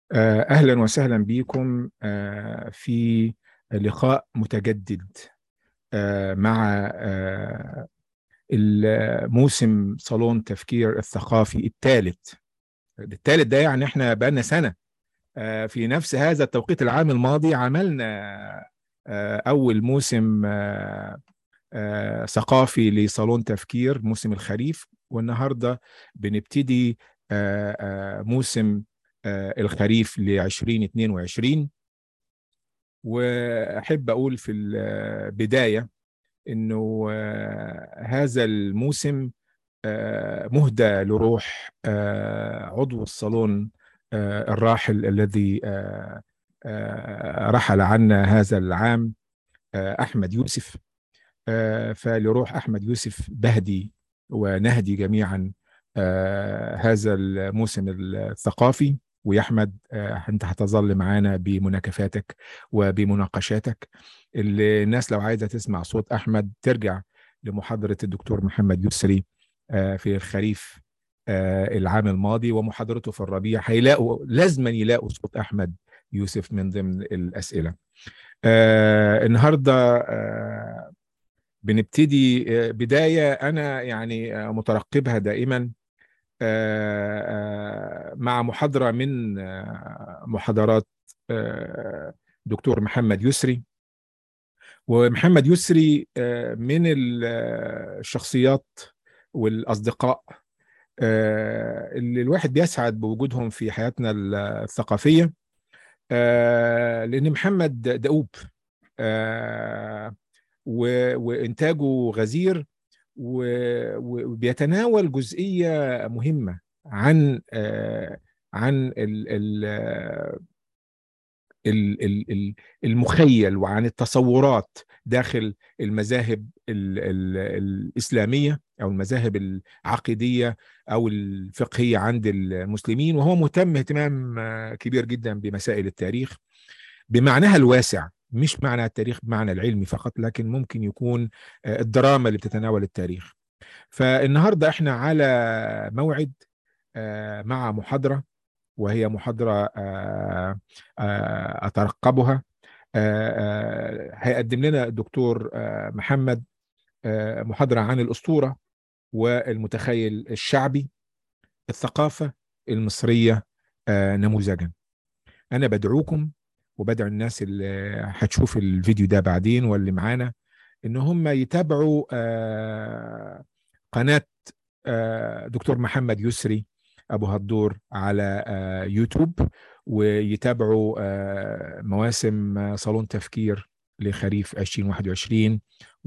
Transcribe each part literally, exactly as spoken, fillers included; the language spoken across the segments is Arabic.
آه، أهلا وسهلا بكم آه، في لقاء متجدد آه، مع آه، الموسم صالون تفكير الثقافي الثالث. الثالث ده يعني احنا بقالنا سنة. آه، في نفس هذا التوقيت العام الماضي عملنا آه، أول موسم آه، آه، ثقافي لصالون تفكير موسم الخريف، والنهاردة بنبتدي آه، آه، موسم آه، الخريف ل ألفين واثنين وعشرين. وأحب أقول في البداية إنه آه، هذا الموسم آه، مهدى لروح آه، عضو الصالون آه، الراحل الذي آه، آه، رحل عنا هذا العام، آه، أحمد يوسف. آه، فلروح أحمد يوسف بهدي ونهدي جميعا آه، هذا الموسم الثقافي. ويا أحمد، آه، أنت هتظل معانا بمناكفاتك وبمناقشاتك. اللي الناس لو عايزة تسمع صوت أحمد ترجع لمحاضرة الدكتور محمد يسري آه، في الخريف آه، العام الماضي، ومحاضرته في الربيع، هيلاقوا لازما يلاقوا صوت أحمد يوسف من ضمن الأسئلة. آه النهارده آه بنبتدي آه، بداية أنا يعني آه، مترقبها دائما آه، آه، مع محاضرة من آه، محاضرات آه، دكتور محمد يسري. ومحمد يسري آه، من ال- آه، الشخصيات والأصدقاء آه، اللي الواحد بيسعد بوجودهم في حياتنا الثقافية، آه، لأن محمد دؤوب آه، و- وإنتاجه غزير، و- وبيتناول جزئية مهمة عن آه، عن ال- ال- ال- ال- ال- المخيل، وعن التصورات داخل المذاهب ال- ال- الإسلامية أو المذاهب العقيدية أو الفقهية عند المسلمين. وهو مهتم اهتمام آه، كبير جدا بمسائل التاريخ بمعناها الواسع، مش معنى التاريخ بمعنى العلمي فقط، لكن ممكن يكون آه، الدراما اللي بتتناول التاريخ. فالنهارده احنا على موعد آه، مع محاضرة، وهي محاضرة آه، آه، أترقبها. آه، آه، هيقدم لنا الدكتور آه، محمد آه، محاضرة عن الأسطورة والمتخيل الشعبي، الثقافة المصرية آه، نموذجا. أنا بدعوكم وبدعو الناس اللي هتشوف الفيديو ده بعدين واللي معانا إن هم يتابعوا آه، قناة آه، دكتور محمد يسري أبو هالدور على آه، يوتيوب، ويتابعوا آه، مواسم آه، صالون تفكير لخريف ألفين وواحد وعشرين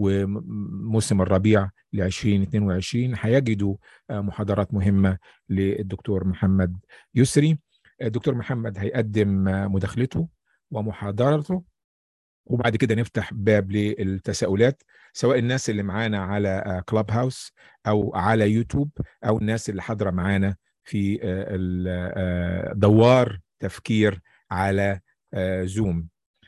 وموسم الربيع ل ألفين واثنين وعشرين. هيجدوا آه، محاضرات مهمة للدكتور محمد يسري. الدكتور محمد هيقدم آه، مداخلته ومحاضرته، وبعد كده نفتح باب للتساؤلات، سواء الناس اللي معانا على كلاب هاوس او على يوتيوب، او الناس اللي حاضره معانا في آه، ال- آه، دوار تفكير على آه، زوم.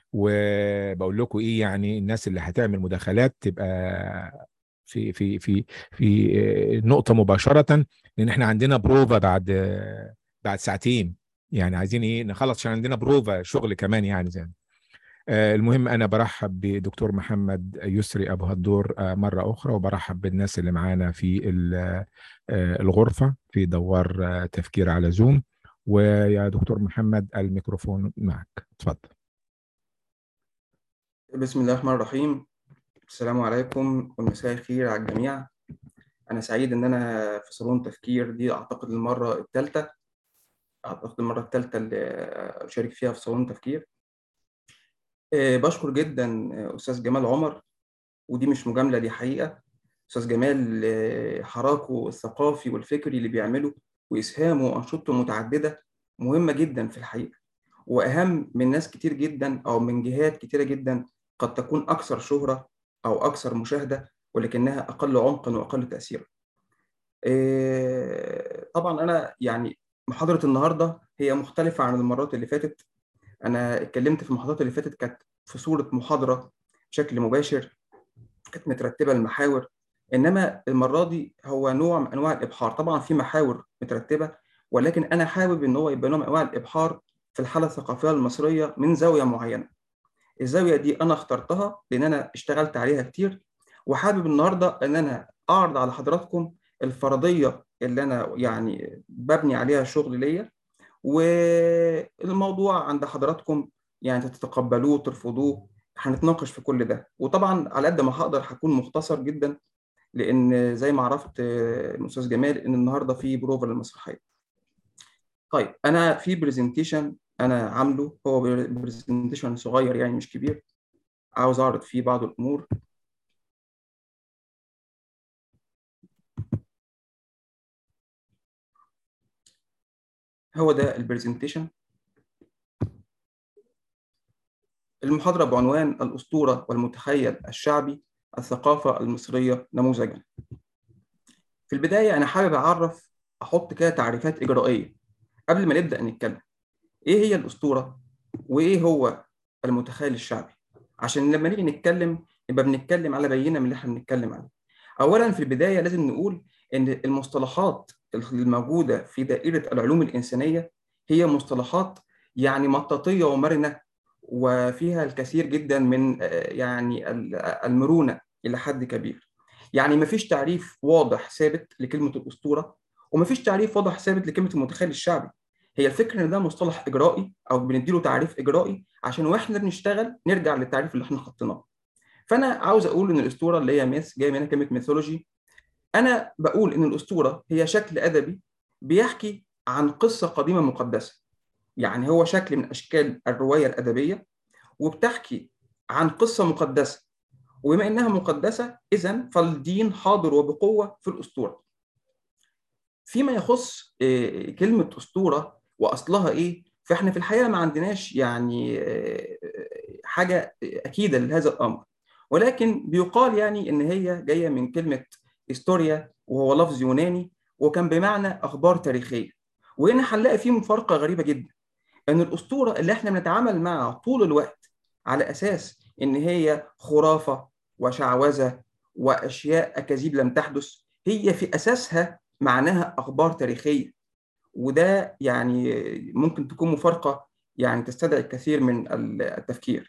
وبقول لكم ايه، يعني الناس اللي هتعمل مداخلات تبقى في في في في آه، نقطه مباشره، لان احنا عندنا بروفا بعد آه، بعد ساعتين. يعني عايزين ايه نخلص عشان عندنا بروفا شغل كمان يعني زي. آه، المهم أنا برحب بدكتور محمد يسري أبو هالدور آه، مرة أخرى، وبرحب بالناس اللي معانا في ال- آه، الغرفة في دوار آه، تفكير على زوم. ويا دكتور محمد الميكروفون معك، اتفضل. بسم الله الرحمن الرحيم. السلام عليكم والمساء الخير على الجميع. أنا سعيد إن أنا في صالون تفكير دي، أعتقد المرة الثالثة أعتقد المرة الثالثة اللي أشارك فيها في صالون تفكير. أه، بشكر جدا أستاذ جمال عمر، ودي مش مجاملة، دي حقيقة. أستاذ جمال أه، حراكه الثقافي والفكري اللي بيعمله وإسهامه وأنشطته متعددة مهمة جدا في الحقيقة، وأهم من ناس كتير جدا أو من جهات كتيرة جدا قد تكون أكثر شهرة أو أكثر مشاهدة، ولكنها أقل عمقا وأقل تأثيرا. إيه، طبعا أنا يعني محاضرة النهاردة هي مختلفة عن المرات اللي فاتت. أنا اتكلمت في المحاضرات اللي فاتت كانت في صورة محاضرة بشكل مباشر، كانت مترتبة المحاور. إنما المرة دي هو نوع من أنواع الإبحار. طبعا في محاور مترتبة، ولكن أنا حابب إن هو يبقى نوع من أنواع الإبحار في الحالة الثقافية المصرية من زاوية معينة. الزاوية دي أنا اخترتها لأن أنا اشتغلت عليها كتير، وحابب النهاردة أن أنا أعرض على حضراتكم الفرضية اللي أنا يعني ببني عليها شغل ليا، والموضوع عند حضراتكم يعني تتقبلوه ترفضوه، هنتناقش في كل ده. وطبعا على قد ما هقدر هكون مختصر جدا، لأن زي ما عرفت الأستاذ جمال إن النهاردة في بروفا للمسرحية. طيب أنا في برزنتيشن أنا عامله، هو برزنتيشن صغير يعني مش كبير، عاوز أعرض فيه بعض الأمور. هو ده البرزنتيشن. المحاضرة بعنوان الأسطورة والمتخيل الشعبي، الثقافة المصرية نموذجا. في البداية أنا حابب أعرف أحط كده تعريفات إجرائية قبل ما نبدأ نتكلم. إيه هي الأسطورة؟ وإيه هو المتخيل الشعبي؟ عشان لما نيجي نتكلم يبقى بنتكلم على بينة من اللي احنا بنتكلم عليه. أولاً في البداية لازم نقول إن المصطلحات الموجودة في دائرة العلوم الإنسانية هي مصطلحات يعني مطاطية ومرنة، وفيها الكثير جدا من يعني المرونة إلى حد كبير. يعني مفيش تعريف واضح ثابت لكلمة الأسطورة، ومفيش تعريف واضح ثابت لكلمة المتخيل الشعبي. هي الفكرة إن ده مصطلح إجرائي أو بنديله تعريف إجرائي عشان وإحنا بنشتغل نرجع للتعريف اللي إحنا حطيناه. فأنا عاوز أقول إن الأسطورة اللي هي ميث جاية منها كلمة ميثولوجي. أنا بقول إن الأسطورة هي شكل أدبي بيحكي عن قصة قديمة مقدسة. يعني هو شكل من أشكال الرواية الأدبية، وبتحكي عن قصة مقدسة، وبما إنها مقدسة إذن فالدين حاضر وبقوة في الأسطورة. فيما يخص كلمة أسطورة وأصلها إيه، فإحنا في الحقيقة ما عندناش يعني حاجة أكيدة لهذا الأمر، ولكن بيقال يعني إن هي جاية من كلمة هيستوريا، وهو لفظ يوناني وكان بمعنى أخبار تاريخية. وهنا هنلاقي فيه مفارقة غريبة جدا، إن الأسطورة اللي إحنا بنتعامل معها طول الوقت على أساس إن هي خرافة وشعوذة وأشياء أكاذيب لم تحدث، هي في أساسها معناها أخبار تاريخية. وده يعني ممكن تكون مفارقة يعني تستدعي الكثير من التفكير.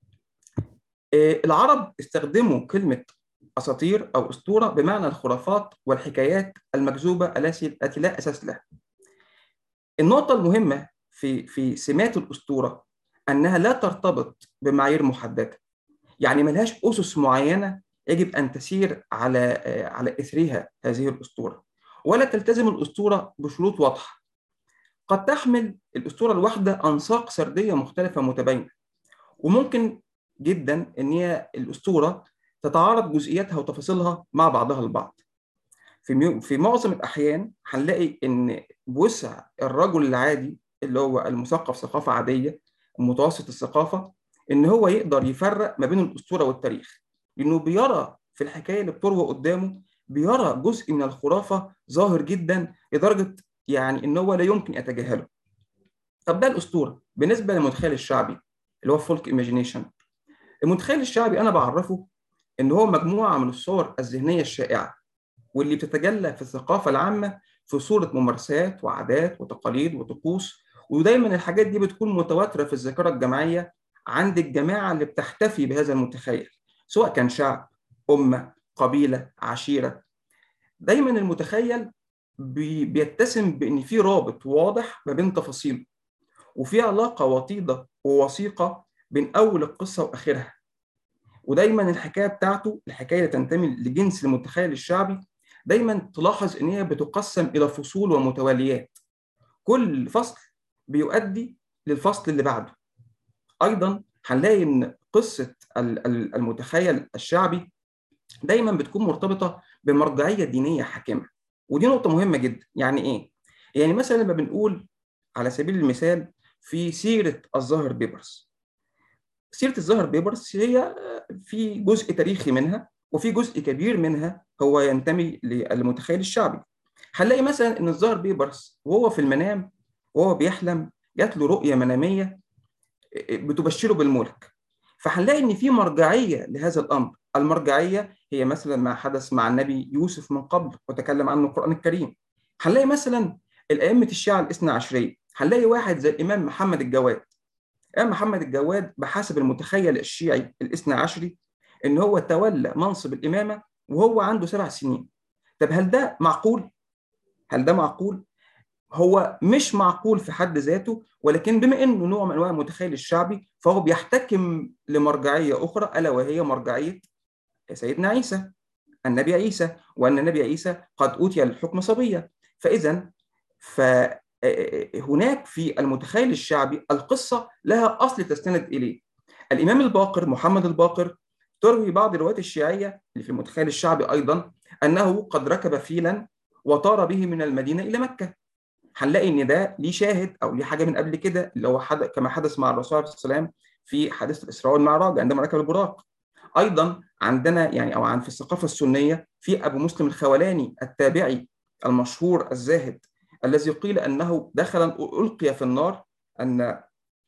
العرب استخدموا كلمة أساطير أو أسطورة بمعنى الخرافات والحكايات المكذوبة التي لا أساس لها. النقطة المهمة في في سمات الأسطورة أنها لا ترتبط بمعايير محددة، يعني ملهاش أسس معينة يجب أن تسير على على إثرها هذه الأسطورة، ولا تلتزم الأسطورة بشروط واضحة. قد تحمل الأسطورة الواحدة أنساق سردية مختلفة متباينة، وممكن جدا أن هي الأسطورة تتعارض جزئياتها وتفاصيلها مع بعضها البعض. في في معظم الأحيان هنلاقي إن بوسع الرجل العادي اللي هو المثقف ثقافة عادية ومتوسط الثقافة إن هو يقدر يفرق ما بين الأسطورة والتاريخ، لأنه بيرى في الحكاية اللي بتروى قدامه بيرى جزء من الخرافة ظاهر جدا لدرجة يعني إن هو لا يمكن يتجاهله. طب ده الأسطورة بالنسبة للمتخيل الشعبي اللي هو فولك إيماجينيشن. المتخيل الشعبي أنا بعرفه إن هو مجموعة من الصور الذهنية الشائعة واللي بتتجلى في الثقافة العامة في صورة ممارسات وعادات وتقاليد وطقوس، ودايما الحاجات دي بتكون متواترة في الذاكرة الجماعية عند الجماعة اللي بتحتفي بهذا المتخيل، سواء كان شعب، أمة، قبيلة، عشيرة. دايما المتخيل بي بيتسم بأن في رابط واضح ما بين تفاصيله، وفي علاقة وطيدة ووثيقة بين أول القصة وآخرها. ودايما الحكاية بتاعته، الحكاية اللي تنتمي لجنس المتخيل الشعبي، دايما تلاحظ ان هي بتقسم الى فصول ومتواليات، كل فصل بيؤدي للفصل اللي بعده. ايضا هنلاقي ان قصه المتخيل الشعبي دايما بتكون مرتبطه بمرجعيه دينيه حاكمه، ودي نقطه مهمه جدا. يعني ايه؟ يعني مثلا لما بنقول على سبيل المثال في سيره الزهر بيبرس، سيره الزهر بيبرس هي في جزء تاريخي منها وفي جزء كبير منها هو ينتمي للمتخيل الشعبي. هنلاقي مثلا ان الزهر بيبرس وهو في المنام وهو بيحلم جات له رؤيه مناميه بتبشره بالملك، فهنلاقي ان في مرجعيه لهذا الامر. المرجعيه هي مثلا ما حدث مع النبي يوسف من قبل وتكلم عنه القران الكريم. هنلاقي مثلا الائمه الشيعه الاثنى عشريه هنلاقي واحد زي الإمام محمد الجواد. الإمام محمد الجواد بحسب المتخيل الشيعي الاثنى عشري إن هو تولى منصب الإمامة وهو عنده سبع سنين. طب هل ده معقول؟ هل ده معقول؟ هو مش معقول في حد ذاته، ولكن بما انه نوع من انواع المتخيل الشعبي فهو بيحتكم لمرجعيه اخرى، الا وهي مرجعيه سيدنا عيسى، النبي عيسى، وان النبي عيسى قد اوتي الحكم صبيا. فاذا فهناك في المتخيل الشعبي القصه لها اصل تستند اليه. الامام الباقر محمد الباقر تروي بعض الروايات الشيعيه اللي في المتخيل الشعبي ايضا انه قد ركب فيلا وطار به من المدينه الى مكه. هنلاقي ان ده ليه شاهد او ليه حاجه من قبل كده، اللي هو حد كما حدث مع الرسول عليه الصلاه والسلام في حادثه الاسراء والمعراج عندما ركب البراق. ايضا عندنا يعني او عن في الثقافه السنيه في ابو مسلم الخولاني التابعي المشهور الزاهد الذي قيل انه دخل القي في النار، ان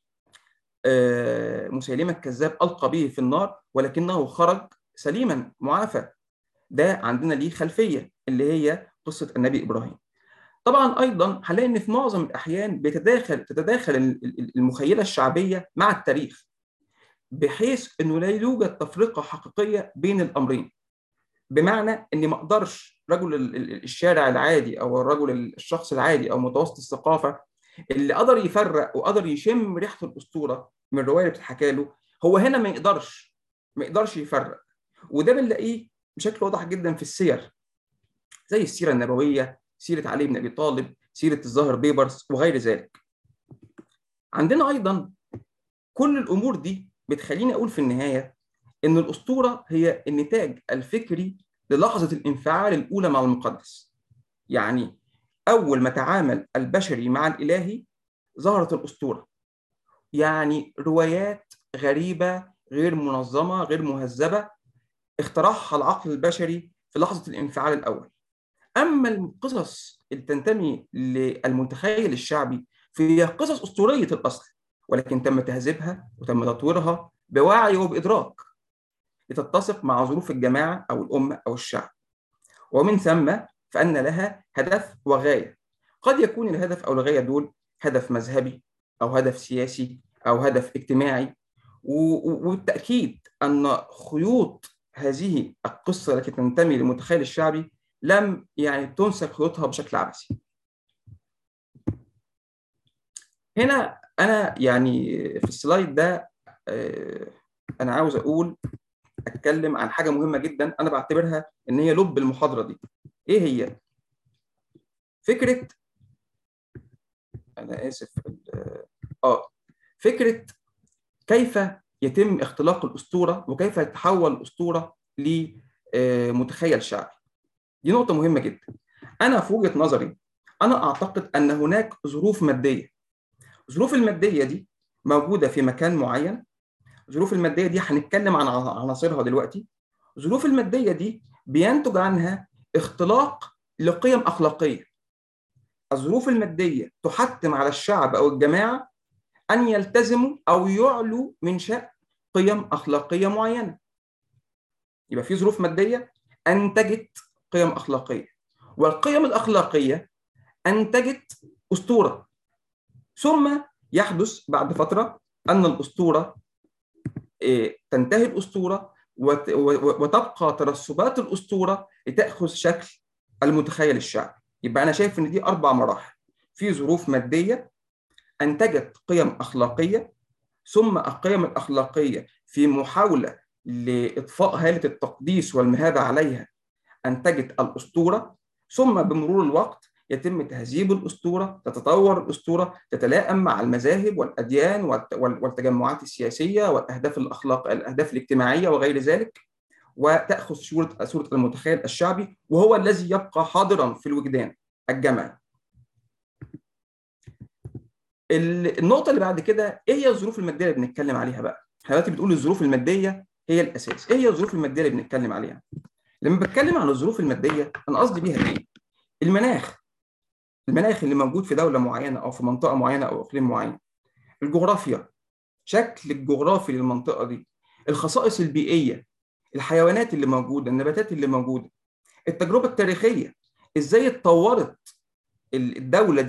مسيلمه الكذاب القى به في النار ولكنه خرج سليما معافى. ده عندنا ليه خلفيه اللي هي قصه النبي ابراهيم. طبعا ايضا هنلاقي ان في معظم الاحيان بتتداخل تتداخل المخيله الشعبيه مع التاريخ، بحيث انه لا يوجد تفرقه حقيقيه بين الامرين. بمعنى اني ما اقدرش رجل الشارع العادي او الرجل الشخص العادي او متوسط الثقافه اللي قدر يفرق وقدر يشم ريحه الاسطوره من الروايه اللي بتتحكى له، هو هنا ما يقدرش ما يقدرش يفرق. وده بنلاقيه بشكل واضح جدا في السير زي السيره النبويه، سيرة علي بن أبي طالب، سيرة الظاهر بيبرس وغير ذلك. عندنا أيضا كل الأمور دي بتخليني أقول في النهاية إن الأسطورة هي النتاج الفكري للحظة الانفعال الأولى مع المقدس. يعني أول ما تعامل البشري مع الإلهي ظهرت الأسطورة، يعني روايات غريبة غير منظمة غير مهذبة اخترعها العقل البشري في لحظة الانفعال الأول. أما القصص اللي تنتمي للمتخيل الشعبي فهي قصص أسطورية الأصل، ولكن تم تهذيبها وتم تطويرها بوعي وبإدراك لتتسق مع ظروف الجماعة أو الأمة أو الشعب، ومن ثم فأن لها هدف وغاية. قد يكون الهدف أو الغاية دول هدف مذهبي أو هدف سياسي أو هدف اجتماعي، وبالتأكيد أن خيوط هذه القصة التي تنتمي للمتخيل الشعبي لم يعني تنسك خيوطها بشكل عبثي. هنا أنا يعني في السلايد ده أنا عاوز أقول أتكلم عن حاجة مهمة جدا أنا بعتبرها إن هي لب المحاضرة دي. إيه هي؟ فكرة أنا آسف آه فكرة كيف يتم اختلاق الأسطورة وكيف يتحول الأسطورة لمتخيل شعبي. دي نقطة مهمة جدا. أنا في وجهة نظري أنا أعتقد أن هناك ظروف مادية. الظروف المادية دي موجودة في مكان معين. الظروف المادية دي هنتكلم عن عناصرها دلوقتي. الظروف المادية دي بينتج عنها اختلاق لقيم أخلاقية. الظروف المادية تحتم على الشعب أو الجماعة أن يلتزموا أو يعلوا من شأن قيم أخلاقية معينة. يبقى في ظروف مادية أنتجت قيم أخلاقية، والقيم الأخلاقية أنتجت أسطورة، ثم يحدث بعد فترة أن الأسطورة تنتهي الأسطورة وتبقى ترسبات الأسطورة لتأخذ شكل المتخيل الشعبي. يبقى أنا شايف إن دي أربع مراحل. في ظروف مادية أنتجت قيم أخلاقية، ثم القيم الأخلاقية في محاولة لإطفاء هالة التقديس والمهابة عليها أنتجت الأسطورة، ثم بمرور الوقت يتم تهذيب الأسطورة، تتطور الأسطورة، تتلائم مع المذاهب والأديان والتجمعات السياسية والأهداف الأخلاق الأهداف الاجتماعية وغير ذلك، وتأخذ صورة صورة المتخيل الشعبي، وهو الذي يبقى حاضرا في الوجدان الجمعي. النقطة اللي بعد كده إيه هي الظروف المادية اللي بنتكلم عليها بقى؟ حضرتك بتقول الظروف المادية هي الأساس. إيه هي الظروف المادية اللي بنتكلم عليها؟ لما بتكلم عن الظروف المادية أنا قصدي بيها إيه؟ المناخ. المناخ اللي موجود في دولة معينة أو في منطقة معينة أو إقليم معين. الجغرافيا، شكل الجغرافي للمنطقة دي. الخصائص البيئية، الحيوانات اللي موجودة، النباتات اللي موجودة. التجربة التاريخية، إزاي اتطورت الدولة دي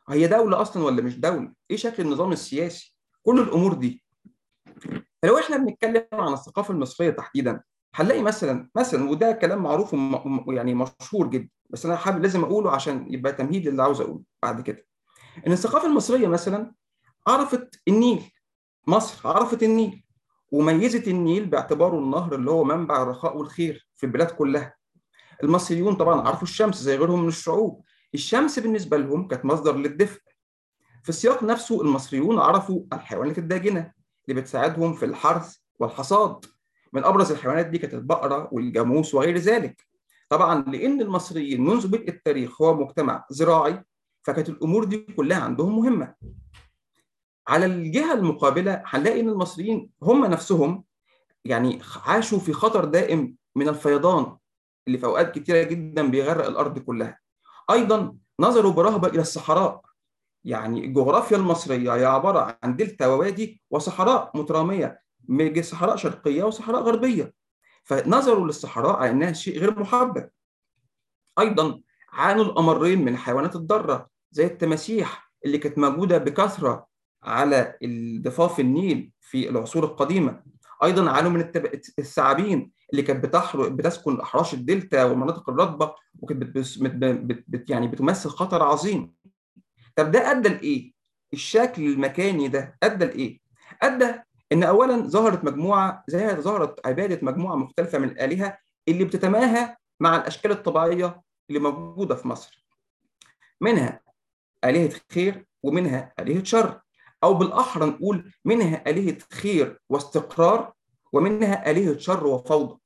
هي دولة أصلا ولا مش دولة؟ إيه شكل النظام السياسي؟ كل الأمور دي. فلو إحنا بنتكلم عن الثقافة المصرية تحديدا، هنلاقي مثلا مثلا وده كلام معروف ويعني مشهور جدا، بس أنا حابب لازم أقوله عشان يبقى تمهيد للي عاوز أقوله بعد كده. إن الثقافة المصرية مثلا عرفت النيل. مصر عرفت النيل وميزت النيل باعتباره النهر اللي هو منبع الرخاء والخير في البلاد كلها. المصريون طبعا عرفوا الشمس زي غيرهم من الشعوب. الشمس بالنسبة لهم كانت مصدر للدفء. في السياق نفسه المصريون عرفوا الحيوانات الداجنة اللي بتساعدهم في الحرث والحصاد. من أبرز الحيوانات دي كانت البقرة والجاموس وغير ذلك. طبعا لأن المصريين منذ بدء التاريخ هو مجتمع زراعي، فكانت الأمور دي كلها عندهم مهمة. على الجهة المقابلة هنلاقي أن المصريين هم نفسهم يعني عاشوا في خطر دائم من الفيضان اللي في أوقات كتيرة جدا بيغرق الأرض كلها. أيضا نظروا برهبة إلى الصحراء. يعني الجغرافيا المصرية هي عبارة عن دلتا ووادي وصحراء مترامية، صحراء شرقية وصحراء غربية، فنظروا للصحراء على أنها شيء غير محبب. أيضا عانوا الأمرين من الحيوانات الضارة زي التماسيح اللي كانت موجودة بكثرة على ضفاف النيل في العصور القديمة. أيضا عانوا من الثعابين اللي كانت بتحر... بتسكن أحراش الدلتا والمناطق الرطبة، وكانت بت... بت... بت... يعني بتمثل خطر عظيم. طب ده أدى لإيه؟ الشكل المكاني ده أدى لإيه؟ أدى إن أولاً ظهرت مجموعة زي ظهرت عبادة مجموعة مختلفة من الآلهة اللي بتتماهى مع الأشكال الطبيعية اللي موجودة في مصر. منها آلهة خير ومنها آلهة شر، أو بالأحرى نقول منها آلهة خير واستقرار ومنها آلهة شر وفوضى.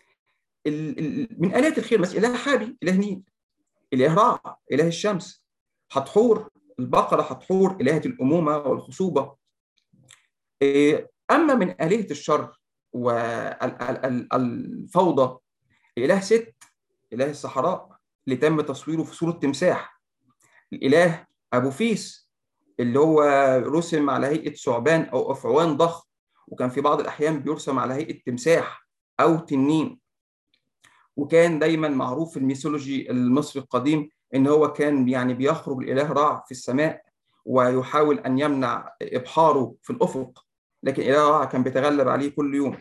من آلهة الخير مثلا إله حابي، إله نيل، إله رع، إله الشمس، حتحور البقرة، حتحور إلهة الأمومة والخصوبة. أما من آلهة الشر والفوضى إله ست، إله الصحراء اللي تم تصويره في صورة تمساح، الإله أبو فيس اللي هو رسم على هيئة ثعبان أو أفعوان ضخم، وكان في بعض الأحيان بيرسم على هيئة تمساح أو تنين. وكان دايما معروف في الميثولوجي المصري القديم إن هو كان يعني بيخرج الإله رع في السماء ويحاول أن يمنع إبحاره في الأفق، لكن إله رع كان بيتغلب عليه كل يوم.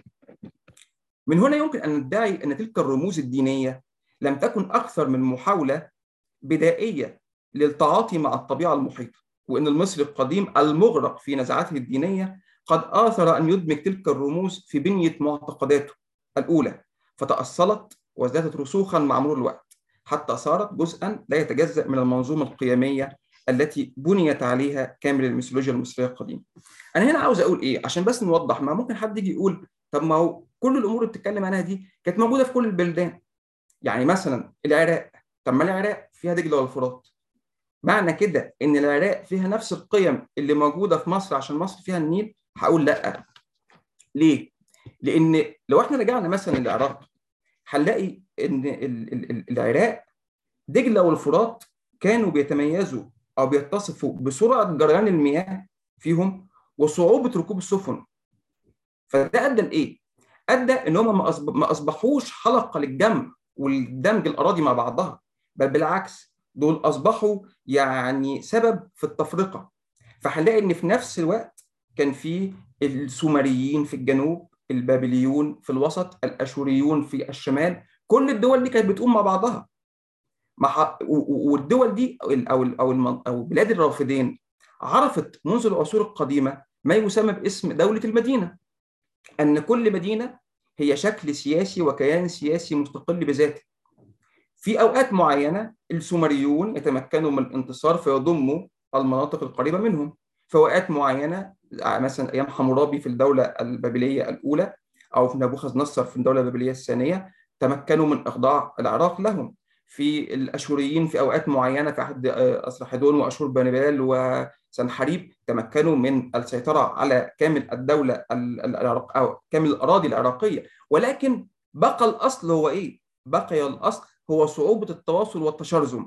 من هنا يمكن أن ندعي أن تلك الرموز الدينية لم تكن أكثر من محاولة بدائية للتعاطي مع الطبيعة المحيطة، وأن المصري القديم المغرق في نزعاته الدينية قد آثر أن يدمج تلك الرموز في بنية معتقداته الأولى، فتأصلت وازدادت رسوخا مع مرور الوقت حتى صارت جزءا لا يتجزأ من المنظومة القيمية التي بنيت عليها كامل الميثولوجيا المصرية القديمة. أنا هنا عاوز أقول إيه عشان بس نوضح، ما ممكن حد يجي يقول طب ما هو كل الأمور اللي بتتكلم عنها دي كانت موجودة في كل البلدان. يعني مثلا العراق، طب ما العراق فيها دجلة والفرات، معنى كده إن العراق فيها نفس القيم اللي موجودة في مصر عشان مصر فيها النيل؟ هقول لأ. ليه؟ لأن لو إحنا رجعنا مثلا للعراق هنلاقي إن العراق دجلة والفرات كانوا بيتميزوا أو بيتصفوا بسرعة جريان المياه فيهم وصعوبة ركوب السفن. فده أدى لإيه؟ أدى إن هم ما أصبحوش حلقة للجمع والدمج الأراضي مع بعضها، بل بالعكس دول أصبحوا يعني سبب في التفرقة. فهنلاقي إن في نفس الوقت كان في السومريين في الجنوب، البابليون في الوسط، الأشوريون في الشمال، كل الدول دي كانت بتقوم مع بعضها. مع والدول دي أو أو أو بلاد الرافدين عرفت منذ العصور القديمة ما يسمى باسم دولة المدينة، أن كل مدينة هي شكل سياسي وكيان سياسي مستقل بذاته. في أوقات معينة السومريون يتمكنوا من الانتصار فيضموا المناطق القريبة منهم، في أوقات معينة مثلا أيام حمورابي في الدولة البابلية الأولى أو في نبوخذ نصر في الدولة البابلية الثانية تمكنوا من إخضاع العراق لهم. في الأشوريين في أوقات معينة في عهد أسرحدون وأشور بانيبال وسنحريب تمكنوا من السيطرة على كامل الدولة العراق أو كامل الأراضي العراقية. ولكن بقى الأصل هو إيه؟ بقي الأصل هو صعوبة التواصل والتشرذم.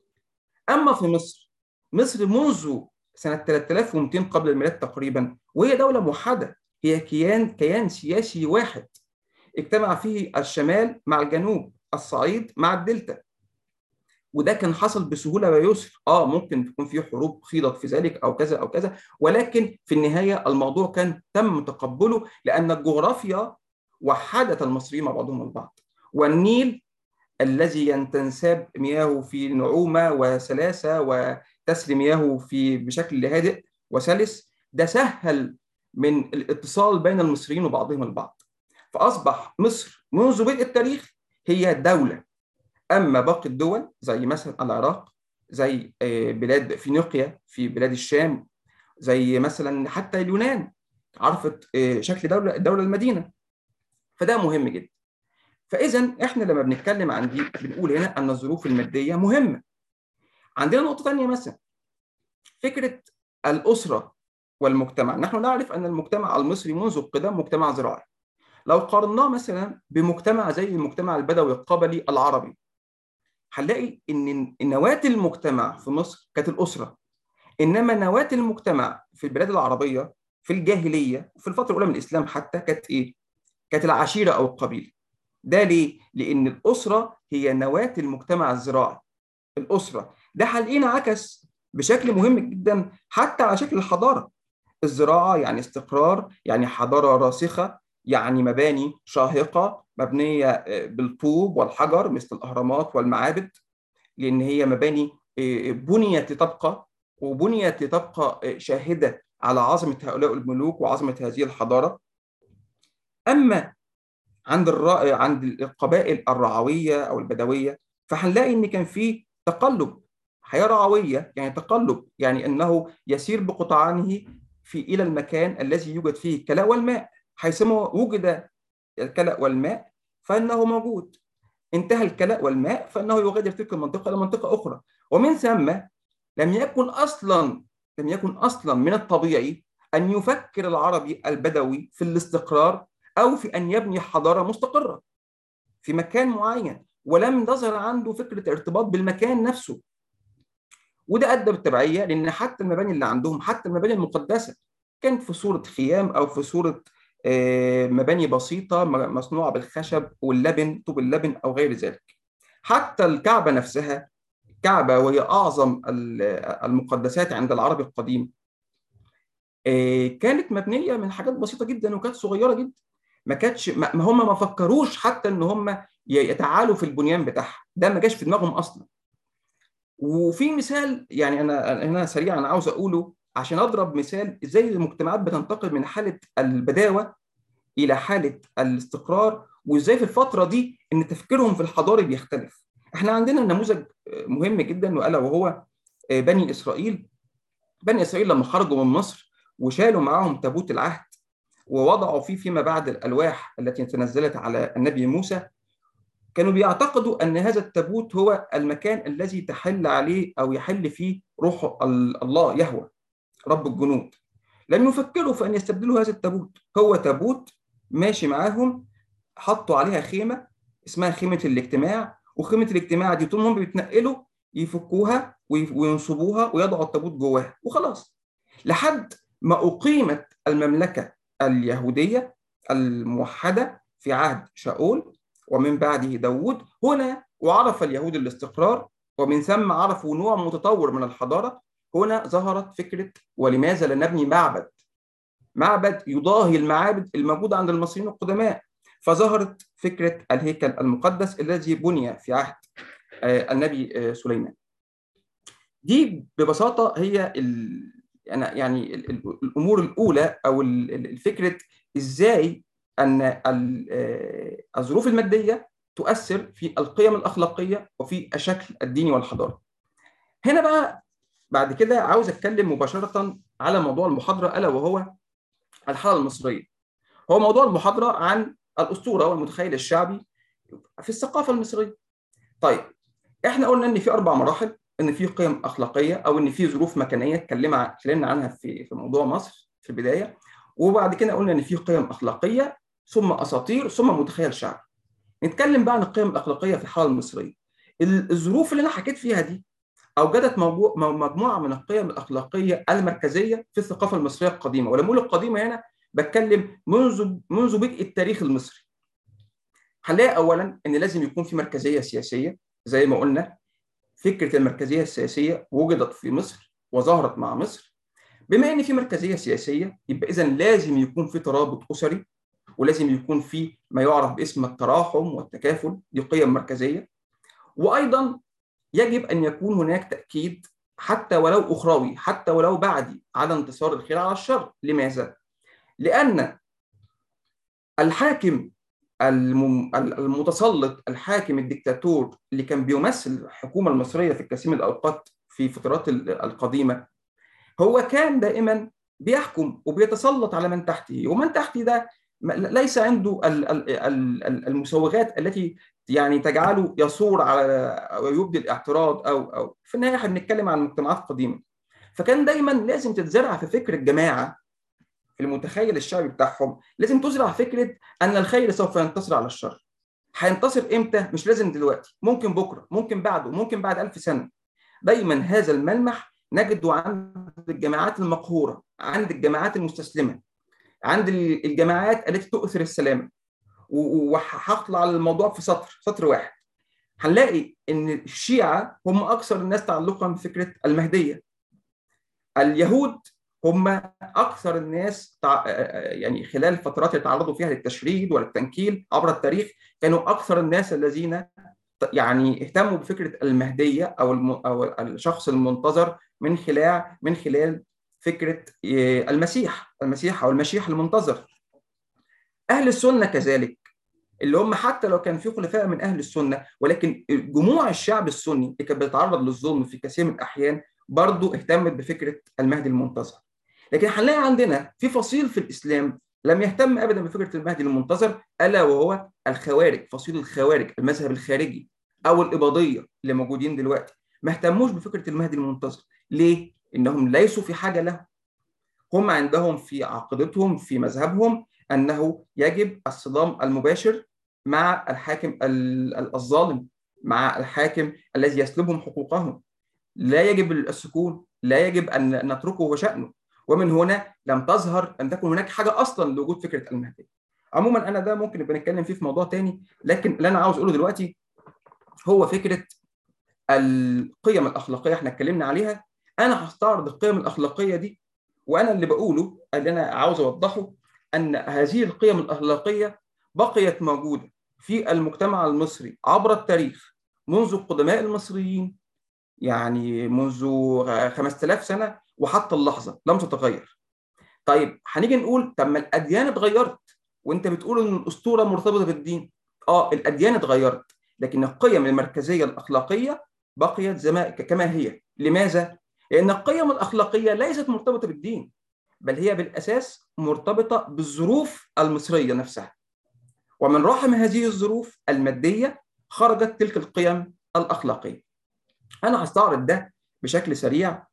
أما في مصر، مصر منذ سنة ثلاثة آلاف ومئتين قبل الميلاد تقريبا وهي دولة موحدة، هي كيان كيان سياسي واحد اجتمع فيه الشمال مع الجنوب، الصعيد مع الدلتا. وده كان حصل بسهوله ويسر. اه ممكن تكون في حروب خيضت في ذلك او كذا او كذا، ولكن في النهايه الموضوع كان تم تقبله، لان الجغرافيا وحدت المصريين مع بعضهم البعض. والنيل الذي تنساب مياهه في نعومه وسلاسه وتسري مياهه في بشكل هادئ وسلس، ده سهل من الاتصال بين المصريين وبعضهم البعض. فاصبح مصر منذ بدء التاريخ هي دوله. اما باقي الدول زي مثلا العراق، زي بلاد فينيقيا في بلاد الشام، زي مثلا حتى اليونان عرفت شكل دوله الدوله المدينه. فده مهم جدا. فاذا احنا لما بنتكلم عن دي بنقول هنا ان الظروف الماديه مهمه. عندنا نقطه ثانيه مثلا فكره الاسره والمجتمع. نحن نعرف ان المجتمع المصري منذ القدم مجتمع زراعي. لو قارناه مثلا بمجتمع زي المجتمع البدوي القبلي العربي، هنلاقي ان نواه المجتمع في مصر كانت الاسره، انما نواه المجتمع في البلاد العربيه في الجاهليه وفي الفتره الاولى من الاسلام حتى كانت ايه؟ كانت العشيره او القبيله. ده ليه؟ لان الاسره هي نواه المجتمع الزراعي. الاسره ده هنلاقينا عكس بشكل مهم جدا حتى على شكل الحضاره. الزراعه يعني استقرار، يعني حضاره راسخه، يعني مباني شاهقه مبنيه بالطوب والحجر مثل الاهرامات والمعابد، لان هي مباني بنيت لتبقى، وبنيت لتبقى شاهده على عظمه هؤلاء الملوك وعظمه هذه الحضاره. اما عند الرا... عند القبائل الرعويه او البدويه فهنلاقي ان كان في تقلب، حياه رعويه يعني تقلب، يعني انه يسير بقطعانه في الى المكان الذي يوجد فيه الكلاء والماء، حيثما وجد الكلاء والماء فانه موجود، انتهى الكلاء والماء فانه يغادر تلك المنطقه الى منطقه اخرى. ومن ثم لم يكن اصلا لم يكن اصلا من الطبيعي ان يفكر العربي البدوي في الاستقرار او في ان يبني حضاره مستقره في مكان معين، ولم تظهر عنده فكره ارتباط بالمكان نفسه. وده ادى بالتبعيه لان حتى المباني اللي عندهم، حتى المباني المقدسه، كانت في صوره خيام او في صوره مباني بسيطه مصنوعه بالخشب واللبن، طوب اللبن او غير ذلك. حتى الكعبه نفسها، الكعبه وهي اعظم المقدسات عند العرب القديم، كانت مبنيه من حاجات بسيطه جدا وكانت صغيره جدا. ما كانتش ما هم ما فكروش حتى ان هم يتعالوا في البنيان بتاعها، ده ما جاش في دماغهم اصلا. وفي مثال يعني انا هنا سريعا عاوز اقوله عشان اضرب مثال ازاي المجتمعات بتنتقل من حاله البداوه الى حاله الاستقرار، وازاي في الفتره دي ان تفكيرهم في الحضاري بيختلف. احنا عندنا نموذج مهم جدا والا وهو بني اسرائيل. بني اسرائيل لما خرجوا من مصر وشالوا معاهم تابوت العهد ووضعوا فيه فيما بعد الالواح التي تنزلت على النبي موسى، كانوا بيعتقدوا ان هذا التابوت هو المكان الذي تحل عليه او يحل فيه روح الله يهوه رب الجنود. لم يفكروا في ان يستبدلوا هذا التابوت. هو تابوت ماشي معاهم، حطوا عليها خيمه اسمها خيمه الاجتماع، وخيمه الاجتماع دي طول ما هم بيتنقلوا يفكوها وينصبوها ويضعوا التابوت جواها وخلاص، لحد ما اقيمت المملكه اليهوديه الموحده في عهد شاول ومن بعده داود. هنا وعرف اليهود الاستقرار، ومن ثم عرفوا نوع متطور من الحضاره. هنا ظهرت فكره ولماذا لا نبني معبد معبد يضاهي المعابد الموجوده عند المصريين القدماء. فظهرت فكره الهيكل المقدس الذي بني في عهد النبي سليمان. دي ببساطه هي ال... يعني الامور الاولى او الفكره ازاي ان الظروف الماديه تؤثر في القيم الاخلاقيه وفي الشكل الديني والحضاري. هنا بقى بعد كده عاوز اتكلم مباشره على موضوع المحاضره الا وهو الحاله المصريه. هو موضوع المحاضره عن الاسطوره والمتخيل الشعبي في الثقافه المصريه. طيب احنا قلنا ان في اربع مراحل، ان في قيم اخلاقيه او ان في ظروف مكانيه اتكلمنا اتكلمنا عنها في في موضوع مصر في البدايه، وبعد كده قلنا ان في قيم اخلاقيه ثم اساطير ثم متخيل شعبي. نتكلم بقى عن القيم الاخلاقيه في الحاله المصريه. الظروف اللي انا حكيت فيها دي اوجدت مجموعه من القيم الاخلاقيه المركزيه في الثقافه المصريه القديمه، ولما اقول القديمه هنا بتكلم منذ منذ بدء التاريخ المصري. هنلاقي اولا ان لازم يكون في مركزيه سياسيه زي ما قلنا، فكرة المركزية السياسية وجدت في مصر وظهرت مع مصر. بما ان في مركزية سياسية يبقى اذا لازم يكون في ترابط اسري، ولازم يكون في ما يعرف باسم التراحم والتكافل، دي قيم مركزية. وايضا يجب ان يكون هناك تأكيد حتى ولو اخروي، حتى ولو بعدي، على انتصار الخير على الشر. لماذا؟ لان الحاكم المتسلط، الحاكم الدكتاتور اللي كان بيمثل الحكومة المصرية في كثير من الأوقات في فترات القديمة، هو كان دائما بيحكم وبيتسلط على من تحته، ومن تحته ده ليس عنده المسوغات التي يعني تجعله يثور على أو يبدي الاعتراض أو أو في النهاية احنا بنتكلم عن مجتمعات قديمة. فكان دايما لازم تتزرع في فكر الجماعة، في المتخيل الشعبي بتاعهم لازم تزرع فكرة أن الخير سوف ينتصر على الشر. هينتصر إمتى؟ مش لازم دلوقتي، ممكن بكرة، ممكن بعده، ممكن بعد ألف سنة. دايما هذا الملمح نجده عند الجماعات المقهورة، عند الجماعات المستسلمة، عند الجماعات التي تؤثر السلام. وهطلع على الموضوع في سطر سطر واحد. هنلاقي ان الشيعة هم اكثر الناس تعلقا بفكرة المهدية. اليهود هم اكثر الناس تع... يعني خلال الفترات اللي تعرضوا فيها للتشريد وللتنكيل عبر التاريخ كانوا اكثر الناس الذين يعني اهتموا بفكره المهديه او الم... او الشخص المنتظر من خلال من خلال فكره المسيح المسيح او المشيح المنتظر. اهل السنه كذلك، اللي هم حتى لو كان في خلفاء من اهل السنه، ولكن جموع الشعب السني اللي كان بيتعرض للظلم في كثير من الاحيان برضه اهتمت بفكره المهدي المنتظر. لكن هنلاقي عندنا في فصيل في الاسلام لم يهتم ابدا بفكره المهدي المنتظر، الا وهو الخوارج، فصيل الخوارج، المذهب الخارجي او الاباضيه اللي موجودين دلوقتي، ما اهتموش بفكره المهدي المنتظر. ليه؟ انهم ليسوا في حاجه له. هم عندهم في عقيدتهم في مذهبهم انه يجب الصدام المباشر مع الحاكم الظالم، مع الحاكم الذي يسلبهم حقوقهم. لا يجب السكون، لا يجب ان نتركه وشأنه. ومن هنا لم تظهر ان تكون هناك حاجه اصلا لوجود فكره المهدي. عموما انا ده ممكن نبقى نتكلم فيه في موضوع تاني، لكن اللي انا عاوز اقوله دلوقتي هو فكره القيم الاخلاقيه احنا اتكلمنا عليها. انا هستعرض القيم الاخلاقيه دي، وانا اللي بقوله اللي انا عاوز اوضحه ان هذه القيم الاخلاقيه بقيت موجوده في المجتمع المصري عبر التاريخ منذ القدماء المصريين، يعني منذ خمسة آلاف سنه وحتى اللحظه لم تتغير. طيب هنيجي نقول طب ما الاديان اتغيرت، وانت بتقول ان الاسطوره مرتبطه بالدين. اه الاديان اتغيرت، لكن القيم المركزيه الاخلاقيه بقيت زي كما هي. لماذا؟ لان القيم الاخلاقيه ليست مرتبطه بالدين، بل هي بالاساس مرتبطه بالظروف المصريه نفسها، ومن رحم هذه الظروف الماديه خرجت تلك القيم الاخلاقيه. انا هستعرض ده بشكل سريع.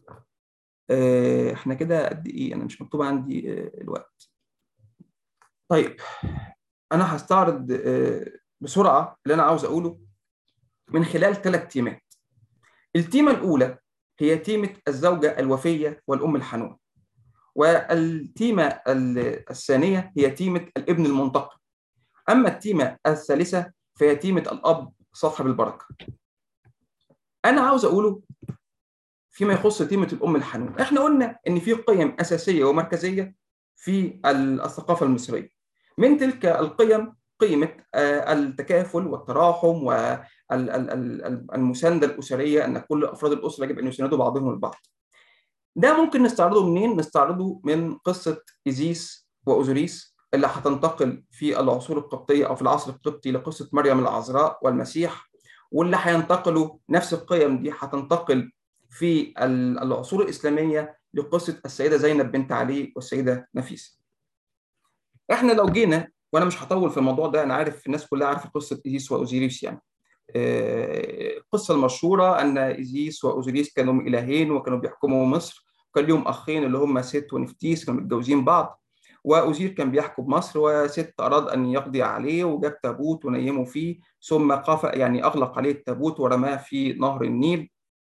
احنا كده قد ايه؟ انا مش مكتوب عندي الوقت. طيب انا هستعرض بسرعه اللي انا عاوز اقوله من خلال ثلاث تيمات. التيمه الاولى هي تيمه الزوجه الوفيه والام الحنون، والتيمه الثانيه هي تيمه الابن المنتقم، اما التيمه الثالثه فهي تيمه الاب صاحب البركه. انا عاوز اقوله فيما يخص تيمه الام الحنون، احنا قلنا ان في قيم اساسيه ومركزيه في الثقافه المصريه. من تلك القيم قيمه التكافل والتراحم والمسانده الاسريه، ان كل افراد الاسره يجب ان يساندوا بعضهم البعض. ده ممكن نستعرضه منين؟ نستعرضه من قصه ايزيس واوزوريس اللي هتنتقل في العصور القبطيه او في العصر القبطي لقصه مريم العذراء والمسيح، واللي هينتقلوا نفس القيم دي هتنتقل في العصور الإسلامية لقصة السيدة زينب بنت علي والسيدة نفيسة. احنا لو جينا، وانا مش هطول في الموضوع ده، انا عارف الناس كلها عارفه قصة إيزيس وأوزيريس. يعني القصة المشهورة ان إيزيس وأوزيريس كانوا إلهين وكانوا بيحكموا مصر، وكان لهم اخين اللي هم ست ونفتيس كانوا متجوزين بعض، وأوزير كان بيحكم مصر، وست أراد أن يقضي عليه وجاب تابوت ونيمه فيه، ثم قف يعني أغلق عليه التابوت ورماه في نهر النيل.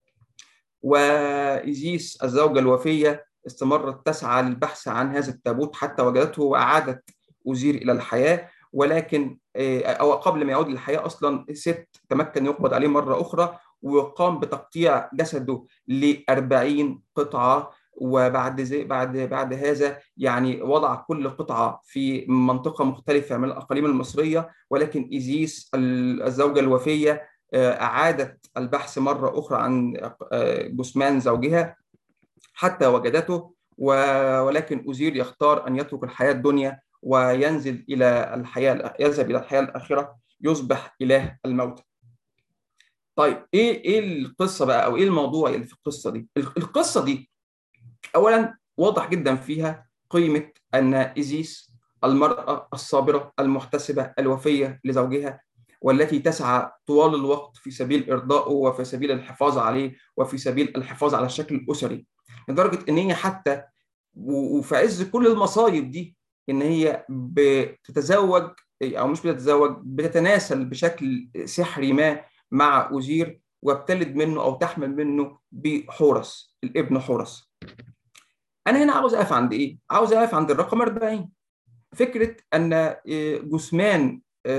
وإيزيس الزوجة الوفية استمرت تسعى للبحث عن هذا التابوت حتى وجدته، وأعادت أوزير إلى الحياة، ولكن أو قبل ما يعود للحياة أصلا ست تمكن يقبض عليه مرة أخرى وقام بتقطيع جسده لأربعين قطعة، وبعد زي بعد بعد هذا يعني وضع كل قطعة في منطقة مختلفة من الأقاليم المصرية. ولكن إيزيس الزوجة الوفية أعادت البحث مرة أخرى عن جثمان زوجها حتى وجدته، ولكن أوزير يختار أن يترك الحياة الدنيا وينزل إلى الحياة يذهب إلى الحياة الآخرة، يصبح إله الموتى. طيب إيه إيه القصة بقى، أو إيه الموضوع اللي في القصة دي؟ القصة دي أولاً واضح جداً فيها قيمة أن إيزيس المرأة الصابرة المحتسبة الوفية لزوجها، والتي تسعى طوال الوقت في سبيل إرضائه وفي سبيل الحفاظ عليه وفي سبيل الحفاظ على الشكل الأسري، لدرجة إن هي حتى وفي عز كل المصايب دي إن هي بتتزوج، أو مش بتتزوج، بتتناسل بشكل سحري ما مع أوزير، وبتلد منه أو تحمل منه بحورس، الابن حورس. أنا هنا عاوز أقف عند إيه؟ عاوز أقف عند الرقم أربعين، فكرة أن جثمان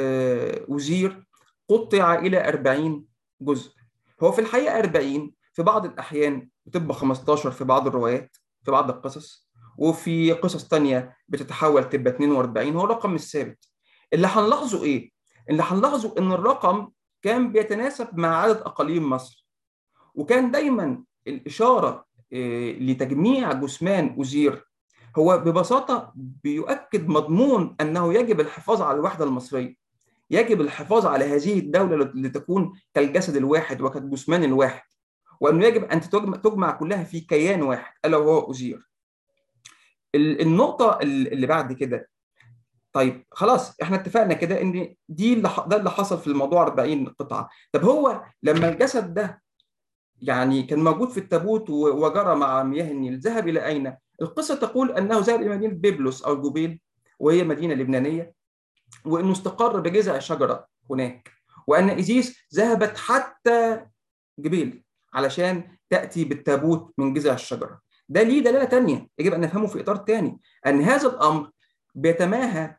أوزير قطع إلى أربعين جزء. هو في الحقيقة أربعين، في بعض الأحيان بتبقى خمستاشر في بعض الروايات في بعض القصص، وفي قصص تانية بتتحول تبقى اتنين وأربعين. هو رقم مش ثابت. اللي هنلاحظه إيه؟ اللي هنلاحظه إن الرقم كان بيتناسب مع عدد أقاليم مصر، وكان دايما الإشارة لتجميع جثمان أوزير هو ببساطة بيؤكد مضمون أنه يجب الحفاظ على الوحدة المصرية، يجب الحفاظ على هذه الدولة لتكون كالجسد الواحد وكالجثمان الواحد، وأنه يجب أن تجمع كلها في كيان واحد ألا وهو أوزير. النقطة اللي بعد كده، طيب خلاص احنا اتفقنا كده ان دي اللي ده اللي حصل في الموضوع أربعين قطعة. طب هو لما الجسد ده يعني كان موجود في التابوت وجرى مع مياه النيل، ذهب إلى أين؟ القصة تقول أنه ذهب إلى مدينة بيبلس أو جوبيل، وهي مدينة لبنانية، وأنه استقر بجذع شجرة هناك، وأن إيزيس ذهبت حتى جبيل علشان تأتي بالتابوت من جذع الشجرة. ده ليه دلالة تانية يجب أن نفهمه في إطار تاني، أن هذا الأمر بيتماهى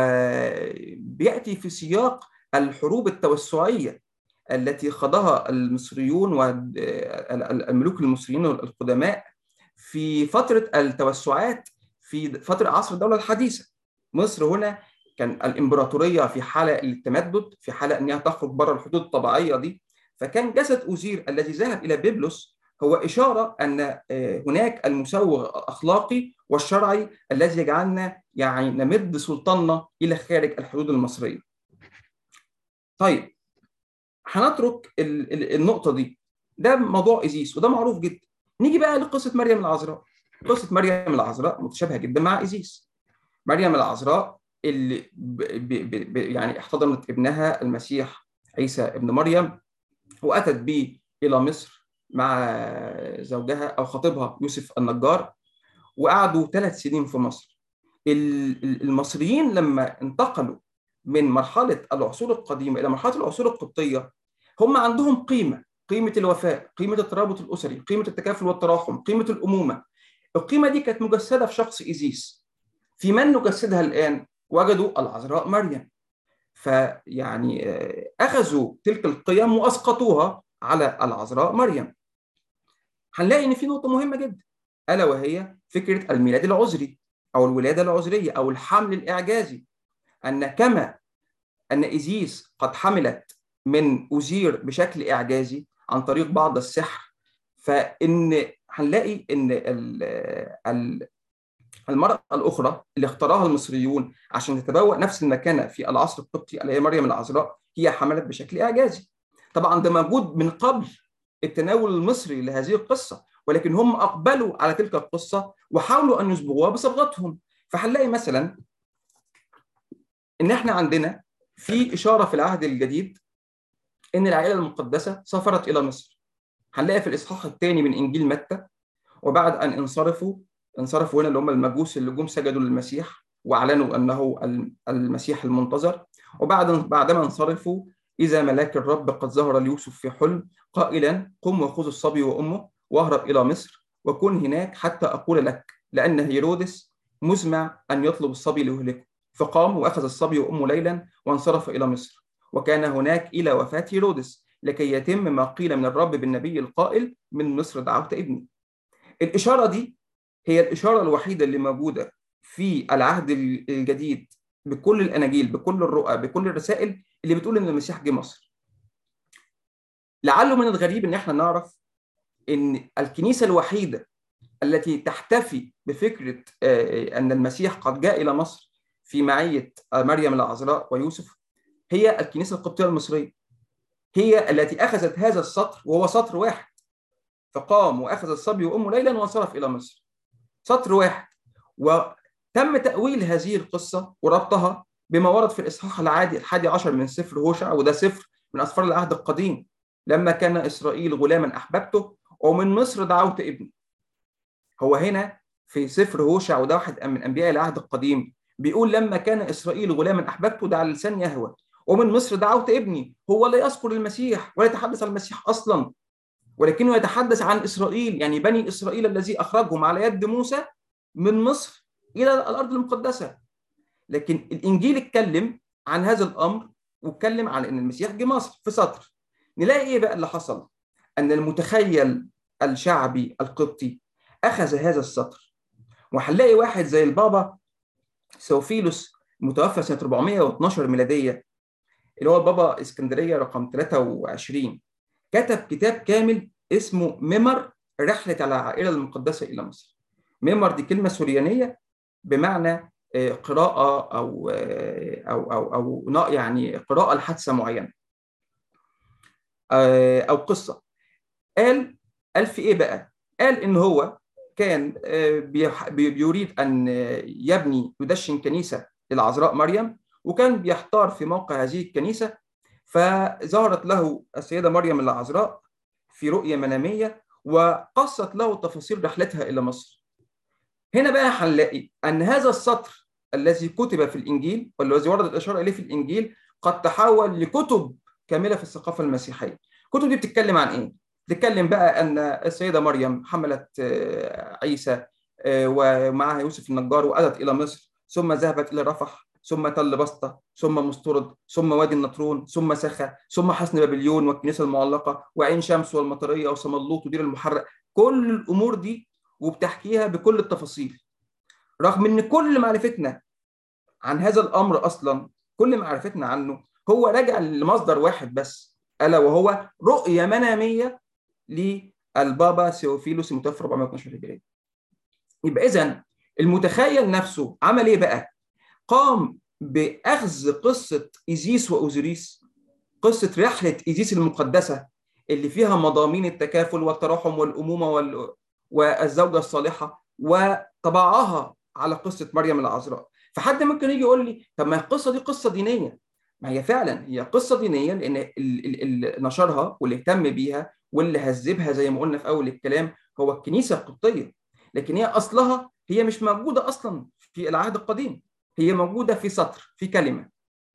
وبيأتي في سياق الحروب التوسعية التي خاضها المصريون والملوك المصريين القدماء في فترة التوسعات في فترة عصر الدولة الحديثة. مصر هنا كان الإمبراطورية في حالة للتمدد، في حالة أنها تخرج بره الحدود الطبيعية دي. فكان جسد أوزير الذي ذهب إلى بيبلس هو إشارة أن هناك المسوغ الأخلاقي والشرعي الذي يجعلنا يعني نمد سلطاننا إلى خارج الحدود المصرية. طيب هنترك النقطة دي، ده موضوع إيزيس وده معروف جدا. نيجي بقى لقصة مريم العذراء. قصة مريم العذراء متشابهة جدا مع إيزيس. مريم العذراء اللي ب ب ب يعني احتضنت ابنها المسيح عيسى ابن مريم، وأتت به إلى مصر مع زوجها أو خطيبها يوسف النجار، وقعدوا ثلاث سنين في مصر. المصريين لما انتقلوا من مرحلة العصور القديمة إلى مرحلة العصور القبطية، هم عندهم قيمة، قيمة الوفاء، قيمة الترابط الأسري، قيمة التكافل والتراحم، قيمة الأمومة. القيمة دي كانت مجسدة في شخص إيزيس. في من نجسدها الآن؟ وجدوا العذراء مريم، فيعني أخذوا تلك القيم وأسقطوها على العذراء مريم. هنلاقي إن في نقطة مهمة جدا، ألا وهي فكرة الميلاد العذري أو الولادة العذرية أو الحمل الإعجازي، أن كما أن إيزيس قد حملت من أوزير بشكل إعجازي عن طريق بعض السحر، فإن هنلاقي إن المرأة الأخرى اللي اختارها المصريون عشان تتبوأ نفس المكانة في العصر القبطي اللي هي مريم العذراء، هي حملت بشكل إعجازي. طبعا ده موجود من قبل التناول المصري لهذه القصة، ولكن هم أقبلوا على تلك القصة وحاولوا أن يصبغوها بصبغتهم. فهنلاقي مثلا إن إحنا عندنا في إشارة في العهد الجديد إن العائلة المقدسة سافرت إلى مصر. هنلاقي في الإصحاح الثاني من إنجيل متى، وبعد أن انصرفوا انصرفوا هنا اللي هم المجوس اللي جم سجدوا للمسيح واعلنوا انه المسيح المنتظر، وبعد بعدما انصرفوا اذا ملاك الرب قد ظهر ليوسف في حلم قائلا قم وخذ الصبي وامه واهرب الى مصر وكن هناك حتى اقول لك، لان هيرودس مزمع ان يطلب الصبي ليهلكه. فقام واخذ الصبي وامه ليلا وانصرف الى مصر، وكان هناك الى وفاه هيرودس. لكي يتم ما قيل من الرب بالنبي القائل من مصر دعوت ابني. الإشارة دي هي الإشارة الوحيدة اللي موجودة في العهد الجديد بكل الأناجيل، بكل الرؤى، بكل الرسائل اللي بتقول إن المسيح جه مصر. لعله من الغريب إن إحنا نعرف إن الكنيسة الوحيدة التي تحتفي بفكرة أن المسيح قد جاء إلى مصر في معية مريم العذراء ويوسف هي الكنيسة القبطية المصرية، هي التي أخذت هذا السطر، وهو سطر واحد، فقام وأخذ الصبي وأمه ليلا وانصرف إلى مصر. سطر واحد، وتم تأويل هذه القصة وربطها بما ورد في الإصحاح العادي الحادي عشر من سفر هوشع، وده سفر من أسفار العهد القديم. لما كان إسرائيل غلاما أحببته ومن مصر دعوت ابني. هو هنا في سفر هوشع، وده واحد من أنبياء العهد القديم، بيقول لما كان إسرائيل غلاما أحببته، ده على لسان يهوه، ومن مصر دعوت ابني. هو لا يذكر المسيح ولا يتحدث عن المسيح أصلا، ولكنه يتحدث عن إسرائيل، يعني بني إسرائيل الذي أخرجهم على يد موسى من مصر إلى الأرض المقدسة. لكن الإنجيل اتكلم عن هذا الأمر، واتكلم عن أن المسيح جه مصر في سطر. نلاقي إيه بقى اللي حصل؟ أن المتخيل الشعبي القبطي أخذ هذا السطر، وهنلاقي واحد زي البابا سوفيلوس متوفى سنة أربعمائة واثناشر ميلادية، اللي هو البابا اسكندرية رقم ثلاثة وعشرين، كتب كتاب كامل اسمه ممر رحلة العائلة المقدسة إلى مصر. ممر دي كلمة سوريانية بمعنى قراءة أو أو أو أو يعني قراءة لحادثة معينة أو قصة. قال قال في إيه بقى؟ قال إن هو كان بيريد أن يبني يدشن كنيسة للعذراء مريم، وكان بيحتار في موقع هذه الكنيسة، فظهرت له السيدة مريم العذراء في رؤية منامية وقصت له تفاصيل رحلتها إلى مصر. هنا بقى هنلاقي أن هذا السطر الذي كتب في الإنجيل والذي وردت الإشارة إليه في الإنجيل قد تحول لكتب كاملة في الثقافة المسيحية. الكتب دي بتتكلم عن إيه؟ بتتكلم بقى أن السيدة مريم حملت عيسى ومعها يوسف النجار وأتت إلى مصر، ثم ذهبت إلى رفح، ثم تل بسطة، ثم مسترد، ثم وادي النطرون، ثم سخا، ثم حصن بابليون والكنيسة المعلقة وعين شمس والمطرية وسملوط ودير المحرق. كل الأمور دي وبتحكيها بكل التفاصيل، رغم ان كل معرفتنا عن هذا الامر اصلا، كل معرفتنا عنه هو راجع لمصدر واحد بس، الا وهو رؤيه مناميه للبابا سيوفيلوس المتوفى أربعمائة واثناشر هجريه. يبقى اذا المتخيل نفسه عمل ايه بقى؟ قام باخذ قصه ايزيس واوزوريس، قصه رحله ايزيس المقدسه اللي فيها مضامين التكافل والتراحم والامومه وال... والزوجه الصالحه، وطبعها على قصه مريم العذراء. فحد ممكن يجي يقول لي طب ما القصه دي قصه دينيه. ما هي فعلا هي قصه دينيه، لان اللي نشرها واللي اهتم بيها واللي هذبها زي ما قلنا في اول الكلام هو الكنيسه القبطيه، لكن هي اصلها هي مش موجوده اصلا في العهد القديم، هي موجوده في سطر، في كلمه.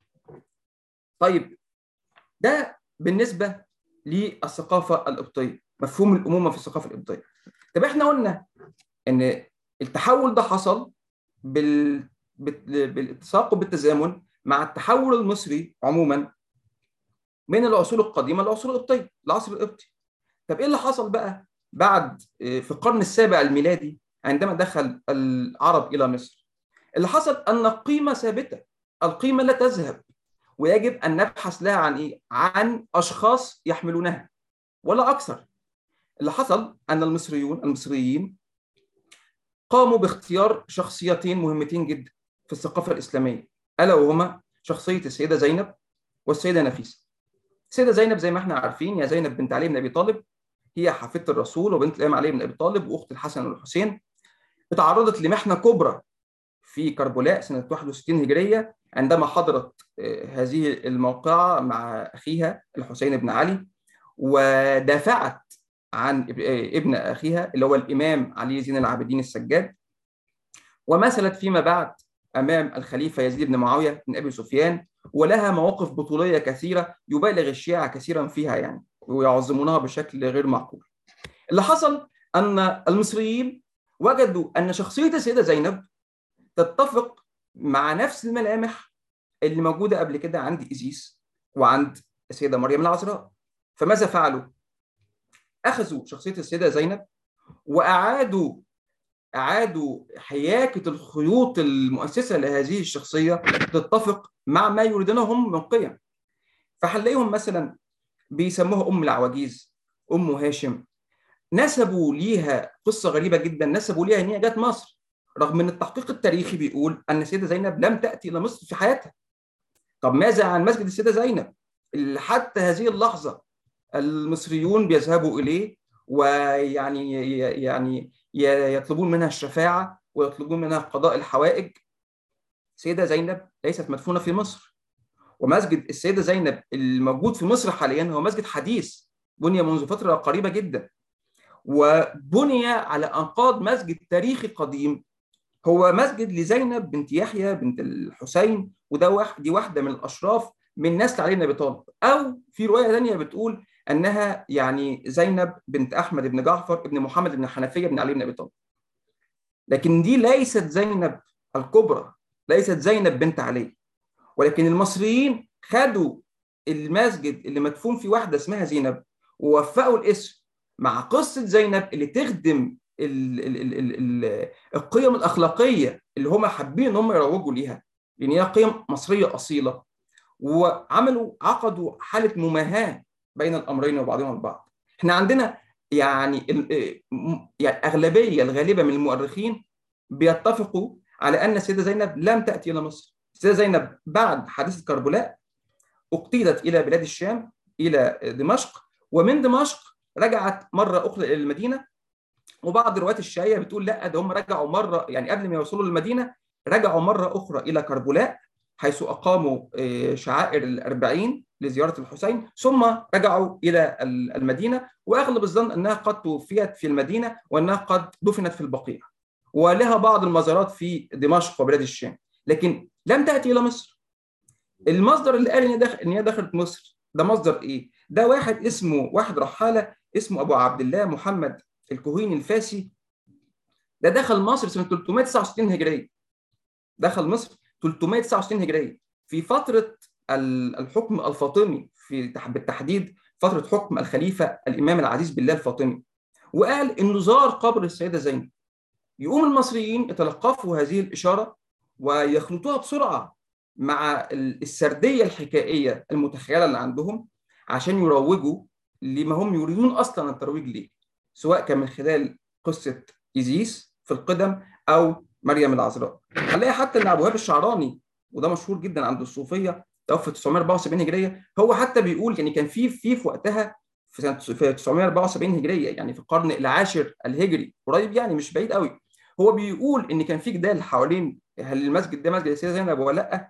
طيب ده بالنسبه للثقافه القبطيه، مفهوم الامومه في الثقافه القبطيه. طب احنا قلنا ان التحول ده حصل بال... بالاتساق وبالتزامن مع التحول المصري عموما من العصور القديمه للعصور القبطيه، العصر القبطي. طب ايه اللي حصل بقى بعد في القرن السابع الميلادي عندما دخل العرب الى مصر؟ اللي حصل ان القيمه ثابته، القيمه لا تذهب، ويجب ان نبحث لها عن ايه؟ عن اشخاص يحملونها ولا اكثر. اللي حصل ان المصريون المصريين قاموا باختيار شخصيتين مهمتين جدا في الثقافه الاسلاميه، الا وهما شخصيه السيده زينب والسيده نفيسه. السيده زينب زي ما احنا عارفين هي زينب بنت علي بن ابي طالب، هي حفيده الرسول وبنت الامام علي بن ابي طالب واخت الحسن والحسين. تعرضت لمحنه كبرى في كربلاء سنه واحد وستين هجريه عندما حضرت هذه الموقعه مع اخيها الحسين بن علي، ودافعت عن ابن اخيها اللي هو الامام علي زين العابدين السجاد، ومثلت فيما بعد امام الخليفه يزيد بن معاويه بن ابي سفيان، ولها مواقف بطوليه كثيره يبالغ الشيعه كثيرا فيها يعني ويعظمونها بشكل غير معقول. اللي حصل ان المصريين وجدوا ان شخصيه السيده زينب تتفق مع نفس الملامح اللي موجوده قبل كده عند ايزيس وعند السيده مريم العذراء. فماذا فعلوا؟ أخذوا شخصية السيدة زينب وأعادوا أعادوا حياكة الخيوط المؤسسة لهذه الشخصية تتفق مع ما يريدونه هم من قيم. فهنلاقيهم مثلا بيسموها أم العواجيز، أم هاشم، نسبوا ليها قصة غريبة جدا، نسبوا ليها إن هي جت مصر، رغم أن التحقيق التاريخي بيقول أن السيدة زينب لم تأتي إلى مصر في حياتها. طب ماذا عن مسجد السيدة زينب اللي حتى هذه اللحظة المصريون بيذهبوا إليه ويعني يعني يطلبون منها الشفاعة ويطلبون منها قضاء الحوائج؟ السيدة زينب ليست مدفونة في مصر، ومسجد السيدة زينب الموجود في مصر حاليا هو مسجد حديث بني منذ فترة قريبة جدا، وبني على أنقاض مسجد تاريخي قديم هو مسجد لزينب بنت يحيى بنت الحسين، وده واحد دي واحدة من الأشراف من نسل علي بن أبي طالب، أو في رواية ثانية بتقول أنها يعني زينب بنت أحمد بن جعفر بن محمد بن الحنفية بن علي بن أبي طالب. لكن دي ليست زينب الكبرى، ليست زينب بنت علي، ولكن المصريين خدوا المسجد اللي مدفون فيه واحدة اسمها زينب ووفقوا الاسم مع قصة زينب اللي تخدم ال ال ال ال ال القيم الأخلاقية اللي هم حابين ان هم يروجوا ليها، لأن هي قيم مصرية أصيلة، وعملوا عقدوا حالة مماهاة بين الأمرين وبعضهم البعض. احنا عندنا يعني يعني أغلبية الغالبة من المؤرخين بيتفقوا على أن السيدة زينب لم تأتي إلى مصر. السيدة زينب بعد حادثة كربلاء اقتيلت إلى بلاد الشام، إلى دمشق، ومن دمشق رجعت مرة أخرى إلى المدينة. وبعض روايات الشيعية بتقول لا، ده هم رجعوا مرة، يعني قبل ما يوصلوا للمدينة رجعوا مرة أخرى إلى كربلاء حيث أقاموا شعائر الأربعين لزيارة الحسين، ثم رجعوا إلى المدينة، وأغلب الظن أنها قد توفيت في المدينة وأنها قد دفنت في البقيع، ولها بعض المزارات في دمشق وبلاد الشام، لكن لم تأتي إلى مصر. المصدر اللي قال إن هي دخلت مصر ده مصدر إيه؟ ده واحد اسمه واحد رحالة اسمه أبو عبد الله محمد الكهيني الفاسي. ده دخل مصر سنة ثلاثمائة وتسعة وستين هجرية، دخل مصر ثلاثمائة وتسعة وستين هجرية في فترة الحكم الفاطمي، في بالتحديد فترة حكم الخليفة الإمام العزيز بالله الفاطمي، وقال إنه زار قبر السيدة زينب. يقوم المصريين يتلقفوا هذه الإشارة ويخلطوها بسرعة مع السردية الحكائية المتخيلة اللي عندهم عشان يروجوا لما هم يريدون أصلا الترويج ليه، سواء كان من خلال قصة إيزيس في القدم أو مريم العذراء. هنلاقي حتى ان ابو وهاب الشعراني، وده مشهور جدا عند الصوفيه، توفى تسعمائة وأربعة وسبعين هجريه، هو حتى بيقول يعني كان في في في وقتها في سنه في تسعمائة وأربعة وسبعين هجريه، يعني في القرن العاشر الهجري، قريب يعني مش بعيد قوي، هو بيقول ان كان في جدال حوالين هل المسجد ده مسجد السيده زينب ولا لا،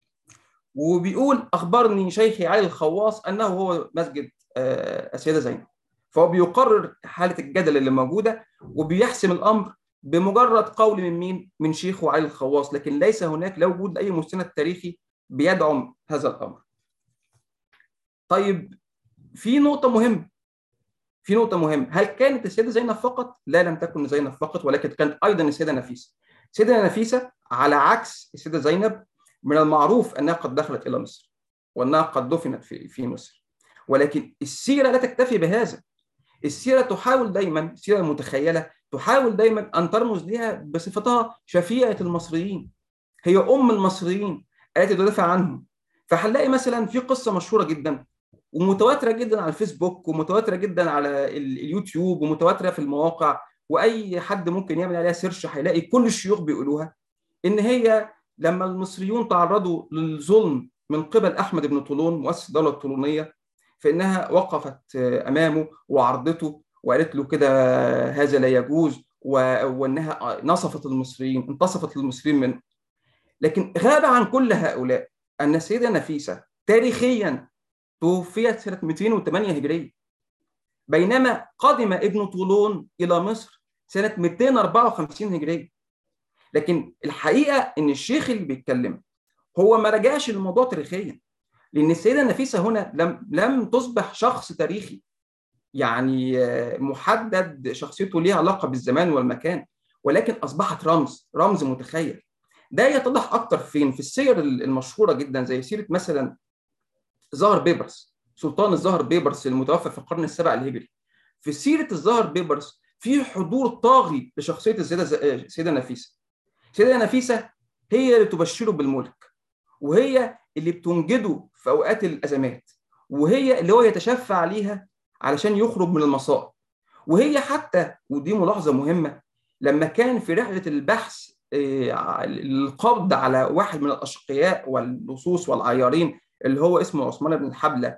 وبيقول اخبرني شيخي علي الخواص انه هو مسجد السيده زينب. فهو بيقرر حاله الجدل اللي موجوده وبيحسم الامر بمجرد قول من مين؟ من شيخه علي الخواص، لكن ليس هناك لا وجود أي مستند تاريخي بيدعم هذا الأمر. طيب في نقطة مهمة، في نقطة مهمة، هل كانت السيدة زينب فقط؟ لا، لم تكن زينب فقط، ولكن كانت أيضا السيدة نفيسة. السيدة نفيسة على عكس السيدة زينب من المعروف أنها قد دخلت إلى مصر وأنها قد دفنت في في مصر، ولكن السيرة لا تكتفي بهذا. السيرة تحاول دايما، السيرة المتخيلة تحاول دايما أن ترمز لها بصفتها شفيعة المصريين، هي أم المصريين التي تدافع عنهم. فهنلاقي مثلا في قصة مشهورة جدا ومتواترة جدا على الفيسبوك ومتواترة جدا على اليوتيوب ومتواترة في المواقع، وأي حد ممكن يعمل عليها سيرش هيلاقي كل الشيوخ بيقولوها، إن هي لما المصريون تعرضوا للظلم من قبل أحمد بن طولون مؤسس الدولة الطولونية، فإنها وقفت أمامه وعرضته وقالت له كده هذا لا يجوز، وأنها نصفت المصريين، انتصفت المصريين منه. لكن غاب عن كل هؤلاء أن السيدة نفيسة تاريخيا توفيت سنة مئتين وثمانية هجرية، بينما قدم ابن طولون إلى مصر سنة مئتين وأربعة وخمسين هجرية. لكن الحقيقة إن الشيخ اللي بيتكلم هو ما رجعش للموضوع تاريخيا، لأن السيدة نفيسة هنا لم لم تصبح شخص تاريخي يعني محدد شخصيته ليها علاقة بالزمان والمكان، ولكن أصبحت رمز رمز متخيل. ده يتضح أكتر فين؟ في السير المشهورة جدا زي سيرة مثلا زهر بيبرس. سلطان الزهر بيبرس المتوفى في القرن السابع الهجري. في سيرة الزهر بيبرس في حضور طاغي لشخصية السيدة السيدة نفيسة. السيدة نفيسة هي اللي تبشره بالملك، وهي اللي بتنجده في أوقات الأزمات، وهي اللي هو يتشفع عليها علشان يخرج من المصائب. وهي حتى، ودي ملاحظة مهمة، لما كان في رحلة البحث القبض على واحد من الأشقياء واللصوص والعيارين اللي هو اسمه عثمان بن الحبلة،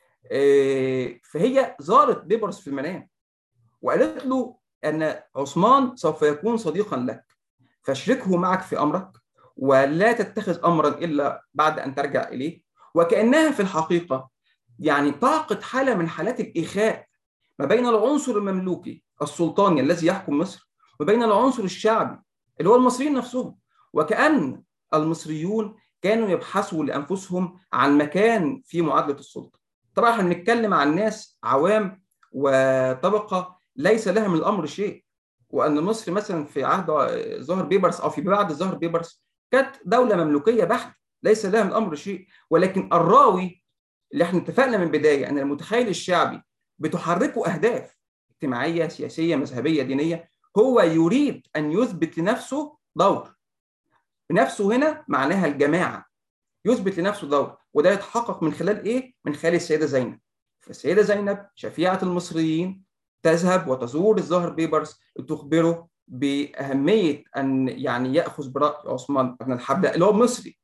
فهي زارت بيبرس في المنام وقالت له أن عثمان سوف يكون صديقا لك، فاشركه معك في أمرك ولا تتخذ أمرا إلا بعد أن ترجع إليه. وكأنها في الحقيقة يعني تعقد حالة من حالات الإخاء ما بين العنصر المملوكي السلطاني الذي يحكم مصر وبين العنصر الشعبي اللي هو المصريين نفسهم. وكأن المصريون كانوا يبحثوا لأنفسهم عن مكان في معادلة السلطة. طبعا احنا بنتكلم عن ناس عوام وطبقة ليس لها من الأمر شيء، وأن مصر مثلا في عهد زهر بيبرس أو في بعد زهر بيبرس كانت دولة مملوكية بحتة ليس لها من الأمر شيء. ولكن الراوي اللي احنا اتفقنا من البداية أن المتخيل الشعبي بتحركه أهداف اجتماعية سياسية مذهبية دينية، هو يريد أن يثبت لنفسه دور. نفسه هنا معناها الجماعة، يثبت لنفسه دور، وده يتحقق من خلال إيه؟ من خلال السيدة زينب. فالسيدة زينب شفيعة المصريين تذهب وتزور الزهر بيبرس لتخبره بأهمية أن يعني يأخذ برأي عثمان بن الحبلة اللي هو مصري.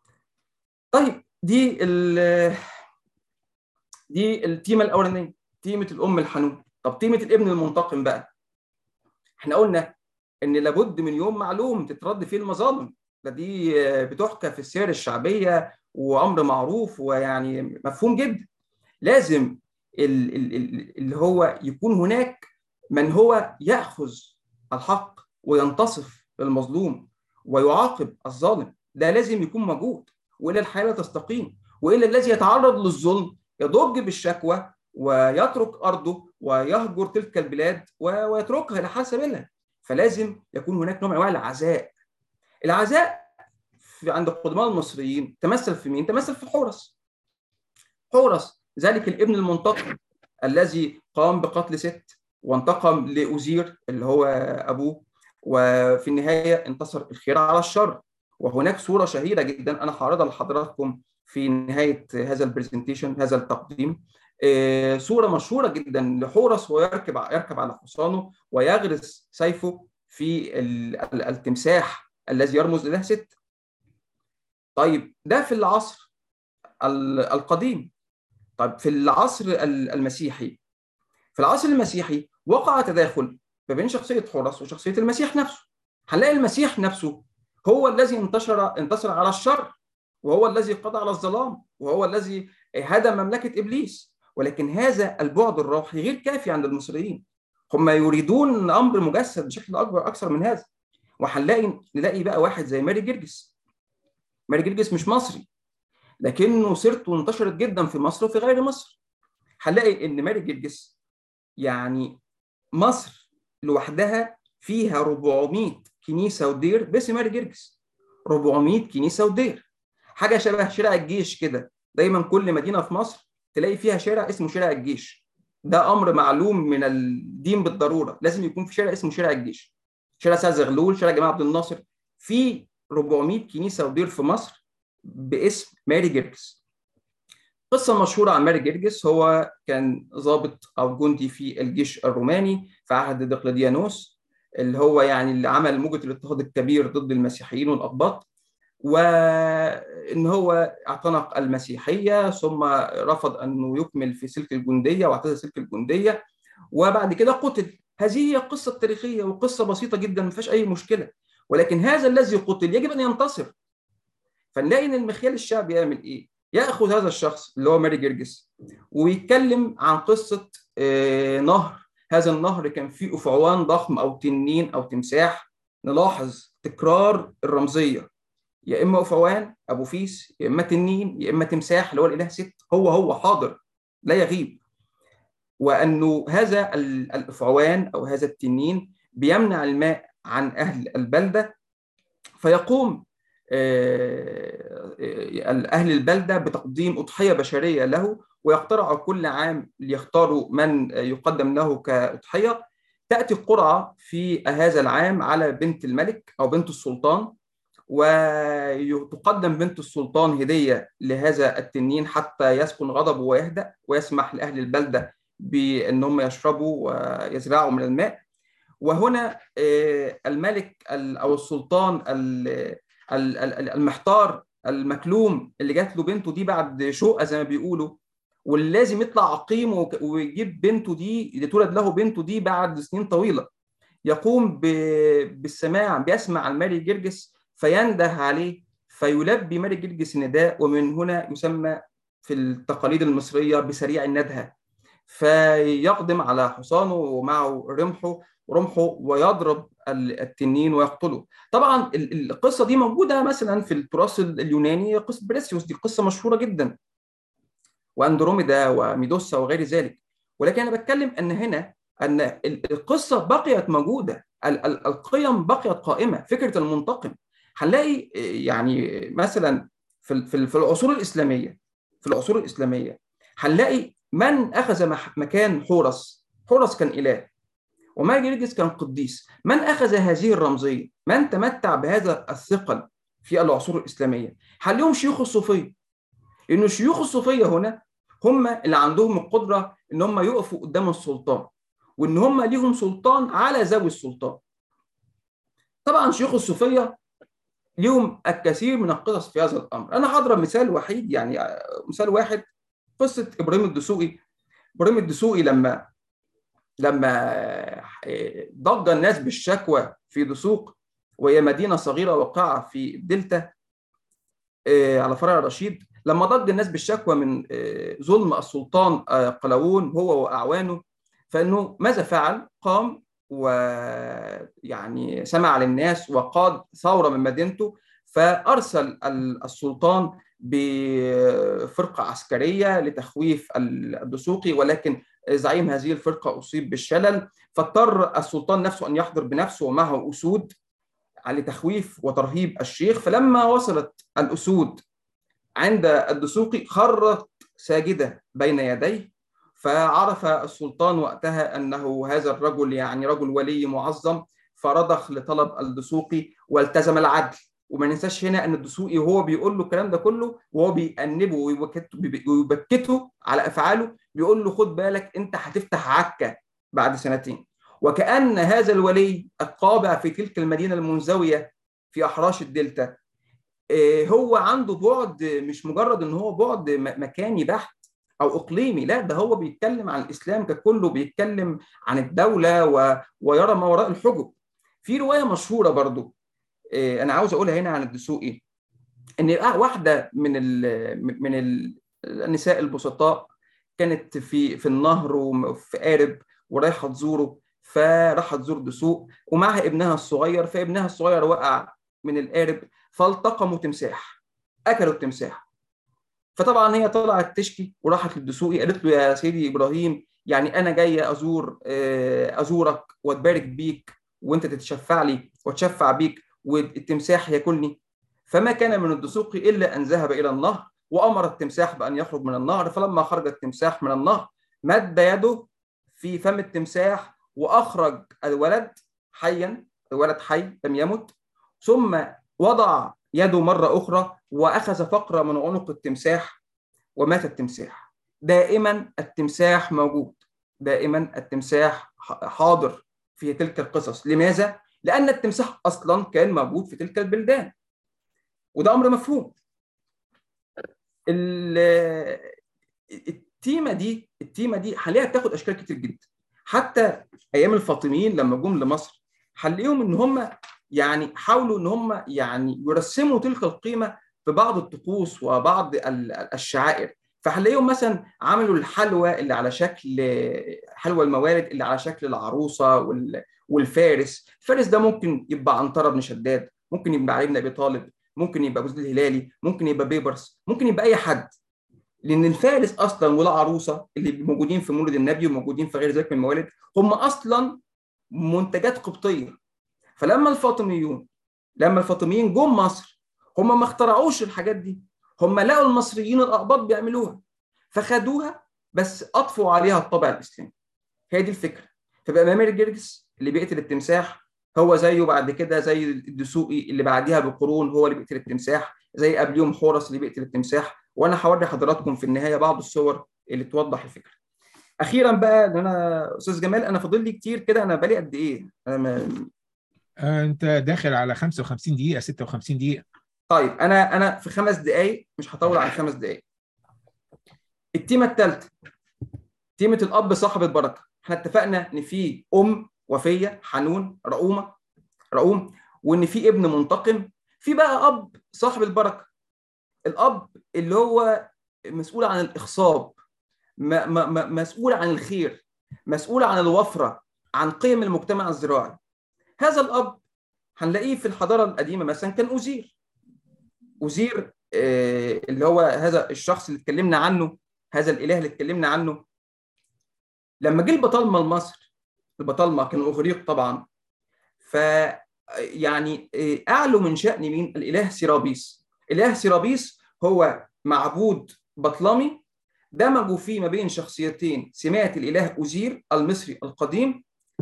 طيب دي ال دي التيمة الأولانية، تيمة الأم الحنون. طب تيمة الابن المنتقم بقى، احنا قلنا ان لابد من يوم معلوم تترد فيه المظالم، ده دي بتحكى في السير الشعبية وأمر معروف ويعني مفهوم جدا. لازم اللي هو يكون هناك من هو يأخذ الحق وينتصف للمظلوم ويعاقب الظالم، ده لازم يكون موجود، وإلا الحياة لا تستقيم، وإلا الذي يتعرض للظلم يضج بالشكوى ويترك أرضه ويهجر تلك البلاد ويتركها لحال سبيلها. فلازم يكون هناك نوع من أنواع العزاء. العزاء عند قدماء المصريين تمثل في مين؟ تمثل في حورس. حورس ذلك الابن المنتقم الذي قام بقتل ست وانتقم لأزير اللي هو أبوه، وفي النهاية انتصر الخير على الشر. وهناك صورة شهيرة جدا أنا هعرضها لحضراتكم في نهاية هذا البرزنتيشن، هذا التقديم. صورة مشهورة جدا لحورس ويركب يركب على حصانه ويغرس سيفه في التمساح الذي يرمز إله ست. طيب ده في العصر القديم. طيب في العصر المسيحي، في العصر المسيحي وقع تداخل ما بين شخصية حورس وشخصية المسيح نفسه. هنلاقي المسيح نفسه هو الذي انتشر انتصر على الشر، وهو الذي قضى على الظلام، وهو الذي هدم مملكة إبليس. ولكن هذا البعد الروحي غير كافي عند المصريين، هم يريدون أمر مجسد بشكل أكبر أكثر من هذا. وهنلاقي نلاقي بقى واحد زي ماري جرجس. ماري جرجس مش مصري، لكنه سيرته انتشرت جدا في مصر وفي غير مصر. هنلاقي ان ماري جرجس يعني مصر لوحدها فيها أربعمائة كنيسه ودير باسم ماري جرجس. أربعمائة كنيسه ودير، حاجه شبه شارع الجيش كده. دايما كل مدينه في مصر تلاقي فيها شارع اسمه شارع الجيش، ده امر معلوم من الدين بالضروره، لازم يكون في شارع اسمه شارع الجيش. شارع سعد زغلول، شارع جمال عبد الناصر، في أربعمائة كنيسه ودير في مصر باسم ماري جرجس. قصة مشهورة عن ماري جرجس، هو كان ضابط أو جندي في الجيش الروماني في عهد دقلديانوس، اللي هو يعني اللي عمل موجة الاضطهاد الكبير ضد المسيحيين والأقباط، وإن هو اعتنق المسيحية ثم رفض أنه يكمل في سلك الجندية واعتزل سلك الجندية، وبعد كده قتل. هذه هي قصة تاريخية وقصة بسيطة جدا ما فيهاش أي مشكلة، ولكن هذا الذي قتل يجب أن ينتصر. فنلاقي إن المخيال الشعبي يعمل إيه؟ ياخذ هذا الشخص اللي هو ماري جرجس ويتكلم عن قصه نهر. هذا النهر كان فيه افعوان ضخم او تنين او تمساح. نلاحظ تكرار الرمزيه، يا اما افعوان ابو فيس، يا اما تنين، يا اما تمساح اللي هو الاله ست، هو هو حاضر لا يغيب. وانه هذا الافعوان او هذا التنين بيمنع الماء عن اهل البلده، فيقوم أهل البلدة بتقديم أضحية بشرية له، ويقترعوا كل عام ليختاروا من يقدم له كأضحية. تأتي القرعة في هذا العام على بنت الملك أو بنت السلطان، وتقدم بنت السلطان هدية لهذا التنين حتى يسكن غضبه ويهدأ، ويسمح لأهل البلدة بأنهم يشربوا ويزرعوا من الماء. وهنا الملك أو السلطان المحتار المكلوم اللي جات له بنته دي بعد شقة زي ما بيقولوا، واللي لازم يطلع عقيم ويجيب بنته دي اللي تولد له بنته دي بعد سنين طويلة، يقوم بالسماع، بيسمع الملك جرجس فينده عليه فيلبي ملك جرجس النداء، ومن هنا يسمى في التقاليد المصرية بسريع الندهة. فيقدم على حصانه ومعه رمحه رمحه ويضرب التنين ويقتله. طبعا القصة دي موجودة مثلا في التراث اليوناني، قصة بريسيوس دي قصة مشهورة جدا، واندروميدا وميدوسا وغير ذلك. ولكن انا بتكلم ان هنا ان القصه بقيت موجوده، القيم بقيت قائمه. فكره المنتقم هنلاقي يعني مثلا في في العصور الاسلاميه في العصور الاسلاميه هنلاقي من اخذ مكان حورس. حورس كان اله، وملك جرجس كان قديس. من اخذ هذه الرمزيه، من تمتع بهذا الثقل في العصور الاسلاميه، هنلاقيهم شيوخ الصوفيه. لأن شيوخ الصوفيه هنا هم اللي عندهم القدرة إن هم يقفوا قدام السلطان، وإن هم ليهم سلطان على ذوي السلطان. طبعا شيوخ الصوفية ليهم الكثير من القصص في هذا الأمر. أنا هضرب مثال وحيد، يعني مثال واحد، قصة إبراهيم الدسوقي. إبراهيم الدسوقي لما لما ضج الناس بالشكوى في دسوق، وهي مدينة صغيرة واقعة في الدلتا على فرع رشيد، لما ضج الناس بالشكوى من ظلم السلطان قلاوون هو وأعوانه، فإنه ماذا فعل؟ قام ويعني سمع للناس وقاد ثورة من مدينته، فأرسل السلطان بفرقة عسكرية لتخويف الدسوقي، ولكن زعيم هذه الفرقة أصيب بالشلل، فاضطر السلطان نفسه أن يحضر بنفسه ومعه أسود لتخويف وترهيب الشيخ. فلما وصلت الأسود عند الدسوقي خرت ساجدة بين يديه، فعرف السلطان وقتها أنه هذا الرجل يعني رجل ولي معظم، فرضخ لطلب الدسوقي والتزم العدل. وما ننساش هنا أن الدسوقي وهو بيقول له الكلام ده كله وهو بيأنبه ويبكته على أفعاله، بيقول له خد بالك أنت هتفتح عكا بعد سنتين. وكأن هذا الولي القابع في تلك المدينة المنزوية في أحراش الدلتا هو عنده بعد، مش مجرد ان هو بعد مكاني بحت او اقليمي، لا ده هو بيتكلم عن الاسلام ككله، بيتكلم عن الدوله و... ويرى ما وراء الحجب. في روايه مشهوره برضو انا عاوز اقولها هنا عن الدسوقي، ان واحده من ال... من ال... النساء البسطاء كانت في في النهر وفي قارب ورايحه تزوره، فراحت تزور دسوق ومعها ابنها الصغير، فابنها الصغير وقع من القارب فالتقموا تمساح، اكلوا التمساح. فطبعا هي طلعت تشكي وراحت للدسوقي قالت له يا سيدي ابراهيم، يعني انا جايه ازور ازورك واتبارك بيك وانت تتشفع لي واتشفع بيك والتمساح ياكلني. فما كان من الدسوقي الا ان ذهب الى النهر وامر التمساح بان يخرج من النهر. فلما خرج التمساح من النهر مد يده في فم التمساح واخرج الولد حيا، الولد حي لم يمت، ثم وضع يده مرة أخرى وأخذ فقرة من عنق التمساح ومات التمساح. دائما التمساح موجود، دائما التمساح حاضر في تلك القصص. لماذا؟ لأن التمساح أصلا كان موجود في تلك البلدان، وده أمر مفهوم. التيمة دي التيمة دي هنلاقيها بتاخد أشكال كتير جدا. حتى أيام الفاطميين لما جم لمصر هنلاقيهم إن هم يعني حاولوا ان هم يعني يرسموا تلك القيمه في بعض الطقوس وبعض الشعائر. فهنلاقيهم مثلا عملوا الحلوى اللي على شكل حلوى الموالد اللي على شكل العروسه والفارس. الفارس ده ممكن يبقى عنترة بن شداد، ممكن يبقى علي بن ابي طالب، ممكن يبقى جوز الهلالي، ممكن يبقى بيبرس، ممكن يبقى اي حد، لان الفارس اصلا والعروسه اللي موجودين في مولد النبي وموجودين في غير ذلك من الموالد هم اصلا منتجات قبطيه. فلما الفاطميون لما الفاطميين جم مصر هم ما اخترعوش الحاجات دي، هم لقوا المصريين الأقباط بيعملوها فخدوها بس أضفوا عليها الطابع الإسلامي. هي دي الفكرة. فبقى مامير جرجس اللي بيقتل التمساح هو زيه بعد كده زي الدسوقي اللي بعديها بقرون هو اللي بيقتل التمساح، زي قبليهم حورس اللي بيقتل التمساح. وانا هوري حضراتكم في النهايه بعض الصور اللي توضح الفكره. اخيرا بقى ان انا استاذ جمال انا فاضل لي كتير كده، انا بالي قد ايه؟ أنا ما... آه انت داخل على خمسة وخمسين دقيقة ستة وخمسين دقيقة. طيب انا انا في خمس دقائق مش هطول عن خمس دقائق. التيمه الثالثه تيمه الاب صاحب البركه. احنا اتفقنا ان في ام وفيه حنون رؤومه رؤوم، وان في ابن منتقم، في بقى اب صاحب البركه. الاب اللي هو مسؤول عن الاخصاب، مسؤول عن الخير، مسؤول عن الوفره، عن قيم المجتمع الزراعي. هذا الاب هنلاقيه في الحضاره القديمه مثلا كان أوزير. أوزير اللي هو هذا الشخص اللي اتكلمنا عنه، هذا الاله اللي اتكلمنا عنه. لما جه البطالمه لمصر، البطالمه كانوا اغريق طبعا، ف يعني اعلوا من شأن مين؟ الاله سيرابيس. اله سيرابيس هو معبود بطلمي دمجوا فيه ما بين شخصيتين سمات الاله أوزير المصري القديم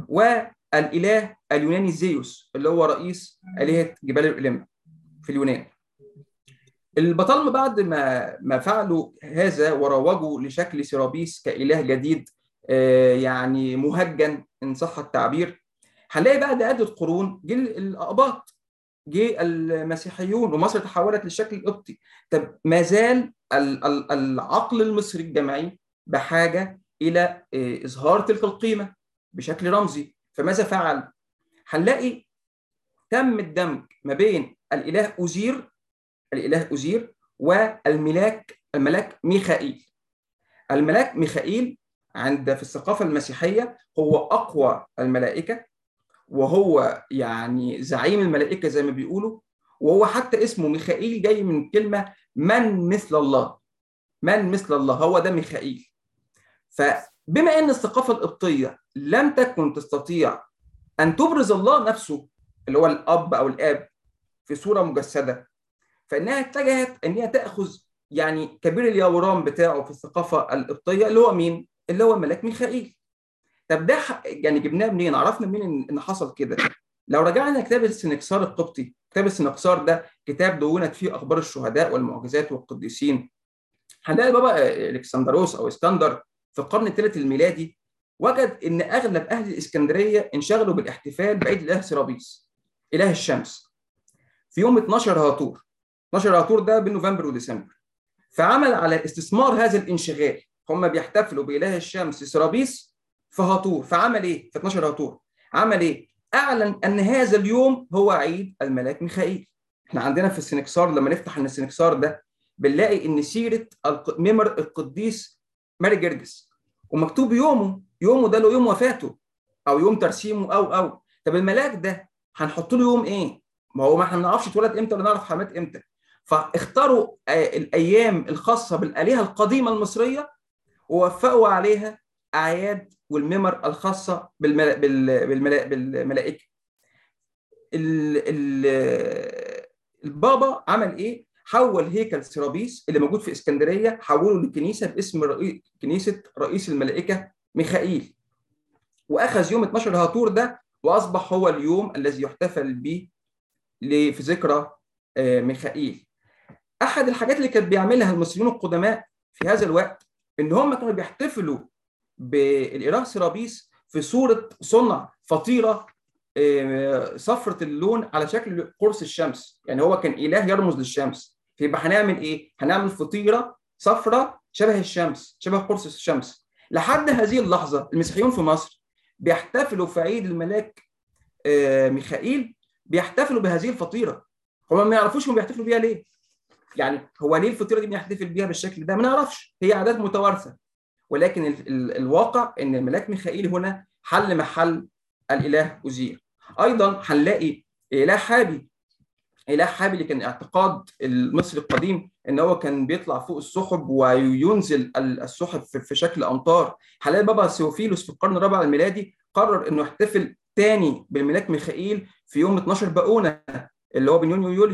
والاله اليوناني زيوس اللي هو رئيس آلهة جبال الأوليمب في اليونان. البطالمة بعد ما ما فعلوا هذا وروجوا لشكل سيرابيس كإله جديد يعني مهجن إن صح التعبير، هنلاقي بعد عدة قرون جه الأقباط، جه المسيحيون، ومصر تحولت للشكل القبطي. طب ما زال العقل المصري الجمعي بحاجة إلى إظهار تلك القيمة بشكل رمزي. فماذا فعل؟ هنلاقي تم الدمج ما بين الإله أوزير الإله أوزير والملاك الملاك ميخائيل. الملاك ميخائيل عند في الثقافة المسيحية هو أقوى الملائكة، وهو يعني زعيم الملائكة زي ما بيقولوا، وهو حتى اسمه ميخائيل جاي من كلمة من مثل الله. من مثل الله هو ده ميخائيل. فبما أن الثقافة القبطية لم تكن تستطيع أن تبرز الله نفسه اللي هو الأب أو الآب في صورة مجسدة، فإنها اتجهت أنها تأخذ يعني كبير اليورام بتاعه في الثقافة القبطية اللي هو مين؟ اللي هو الملاك ميخائيل. طب ده يعني جبناه منين؟ عرفنا منين ان حصل كده؟ لو رجعنا كتاب السنكسار القبطي، كتاب السنكسار ده كتاب دونت فيه اخبار الشهداء والمعجزات والقديسين. هنلاقي بابا الكسندروس او اسكندر في القرن الثالث الميلادي وجد ان اغلب اهل الاسكندريه انشغلوا بالاحتفال بعيد الاله سيرابيس اله الشمس في يوم اتناشر هاتور. اتناشر هاتور ده بين نوفمبر وديسمبر. فعمل على استثمار هذا الانشغال، هم بيحتفلوا باله الشمس سيرابيس في هاتور. فعمل ايه في اتناشر هاتور؟ عمل ايه؟ اعلن ان هذا اليوم هو عيد الملاك ميخائيل. احنا عندنا في السنكسار لما نفتح ان السنكسار ده بنلاقي ان سيره ميمر القديس ماري جرجس ومكتوب يومه يومه ده له يوم وفاته او يوم ترسيمه او او طب الملاك ده هنحط له يوم ايه؟ ما هو ما احنا ما نعرفش اتولد امتى ولا نعرف حمات امتى. فاختاروا الايام الخاصه بالالهه القديمه المصريه ووفقوا عليها اعياد والممر الخاصه بالملا... بالملا... بالملائكه. ال... ال... البابا عمل ايه؟ حول هيكل سيرابيس اللي موجود في اسكندريه حوله لكنيسه باسم رئي... كنيسه رئيس الملائكه ميخائيل، واخذ يوم اتناشر هاتور ده واصبح هو اليوم الذي يحتفل به في ذكرى ميخائيل. احد الحاجات اللي كانت بيعملها المصريين القدماء في هذا الوقت ان هم كانوا بيحتفلوا بالاله سيرابيس في صوره صنع فطيره صفرة اللون على شكل قرص الشمس. يعني هو كان اله يرمز للشمس، فيبقى هنعمل ايه؟ هنعمل فطيره صفرة شبه الشمس، شبه قرص الشمس. لحد هذه اللحظه المسيحيون في مصر بيحتفلوا في عيد الملاك ميخائيل بيحتفلوا بهذه الفطيره. هم ما يعرفوش هم بيحتفلوا بيها ليه. يعني هو ليه الفطيره دي بنحتفل بيها بالشكل ده؟ ما نعرفش، هي عادات متوارثه. ولكن ال ال الواقع ان الملاك ميخائيل هنا حل محل الاله أوزير. ايضا هنلاقي اله حابي. اله حابي اللي كان اعتقاد المصري القديم ان هو كان بيطلع فوق السحب وينزل السحب في شكل امطار. هنلاقي بابا سيوفيلوس في القرن الرابع الميلادي قرر انه يحتفل تاني بالملاك ميخائيل في يوم اتناشر باونه اللي هو بين يونيو ويوليو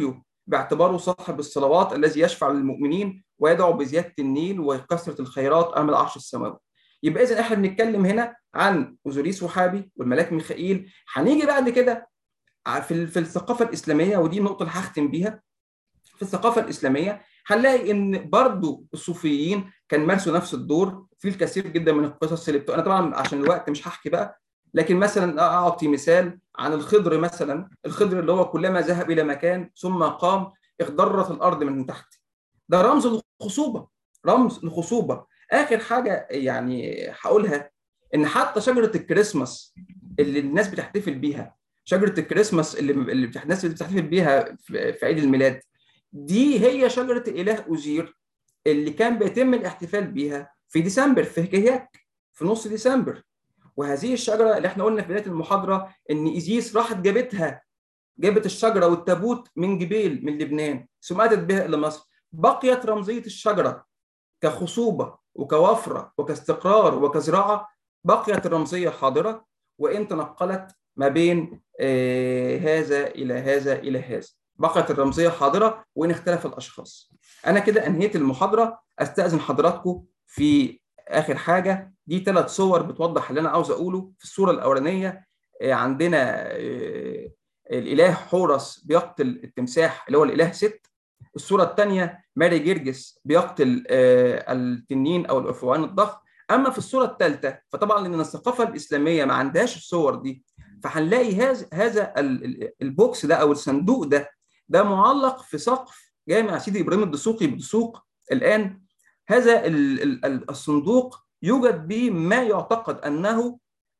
باعتباره صاحب الصلوات الذي يشفع للمؤمنين ويدعو بزيادة النيل وكثرة الخيرات أمام العرش السماوي. يبقى إذا إحنا بنتكلم هنا عن أوزوريس وحابي والملاك ميخائيل. هنيجي بعد كده في في الثقافة الإسلامية، ودي النقطة اللي هختم بيها. في الثقافة الإسلامية هنلاقي إن برضو الصوفيين كان مارسوا نفس الدور في الكثير جدا من القصص اللي بتو... أنا طبعا عشان الوقت مش هحكي بقى، لكن مثلا أعطي مثال عن الخضر. مثلا الخضر اللي هو كلما ذهب إلى مكان ثم قام اخضرت الأرض من تحت. ده رمز الخصوبة، رمز الخصوبة. آخر حاجة يعني هقولها إن حتى شجرة الكريسماس اللي الناس بتحتفل بيها، شجرة الكريسماس اللي اللي الناس بتحتفل بيها في عيد الميلاد، دي هي شجرة الإله أوزير اللي كان بيتم الاحتفال بيها في ديسمبر، في هكياك، في نص ديسمبر. وهذه الشجرة اللي احنا قلنا في بداية المحاضرة إن إيزيس راحت جابتها، جابت الشجرة والتابوت من جبيل من لبنان ثم أتت بها إلى مصر. بقيت رمزية الشجرة كخصوبة وكوفرة وكاستقرار وكزراعة، بقيت الرمزية حاضرة، وإن تنقلت ما بين آه هذا إلى هذا إلى هذا، بقيت الرمزية حاضرة وإن اختلف الأشخاص. أنا كده أنهيت المحاضرة. أستأذن حضراتكم في آخر حاجة، دي ثلاث صور بتوضح اللي أنا عاوز أقوله. في الصورة الأولانية آه عندنا آه الإله حورس بيقتل التمساح اللي هو الإله ست. الصورة الثانية ماري جرجس بيقتل آه التنين أو الأفوان الضخم. أما في الصورة الثالثة فطبعا لأن الثقافة الإسلامية ما عندهاش الصور دي، فهنلاقي هذا هذا البوكس ده أو الصندوق ده ده معلق في سقف جامع سيدي إبراهيم الدسوقي بدسوق الآن. هذا الصندوق يوجد به ما يعتقد أنه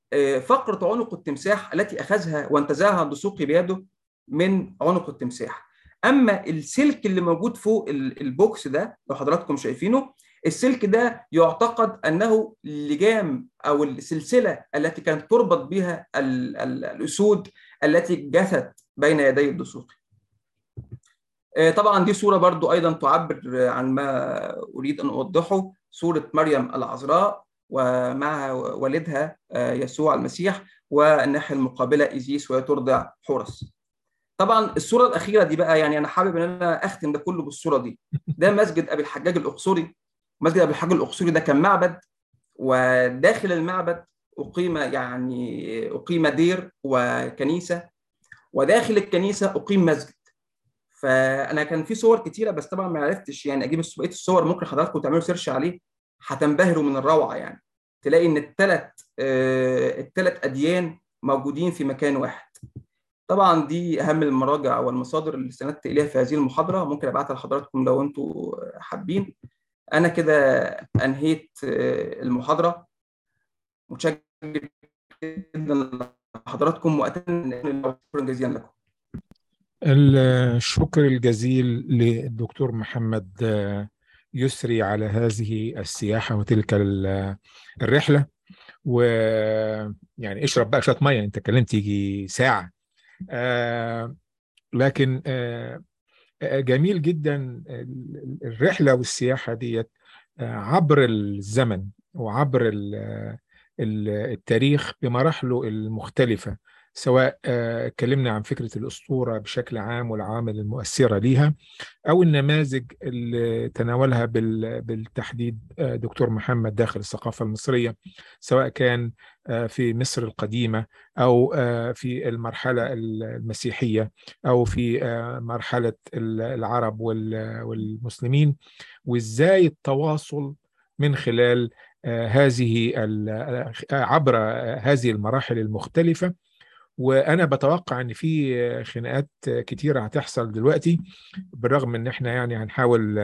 فقرة عنق التمساح التي أخذها وانتزعها الدسوقي بيده من عنق التمساح. أما السلك اللي موجود فوق البوكس ده لو حضراتكم شايفينه، السلك ده يعتقد أنه اللجام أو السلسلة التي كانت تربط بها الأسود التي جثت بين يدي الدسوقي. طبعا دي صورة برضو أيضا تعبر عن ما أريد أن أوضحه، صورة مريم العذراء ومع والدها يسوع المسيح، والناحية المقابلة إيزيس وهي ترضع حورس. طبعا الصورة الأخيرة دي بقى يعني أنا حابب أن أنا أختم ده كله بالصورة دي. ده مسجد أبي الحجاج الأقصري. مسجد أبي الحجاج الأقصري ده كان معبد، وداخل المعبد أقيم يعني أقيم دير وكنيسة، وداخل الكنيسة أقيم مسجد. فأنا كان في صور كتيرة بس طبعا ما عرفتش يعني أجيب بقية الصور. ممكن حضراتكم تعملوا سيرش عليه هتنبهروا من الروعة. يعني تلاقي إن الثلاث آه الثلاث أديان موجودين في مكان واحد. طبعا دي أهم المراجع والمصادر اللي استندت إليها في هذه المحاضرة، ممكن أبعتها لحضراتكم لو أنتم حابين. أنا كده أنهيت آه المحاضرة. متشكر جدا لحضراتكم وأتمنى شكرا جزيلا لكم. الشكر الجزيل للدكتور محمد يسري على هذه السياحة وتلك الرحلة. ويعني اشرب بقى شوية مية، انت كلمت يجي ساعة. آه لكن آه جميل جدا الرحلة والسياحة ديت عبر الزمن وعبر التاريخ بمراحله المختلفة، سواء اتكلمنا عن فكرة الأسطورة بشكل عام والعوامل المؤثرة ليها، أو النماذج اللي تناولها بالتحديد دكتور محمد داخل الثقافة المصرية، سواء كان في مصر القديمة أو في المرحلة المسيحية أو في مرحلة العرب والمسلمين، وإزاي التواصل من خلال هذه عبر هذه المراحل المختلفة. وأنا بتوقع أن في خناقات كتيرة هتحصل دلوقتي، بالرغم أن احنا يعني هنحاول.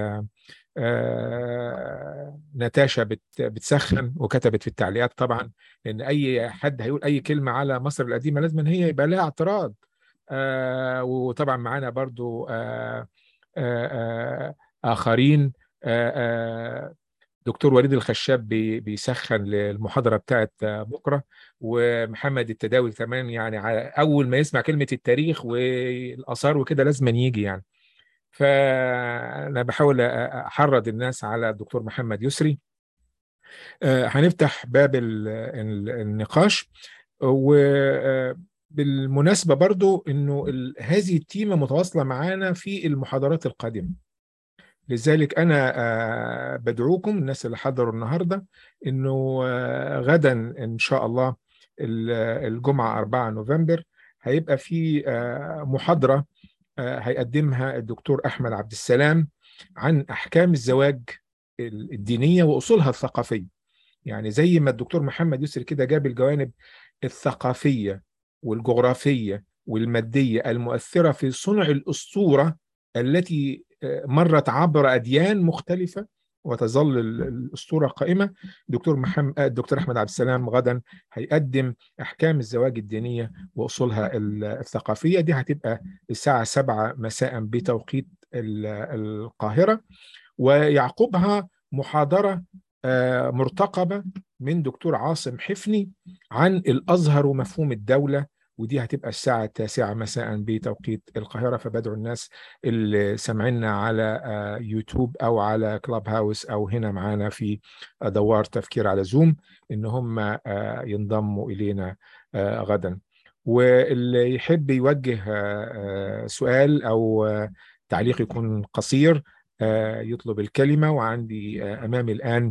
ناتاشا بتسخن وكتبت في التعليقات طبعا ان اي حد هيقول اي كلمة على مصر القديمة لازم هي يبقى لها اعتراض. وطبعا معانا برضو اخرين. دكتور وليد الخشاب بيسخن للمحاضرة بتاعت بكرة، ومحمد التداوي كمان يعني أول ما يسمع كلمة التاريخ والآثار وكده لازم يجي يعني. فأنا بحاول أحرض الناس على الدكتور محمد يسري. هنفتح باب النقاش، و بالمناسبة برضو إنه ال- هذه التيمة متواصلة معانا في المحاضرات القادمة. لذلك أنا آه، بدعوكم الناس اللي حضروا النهاردة إنه آه، غدا إن شاء الله ال- الجمعة أربعة نوفمبر هيبقى في آه، محاضرة آه، هيقدمها الدكتور أحمد عبد السلام عن أحكام الزواج الدينية وأصولها الثقافية. يعني زي ما الدكتور محمد يسري كده جاب الجوانب الثقافية والجغرافية والمادية المؤثرة في صنع الأسطورة التي آه، مرت عبر أديان مختلفة وتظل ال- الأسطورة قائمة. دكتور محمد الدكتور أحمد عبد السلام غدا هيقدم أحكام الزواج الدينية وأصولها ال- الثقافية. دي هتبقى الساعة سبعة مساء بتوقيت ال- القاهرة، ويعقبها محاضرة آه، مرتقبة من دكتور عاصم حفني عن الأزهر ومفهوم الدولة، ودي هتبقى الساعة التاسعة مساء بتوقيت القاهرة. فبدعو الناس اللي سمعنا على آه، يوتيوب أو على كلاب هاوس أو هنا معانا في دوار تفكير على زوم إن هم آه، ينضموا إلينا آه، غدا. واللي يحب يوجه آه، آه، سؤال أو آه، تعليق يكون قصير آه، يطلب الكلمة. وعندي آه، أمامي الآن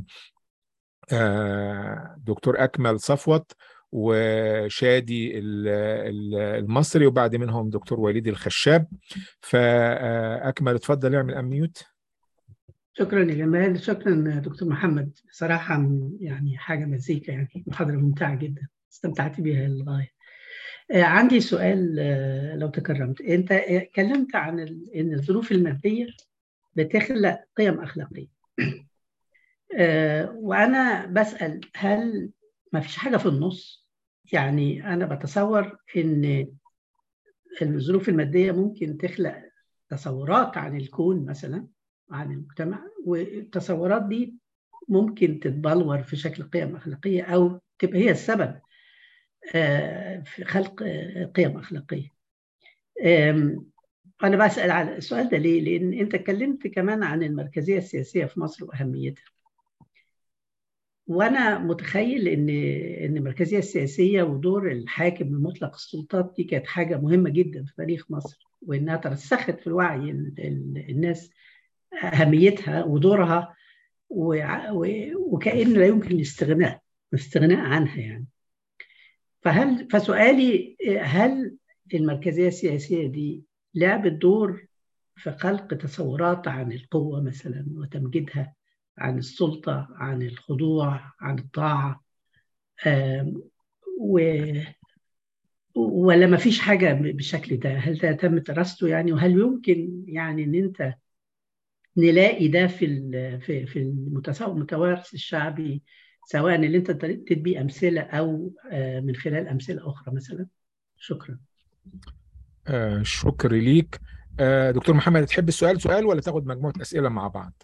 آه، دكتور أكمل صفوت وشادي ال- ال- المصري، وبعد منهم دكتور وليد الخشاب. فأكمل اتفضل اعمل أميوت. شكرا يا جمال، شكرا دكتور محمد. بصراحة م- يعني حاجة مزيكا، يعني محاضرة ممتعة جدا استمتعت بها للغاية. آه، عندي سؤال، آه، لو تكرمت. أنت آه، اتكلمت عن ال- إن الظروف المادية بتخلق قيم أخلاقية. آه، وأنا بسأل، هل ما فيش حاجة في النص؟ يعني أنا بتصور إن الظروف المادية ممكن تخلق تصورات عن الكون مثلا، عن المجتمع، والتصورات دي ممكن تتبلور في شكل قيم أخلاقية أو تبقى هي السبب آه، في خلق آه، قيم أخلاقية. آم، أنا بسأل على السؤال ده ليه؟ لأن أنت اتكلمت كمان عن المركزية السياسية في مصر وأهميتها، وأنا متخيل إن إن المركزية السياسية ودور الحاكم بمطلق السلطات دي كانت حاجة مهمة جدا في تاريخ مصر، وإنها ترسخت في الوعي ال- ال- الناس أهميتها ودورها، وع- و- وكأن لا يمكن الاستغناء الاستغناء عنها يعني. فهل فسؤالي، هل المركزية السياسية دي لعبت دور في خلق تصورات عن القوة مثلا وتمجيدها، عن السلطة، عن الخضوع، عن الطاعة، آم، و ولا ما فيش حاجة بالشكل ده؟ هل ده تم دراسته يعني؟ وهل يمكن يعني ان انت نلاقي ده في ال- في في المتسا- المتوارث الشعبي، سواء اللي انت اديت بيه امثله او آه، من خلال امثله اخرى مثلا؟ شكرا. آه، شكر ليك. آه، دكتور محمد تحب السؤال سؤال ولا تاخد مجموعة أسئلة مع بعض؟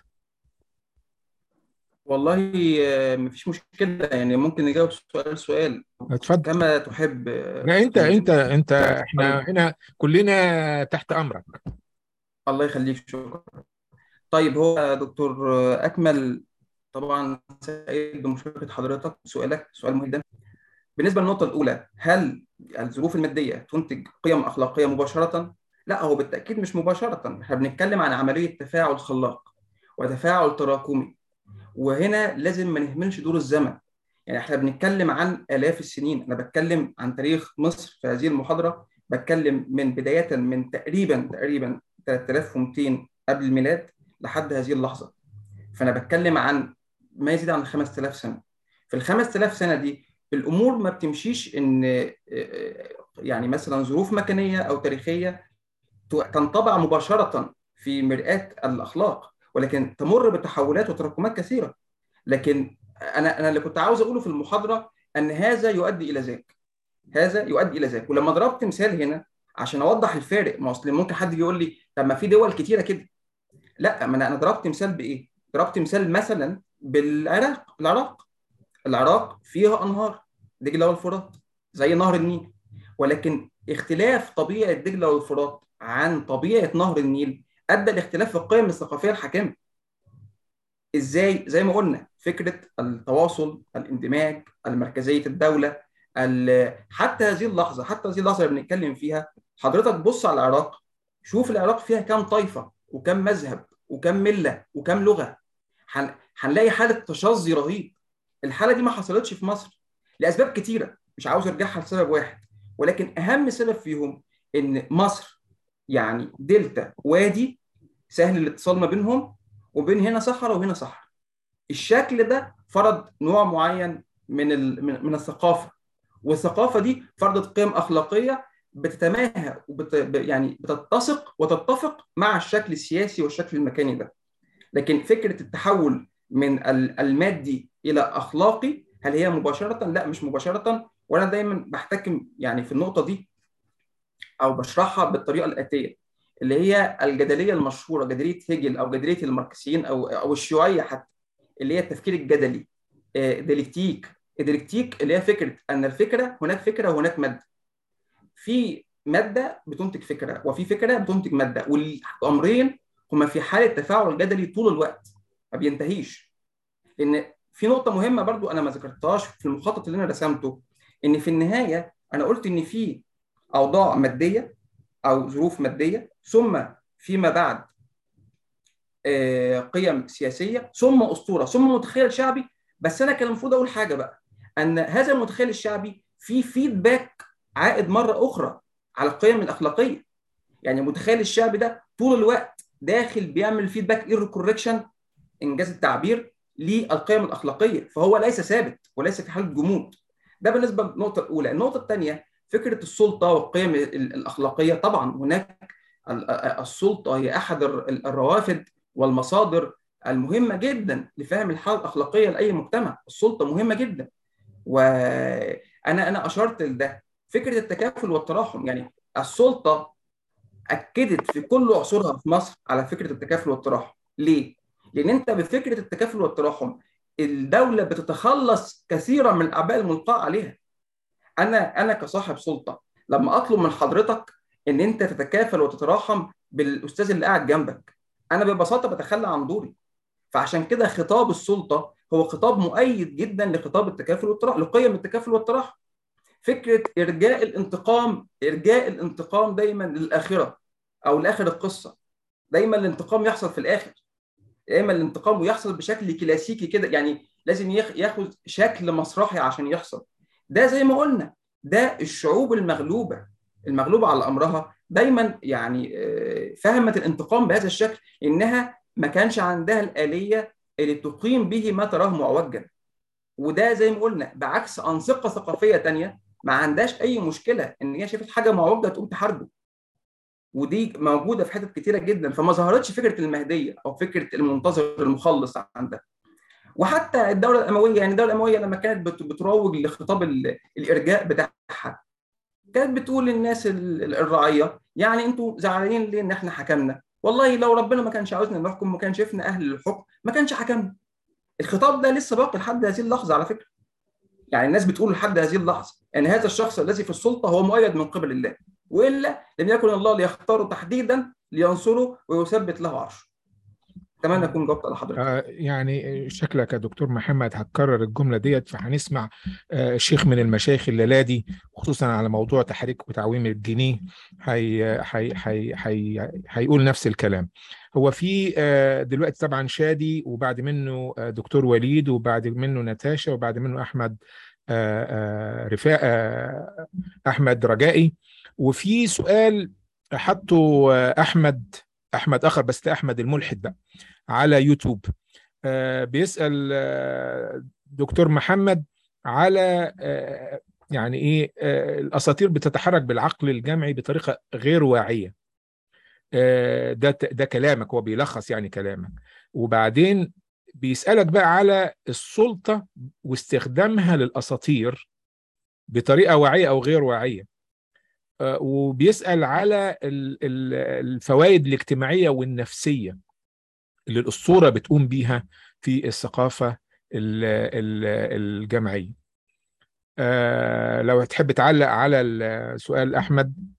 والله آه، مفيش مشكلة، يعني ممكن نجاوب سؤال سؤال اتفضل. كما تحب. آه، لا انت أستاذ انت انت احنا طيب، هنا كلنا تحت امرك. الله يخليك، شكرا. طيب، هو دكتور آه، أكمل، طبعا سعيد بمشاركة حضرتك. سؤالك سؤال مهم جدا. بالنسبة للنقطة الأولى، هل الظروف المادية تنتج قيم أخلاقية مباشرة؟ لا، هو بالتأكيد مش مباشرة. احنا بنتكلم عن عملية تفاعل خلاق وتفاعل تراكمي، وهنا لازم ما نهملش دور الزمن. يعني احنا بنتكلم عن آلاف السنين. أنا بتكلم عن تاريخ مصر في هذه المحاضرة، بتكلم من بداية من تقريبا تقريبا ثلاثة آلاف ومئتين قبل الميلاد لحد هذه اللحظة. فأنا بتكلم عن ما يزيد عن خمسة آلاف سنة. في ال خمسة آلاف سنة دي الأمور ما بتمشيش إن يعني مثلا ظروف مكانية أو تاريخية تنطبع مباشرة في مرآة الأخلاق، ولكن تمر بتحولات وتراكمات كثيرة. لكن انا انا اللي كنت عاوز اقوله في المحاضره ان هذا يؤدي الى ذاك، هذا يؤدي الى ذاك. ولما ضربت مثال هنا عشان اوضح الفارق، ما اصل ممكن حد يقول لي طب ما في دول كتيره كده. لا، ما انا انا ضربت مثال بايه؟ ضربت مثال مثلا بالعراق. العراق العراق فيها انهار، دجله والفرات، زي نهر النيل. ولكن اختلاف طبيعه دجله والفرات عن طبيعه نهر النيل ادى لاختلاف في القيم الثقافيه الحاكمه. ازاي؟ زي ما قلنا، فكره التواصل، الاندماج، المركزيه الدوله، حتى هذه اللحظه حتى هذه اللحظه اللي بنتكلم فيها، حضرتك بص على العراق، شوف العراق فيها كام طائفه وكم مذهب وكم مله وكم لغه، هنلاقي حاله تشظي رهيب. الحاله دي ما حصلتش في مصر لاسباب كتيره، مش عاوز ارجعها لسبب واحد، ولكن اهم سبب فيهم ان مصر يعني دلتا وادي سهل الاتصال ما بينهم، وبين هنا صحراء وهنا صحراء. الشكل ده فرض نوع معين من من الثقافه، والثقافه دي فرضت قيم اخلاقيه بتتماهى وبت يعني بتتسق وتتفق مع الشكل السياسي والشكل المكاني ده. لكن فكره التحول من المادي الى اخلاقي، هل هي مباشره؟ لا، مش مباشره. وانا دايما بحتكم يعني في النقطه دي او بشرحها بالطريقه الاتيه، اللي هي الجدليه المشهوره، جدليه هيجل او جدليه الماركسيين او او الشيوعيه حتى، اللي هي التفكير الجدلي، ديالكتيك. الديالكتيك اللي هي فكره ان الفكره، هناك فكره وهناك ماده، في ماده بتنتج فكره وفي فكره بتنتج ماده، والامرين هما في حاله تفاعل جدلي طول الوقت ما بينتهيش. لان في نقطه مهمه برضو انا ما ذكرتهاش في المخطط اللي انا رسمته، ان في النهايه انا قلت ان في اوضاع ماديه او ظروف ماديه، ثم فيما بعد قيم سياسيه، ثم اسطوره، ثم متخيل شعبي. بس انا كان المفروض اقول حاجه بقى، ان هذا المتخيل الشعبي فيه فيدباك عائد مره اخرى على القيم الاخلاقيه. يعني المتخيل الشعبي ده طول الوقت داخل بيعمل فيدباك ايرور كوركشن، انجاز التعبير، للقيم الاخلاقيه، فهو ليس ثابت وليس في حاله جمود. ده بالنسبه للنقطه الاولى. النقطه الثانيه، فكره السلطه والقيم الاخلاقيه. طبعا هناك السلطه هي احد الروافد والمصادر المهمه جدا لفهم الحاله الاخلاقيه لاي مجتمع. السلطه مهمه جدا، وانا انا اشرت لده. فكره التكافل والتراحم، يعني السلطه اكدت في كل عصورها في مصر على فكره التكافل والتراحم. ليه؟ لان انت بفكره التكافل والتراحم الدوله بتتخلص كثيرا من الاعباء الملقاه عليها. انا انا كصاحب سلطه لما اطلب من حضرتك ان انت تتكافل وتتراحم بالاستاذ اللي قاعد جنبك، انا ببساطه بتخلى عن دوري. فعشان كده خطاب السلطه هو خطاب مؤيد جدا لخطاب التكافل والتراحم، لقيم التكافل والتراحم. فكره ارجاء الانتقام، ارجاء الانتقام دايما للاخره او لاخر القصه. دايما الانتقام يحصل في الاخر، دايما الانتقام يحصل بشكل كلاسيكي كده، يعني لازم ياخد شكل مسرحي عشان يحصل. ده زي ما قلنا، ده الشعوب المغلوبه المغلوبه على امرها دايما يعني فهمت الانتقام بهذا الشكل، انها ما كانش عندها الآلية اللي تقيم به ما تراه معوجا. وده زي ما قلنا بعكس أنسقة ثقافية تانية ما عندهاش أي مشكلة إن هي شافت حاجة معوجة تقوم تحاربه، ودي موجودة في حتت كتيرة جدا. فما ظهرتش فكرة المهدية أو فكرة المنتظر المخلص عندها. وحتى الدولة الأموية، يعني الدولة الأموية لما كانت بتروج لخطاب الإرجاء بتاعها، كانت بتقول للناس الرعية يعني انتوا زعلانين ليه ان احنا حكمنا؟ والله لو ربنا ما كانش عاوزنا نحكم، ما كانش شفنا اهل الحكم، ما كانش حكمنا. الخطاب ده لسه باقي لحد هذه اللحظه على فكره. يعني الناس بتقول لحد هذه اللحظه ان هذا الشخص الذي في السلطه هو مؤيد من قبل الله، والا لم يكن الله ليختاره تحديدا لينصره ويثبت له عرشه. اتمنى اكون جاوبت على حضرتك. آه يعني شكلك يا دكتور محمد هتكرر الجمله ديت، فهنسمع آه شيخ من المشايخ الليله دي خصوصا على موضوع تحريك وتعويم الجنيه هي هي هي هي هيقول نفس الكلام. هو في آه دلوقتي طبعا شادي، وبعد منه آه دكتور وليد، وبعد منه نتاشا، وبعد منه احمد آه آه رفاق آه احمد رجائي. وفي سؤال حطه آه احمد احمد اخر، بس ده احمد الملحد بقى على يوتيوب. آه بيسأل آه دكتور محمد على آه يعني ايه آه الاساطير بتتحرك بالعقل الجمعي بطريقة غير واعية. آه ده ده كلامك، هو بيلخص يعني كلامك. وبعدين بيسألك بقى على السلطة واستخدامها للاساطير بطريقة واعية او غير واعية. آه وبيسأل على الفوائد الاجتماعية والنفسية اللي الأسطورة بتقوم بيها في الثقافة الجمعية. آه لو تحب تعلق على السؤال أحمد.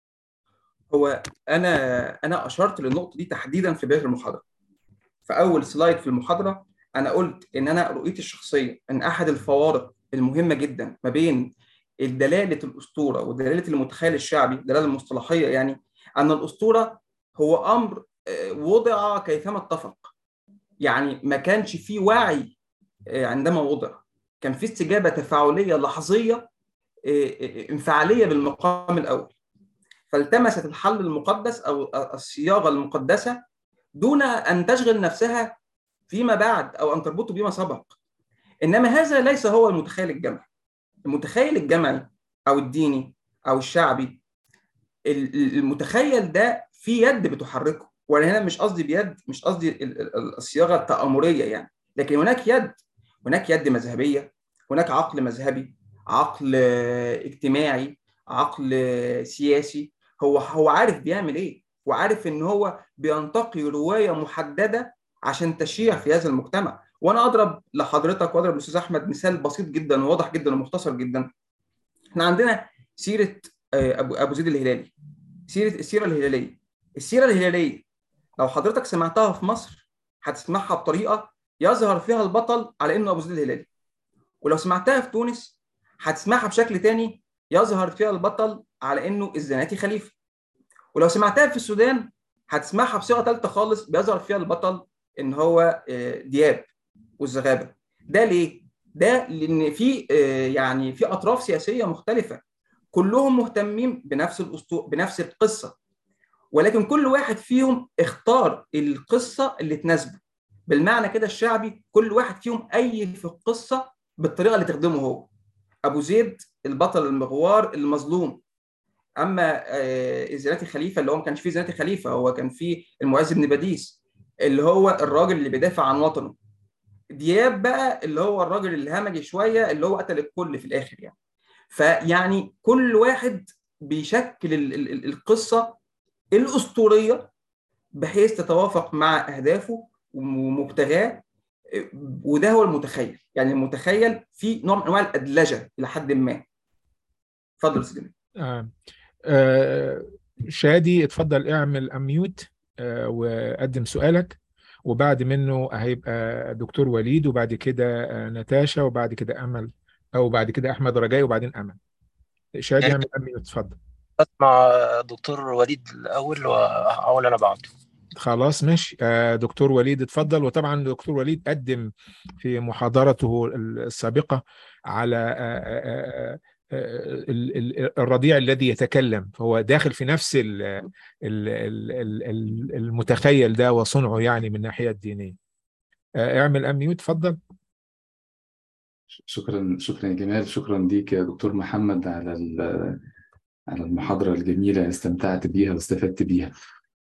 هو أنا أنا أشرت للنقطة دي تحديدا في بداية المحاضرة. في أول سلايد في المحاضرة أنا قلت إن أنا رؤيتي الشخصية إن أحد الفوارق المهمة جدا ما بين دلاله الاسطوره ودلاله المتخيل الشعبي، الدلاله المصطلحيه يعني، ان الاسطوره هو امر وضع كيفما اتفق. يعني ما كانش فيه وعي عندما وضع، كان في استجابه تفاعليه لحظيه انفعاليه بالمقام الاول، فالتمست الحل المقدس او الصياغه المقدسه دون ان تشغل نفسها فيما بعد او ان تربطه بما سبق. انما هذا ليس هو المتخيل الجمعي. المتخيل الجمعي او الديني او الشعبي، المتخيل ده في يد بتحركه، وانا هنا مش قصدي بيد، مش قصدي الصياغه التآمريه يعني، لكن هناك يد، هناك يد مذهبيه، هناك عقل مذهبي، عقل اجتماعي، عقل سياسي. هو هو عارف بيعمل ايه، وعارف ان هو بينتقي روايه محدده عشان تشيع في هذا المجتمع. وانا اضرب لحضرتك واضرب للاستاذ احمد مثال بسيط جدا وواضح جدا ومختصر جدا. احنا عندنا سيره ابو ابو زيد الهلالي، سيره السيره الهلاليه. السيره الهلاليه لو حضرتك سمعتها في مصر هتسمعها بطريقه يظهر فيها البطل على انه ابو زيد الهلالي، ولو سمعتها في تونس هتسمعها بشكل تاني يظهر فيها البطل على انه الزناتي خليفه، ولو سمعتها في السودان هتسمعها بصيغه ثالثه خالص بيظهر فيها البطل ان هو دياب والزغابه. ده ليه؟ ده لان في يعني في اطراف سياسيه مختلفه كلهم مهتمين بنفس الاسطو... بنفس القصه، ولكن كل واحد فيهم اختار القصه اللي تناسبه. بالمعنى كده الشعبي كل واحد فيهم أي في القصه بالطريقه اللي تخدمه هو. ابو زيد البطل المغوار المظلوم، اما الزناتي خليفه اللي هو ما كانش فيه زناتي خليفه، هو كان فيه المعز بن باديس اللي هو الراجل اللي بيدافع عن وطنه. دياب بقى اللي هو الراجل الهمجي شويه اللي هو قتل الكل في الاخر يعني. فيعني كل واحد بيشكل القصه الاسطوريه بحيث تتوافق مع اهدافه ومبتغاه، وده هو المتخيل. يعني المتخيل في نوع من انواع الادلجه الى حد ما. اتفضل سيدي. آه. آه. شادي اتفضل اعمل اميوت آه وقدم سؤالك، وبعد منه هيبقى دكتور وليد، وبعد كده آه نتاشا، وبعد كده امل، او بعد كده احمد رجاي، وبعدين امل. شادي اعمل اميوت اتفضل. اسمع دكتور وليد الاول واحاول انا بعده. خلاص ماشي. آه دكتور وليد اتفضل. وطبعا دكتور وليد قدم في محاضرته السابقة على آه آه الرضيع الذي يتكلم، فهو داخل في نفس ال ال ال المتخيل ده وصنعه يعني من الناحية الدينية. اعمل اميوت اتفضل. شكرا شكرا يا جمال، شكرا ليك يا دكتور محمد على على المحاضرة الجميلة، استمتعت بيها واستفدت بيها.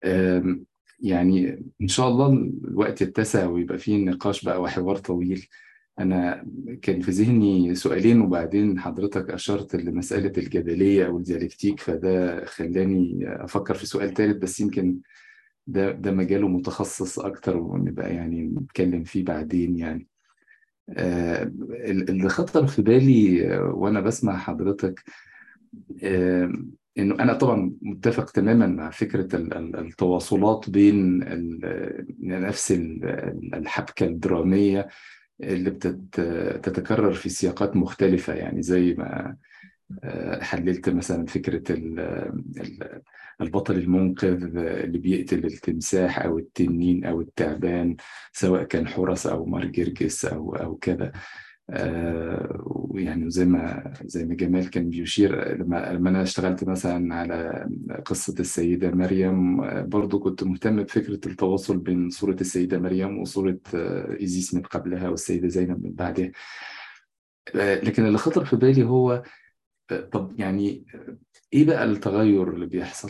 يعني إن شاء الله الوقت يتسع ويبقى فيه نقاش بقى وحوار طويل. أنا كان في ذهني سؤالين وبعدين حضرتك أشرت لمسألة الجدلية أو الديالكتيك، فده خلاني أفكر في سؤال ثالث، بس يمكن ده ده مجاله متخصص أكتر ونبقى يعني نتكلم فيه بعدين. يعني آه اللي خطر في بالي وأنا بسمع حضرتك آه إنه أنا طبعا متفق تماما مع فكرة التواصلات بين نفس الحبكة الدرامية اللي بتتكرر في سياقات مختلفة، يعني زي ما حللت مثلا فكرة البطل المنقذ اللي بيقتل التمساح أو التنين أو التعبان، سواء كان حورس أو مارجرجس أو أو كذا. ويعني زي ما زي ما جمال كان بيشير، لما لما أنا اشتغلت مثلا على قصة السيدة مريم برضو كنت مهتم بفكرة التواصل بين صورة السيدة مريم وصورة إيزيس من قبلها والسيدة زينب من بعدها. لكن اللي خطر في بالي هو طب يعني إيه بقى التغير اللي بيحصل؟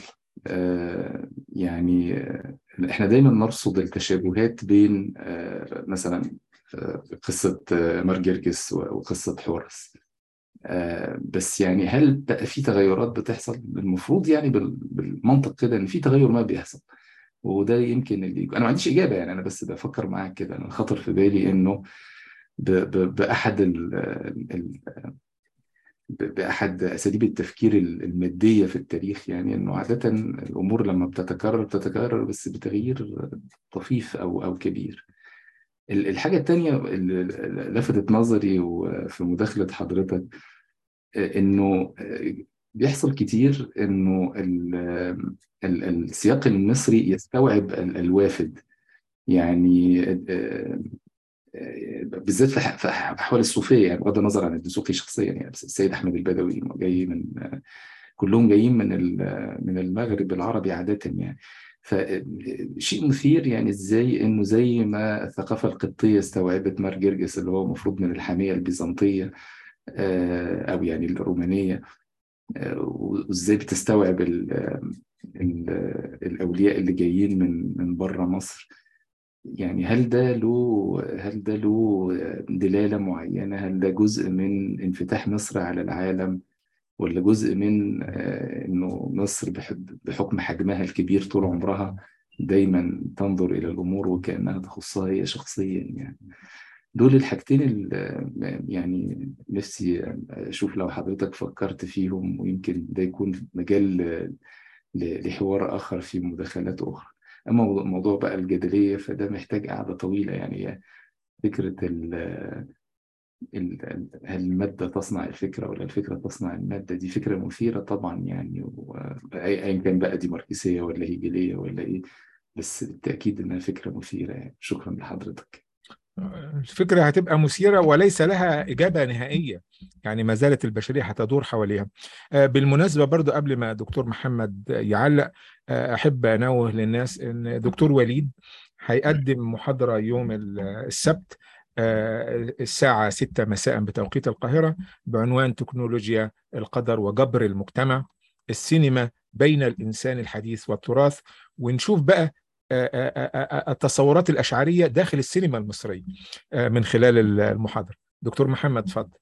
يعني إحنا دايما نرصد التشابهات بين مثلا قصة مارجرجس وقصة حورس، بس يعني هل بقى في تغيرات بتحصل؟ المفروض يعني بالمنطق كده إن في تغير ما بيحصل، وده يمكن اللي أنا ما عنديش إجابة، يعني أنا بس بفكر معاك كده. أنا خطر في بالي إنه بأحد ال ال بأحد أساليب التفكير المادية في التاريخ، يعني إنه عادة الأمور لما بتتكرر بتتكرر بس بتغيير طفيف أو أو كبير. الحاجة التانية اللي لفتت نظري وفي مداخلة حضرتك إنه بيحصل كتير إنه السياق المصري يستوعب الوافد، يعني بالذات في أحوال الصوفية، يعني بغض النظر عن الدسوقي شخصيا، يعني السيد أحمد البدوي جاي من، كلهم جايين من من المغرب العربي عادة يعني. فشيء مثير يعني ازاي انه زي ما الثقافة القبطية استوعبت مار جرجس اللي هو المفروض من الحامية البيزنطية او يعني الرومانية، وازاي بتستوعب ال ال الاولياء اللي جايين من من بره مصر. يعني هل ده له هل ده له دلالة معينة؟ هل ده جزء من انفتاح مصر على العالم، ولا جزء من إنه مصر بحكم حجمها الكبير طول عمرها دايما تنظر إلى الأمور وكأنها تخصها هي شخصيا؟ يعني دول الحاجتين اللي يعني نفسي أشوف لو حضرتك فكرت فيهم، ويمكن ده يكون مجال لحوار آخر في مداخلات أخرى. أما موضوع بقى الجدلية فده محتاج قعدة طويلة، يعني فكرة ال هل المادة تصنع الفكرة ولا الفكرة تصنع المادة؟ دي فكرة مثيرة طبعا يعني، أيا كان بقى دي ماركسية ولا هيجيلية ولا إيه، بس بالتأكيد إنها فكرة مثيرة يعني. شكرا لحضرتك. الفكرة هتبقى مثيرة وليس لها إجابة نهائية، يعني ما زالت البشرية هتدور حواليها. بالمناسبة برضو قبل ما دكتور محمد يعلق، أحب أنوه للناس إن دكتور وليد هيقدم محاضرة يوم السبت الساعة ستة مساء بتوقيت القاهرة بعنوان تكنولوجيا القدر وجبر المجتمع، السينما بين الإنسان الحديث والتراث. ونشوف بقى التصورات الأشعرية داخل السينما المصرية من خلال المحاضرة. دكتور محمد اتفضل.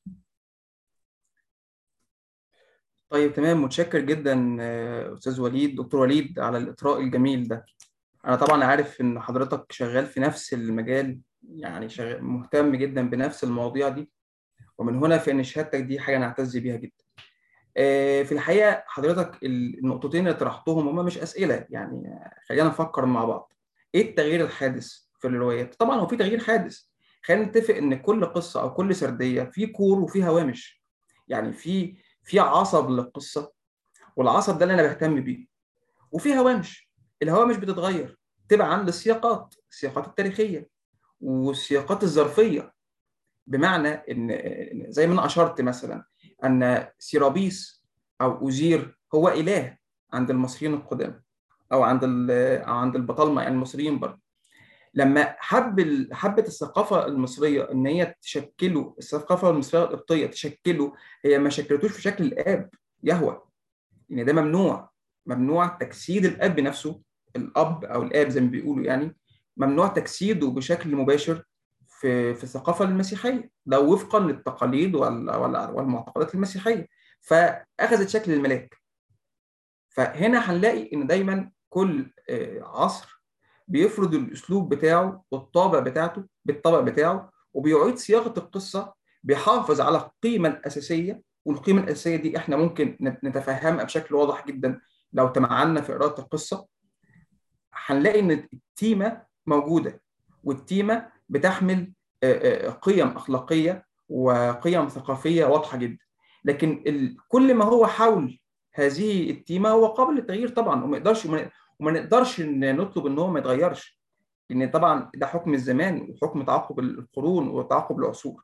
طيب تمام، متشكر جدا أستاذ وليد، دكتور وليد، على الإطراء الجميل ده. أنا طبعا عارف إن حضرتك شغال في نفس المجال، يعني شغال مهتم جدا بنفس المواضيع دي، ومن هنا فإن شهادتك دي حاجة نعتز بيها جدا. في الحقيقة حضرتك النقطتين اللي طرحتهم هما مش أسئلة، يعني خلينا نفكر مع بعض. إيه التغيير الحادث في الروايات؟ طبعا هو في تغيير حادث. خلينا نتفق إن كل قصة أو كل سردية في كور وفي هوامش، يعني في في عصب للقصة، والعصب ده اللي أنا بهتم بيه، وفي هوامش. الهوامش بتتغير تبعا للسياقات، السياقات التاريخية والسياقات الظرفية. بمعنى إن زي ما أنا أشرت مثلا أن سيرابيس أو أوزير هو إله عند المصريين القدامى، أو عند أو عند البطالمة يعني المصريين برضه. لما حب حبت الثقافة المصرية إن هي تشكله، الثقافة المصرية القبطية تشكله، هي ما شكلتوش في شكل الآب يهوه، يعني ده ممنوع. ممنوع تجسيد الاب نفسه، الاب او الاب زي ما بيقولوا، يعني ممنوع تجسيده بشكل مباشر في في الثقافه المسيحيه، ده وفقا للتقاليد والمعتقدات المسيحيه، فاخذت شكل الملاك. فهنا هنلاقي ان دايما كل عصر بيفرض الاسلوب بتاعه والطابع بتاعته بالطبع بتاعه، وبيعيد صياغه القصه، بيحافظ على القيمه الاساسيه. والقيمة الأساسية دي إحنا ممكن نتفهمها بشكل واضح جدا لو تمعنا في قراءة القصة. هنلاقي إن التيمة موجودة، والتيمة بتحمل قيم أخلاقية وقيم ثقافية واضحة جدا، لكن كل ما هو حول هذه التيمة هو قابل للتغيير طبعا، وما نقدرش وما نقدرش نطلب إن هو ما يتغيرش، لأن طبعا ده حكم الزمان وحكم تعاقب القرون وتعاقب العصور.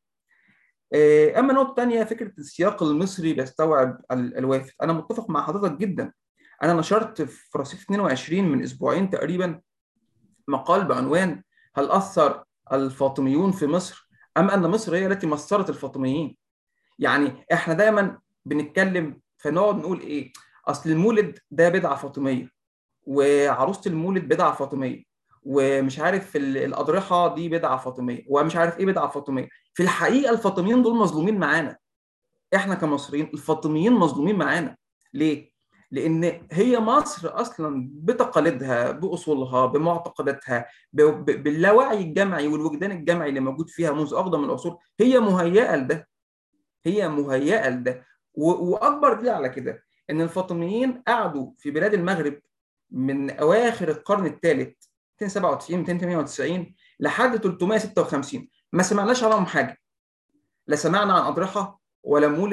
أما نقطة تانية، فكرة السياق المصري بيستوعب الوافد، أنا متفق مع حضرتك جدا. أنا نشرت في رصيف اثنين وعشرين من أسبوعين تقريبا مقال بعنوان هل أثر الفاطميون في مصر أم أن مصر هي التي مصرت الفاطميين؟ يعني إحنا دايما بنتكلم فنقعد نقول إيه، أصل المولد ده بدعة فاطمية، وعروسة المولد بدعة فاطمية، ومش عارف الأضرحة دي بدعة فاطمية، ومش عارف إيه بدعة فاطمية. في الحقيقة الفاطميين دول مظلومين معانا، إحنا كمصريين الفاطميين مظلومين معانا. ليه؟ لأن هي مصر أصلا بتقاليدها، بأصولها، بمعتقداتها، باللاوعي الجمعي والوجدان الجمعي اللي موجود فيها منذ أقدم العصور، هي مهيئة لده، هي مهيئة لده. وأكبر دليل على كده إن الفاطميين قعدوا في بلاد المغرب من أواخر القرن الثالث مئتين وسبعة وتسعين مئتين وثمانية وتسعين لحد ثلاثمائة وستة وخمسين، ما سمعناش عنهم حاجة، لا سمعنا عن أضرحة ولا مولد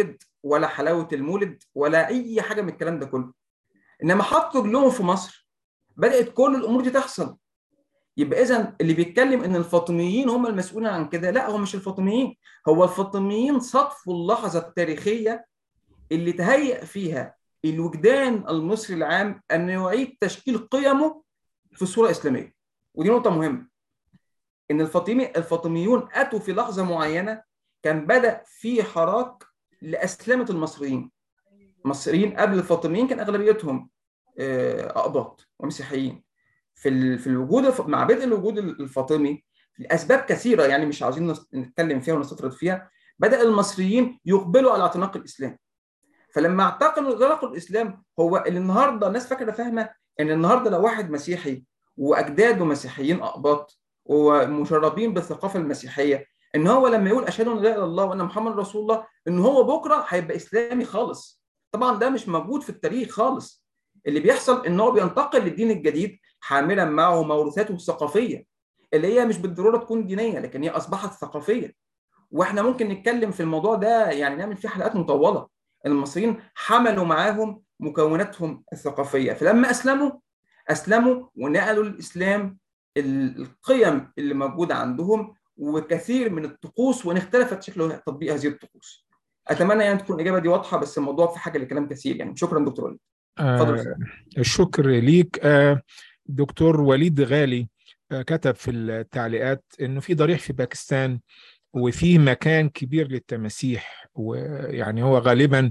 ولا حلاوة المولد ولا أي حاجة من الكلام ده كله. إنما حطوا رجلهم في مصر بدأت كل الأمور دي تحصل. يبقى إذا اللي بيتكلم إن الفاطميين هم المسؤولين عن كده، لا، هو مش الفاطميين، هو الفاطميين صدفوا اللحظة التاريخية اللي تهيأ فيها الوجدان المصري العام أن يعيد تشكيل قيمه في صورة إسلامية. ودي نقطة مهمة، إن الفاطمي الفاطميون أتوا في لحظة معينة كان بدأ في حراك لأسلمة المصريين. المصريين قبل الفاطميين كان أغلبيتهم أقباط ومسيحيين. في في الوجود مع بدء الوجود الفاطمي لأسباب كثيرة يعني مش عايزين نتكلم فيها ونستطرد فيها، بدأ المصريين يقبلوا على اعتناق الإسلام. فلما اعتقلوا اعتنقوا الإسلام، هو اللي النهارده الناس فاكرة فاهمة إن النهارده لو واحد مسيحي وأجداده مسيحيين أقباط ومشربين بالثقافة المسيحية، إن هو لما يقول أشهد أن لا إله إلا الله وأن محمد رسول الله، إن هو بكرة هيبقى إسلامي خالص. طبعا ده مش موجود في التاريخ خالص. اللي بيحصل إن هو بينتقل للدين الجديد حاملا معه موروثاته الثقافية اللي هي مش بالضرورة تكون دينية، لكن هي أصبحت ثقافية. وإحنا ممكن نتكلم في الموضوع ده يعني نعمل فيه حلقات مطولة. المصريين حملوا معاهم مكوناتهم الثقافية، فلما أسلموا أسلموا ونقلوا الإسلام القيم اللي موجودة عندهم وكثير من الطقوس، وإن اختلفت شكل تطبيق هذه الطقوس. أتمنى يعني تكون الإجابة دي واضحة، بس الموضوع في حاجة لكلام كثير يعني. شكرا دكتور وليد. آه الشكر ليك. آه دكتور وليد غالي آه كتب في التعليقات إنه في ضريح في باكستان وفيه مكان كبير للتماسيح، ويعني هو غالبا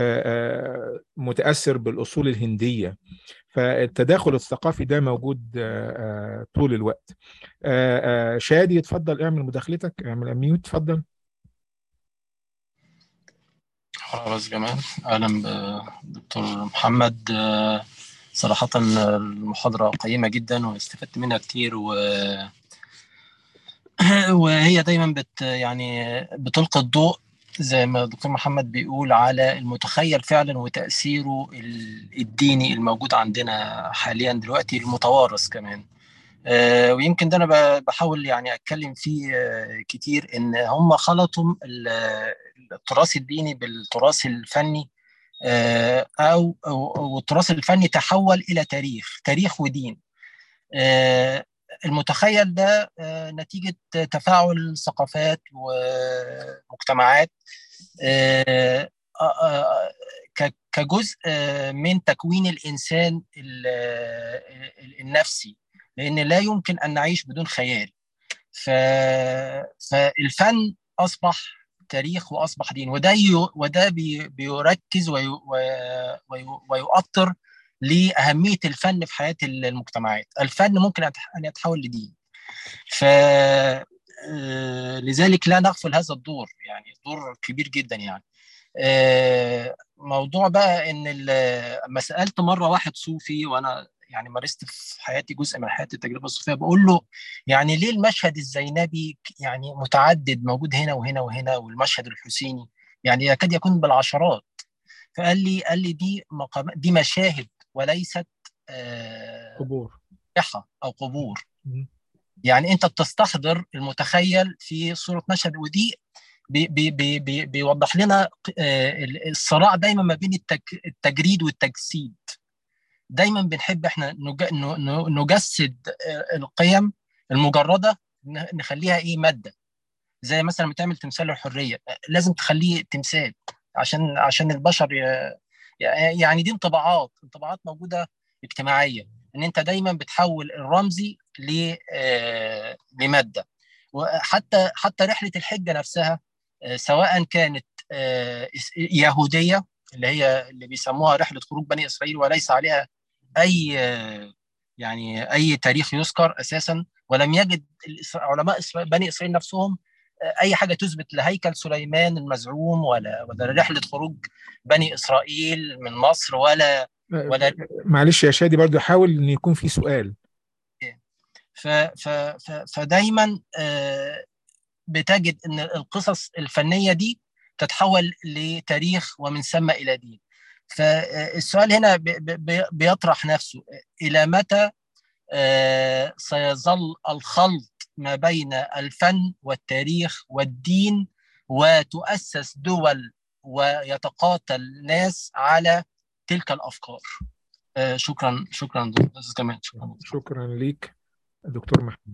متأثر بالأصول الهندية، فالتداخل الثقافي ده موجود طول الوقت. شادي اتفضل اعمل مداخلتك، اعمل اميوت اتفضل. خلاص جمال، اهلا بدكتور محمد. صراحة المحاضرة قيمة جدا واستفدت منها كتير، و وهي دايما بت يعني بتلقي الضوء زي ما الدكتور محمد بيقول على المتخيل فعلا وتأثيره الديني الموجود عندنا حاليا دلوقتي، المتوارث كمان. آه ويمكن ده انا بحاول يعني اتكلم فيه آه كتير، ان هم خلطوا التراث الديني بالتراث الفني، آه او او التراث الفني تحول الى تاريخ تاريخ ودين. آه المتخيل ده نتيجة تفاعل ثقافات ومجتمعات كجزء من تكوين الإنسان النفسي، لأن لا يمكن أن نعيش بدون خيال. فالفن أصبح تاريخ وأصبح دين، وده وده بيركز ويؤطر لأهمية الفن في حياة المجتمعات. الفن ممكن أن يتحول لدين، فلذلك لا نغفل هذا الدور، يعني دور كبير جدا يعني. موضوع بقى إن لما سألت مرة واحد صوفي، وأنا يعني مارست في حياتي جزء من حياتي التجربة الصوفية، بقول له يعني ليه المشهد الزينبي يعني متعدد موجود هنا وهنا وهنا، والمشهد الحسيني يعني يكاد يكون بالعشرات؟ فقال لي قال لي دي مقام دي مشاهد وليست آه قبور او قبور. يعني انت بتستحضر المتخيل في صوره مشهد، ودي بي بي بي بي بيوضح لنا آه الصراع دايما ما بين التجريد والتجسيد. دايما بنحب احنا نجسد القيم المجرده، نخليها ايه ماده. زي مثلا بتعمل تمثال الحريه، لازم تخليه تمثال عشان عشان البشر يعني دي انطباعات انطباعات موجوده اجتماعيه، ان انت دايما بتحول الرمزي لماده. وحتى حتى رحله الحجه نفسها سواء كانت يهوديه اللي هي اللي بيسموها رحله خروج بني اسرائيل، وليس عليها اي يعني اي تاريخ يذكر اساسا، ولم يجد علماء بني اسرائيل نفسهم اي حاجه تثبت لهيكل سليمان المزعوم، ولا ولا رحله خروج بني اسرائيل من مصر، ولا ولا معلش يا شادي برضو حاول ان يكون في سؤال. ف ف فدايما بتجد ان القصص الفنيه دي تتحول لتاريخ ومن ثم الى دين. فالسؤال هنا بيطرح نفسه، الى متى سيظل الخلط ما بين الفن والتاريخ والدين، وتؤسس دول ويتقاتل ناس على تلك الأفكار. آه شكرا شكرا أستاذ كمال. شكرا شكرا ليك دكتور محمد.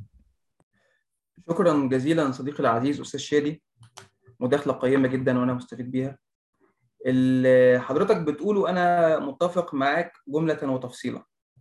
شكرا جزيلا صديقي العزيز أستاذ شادي، مداخلة قيمة جدا وأنا مستفيد بيها. اللي حضرتك بتقوله أنا متفق معاك جملة وتفصيلا،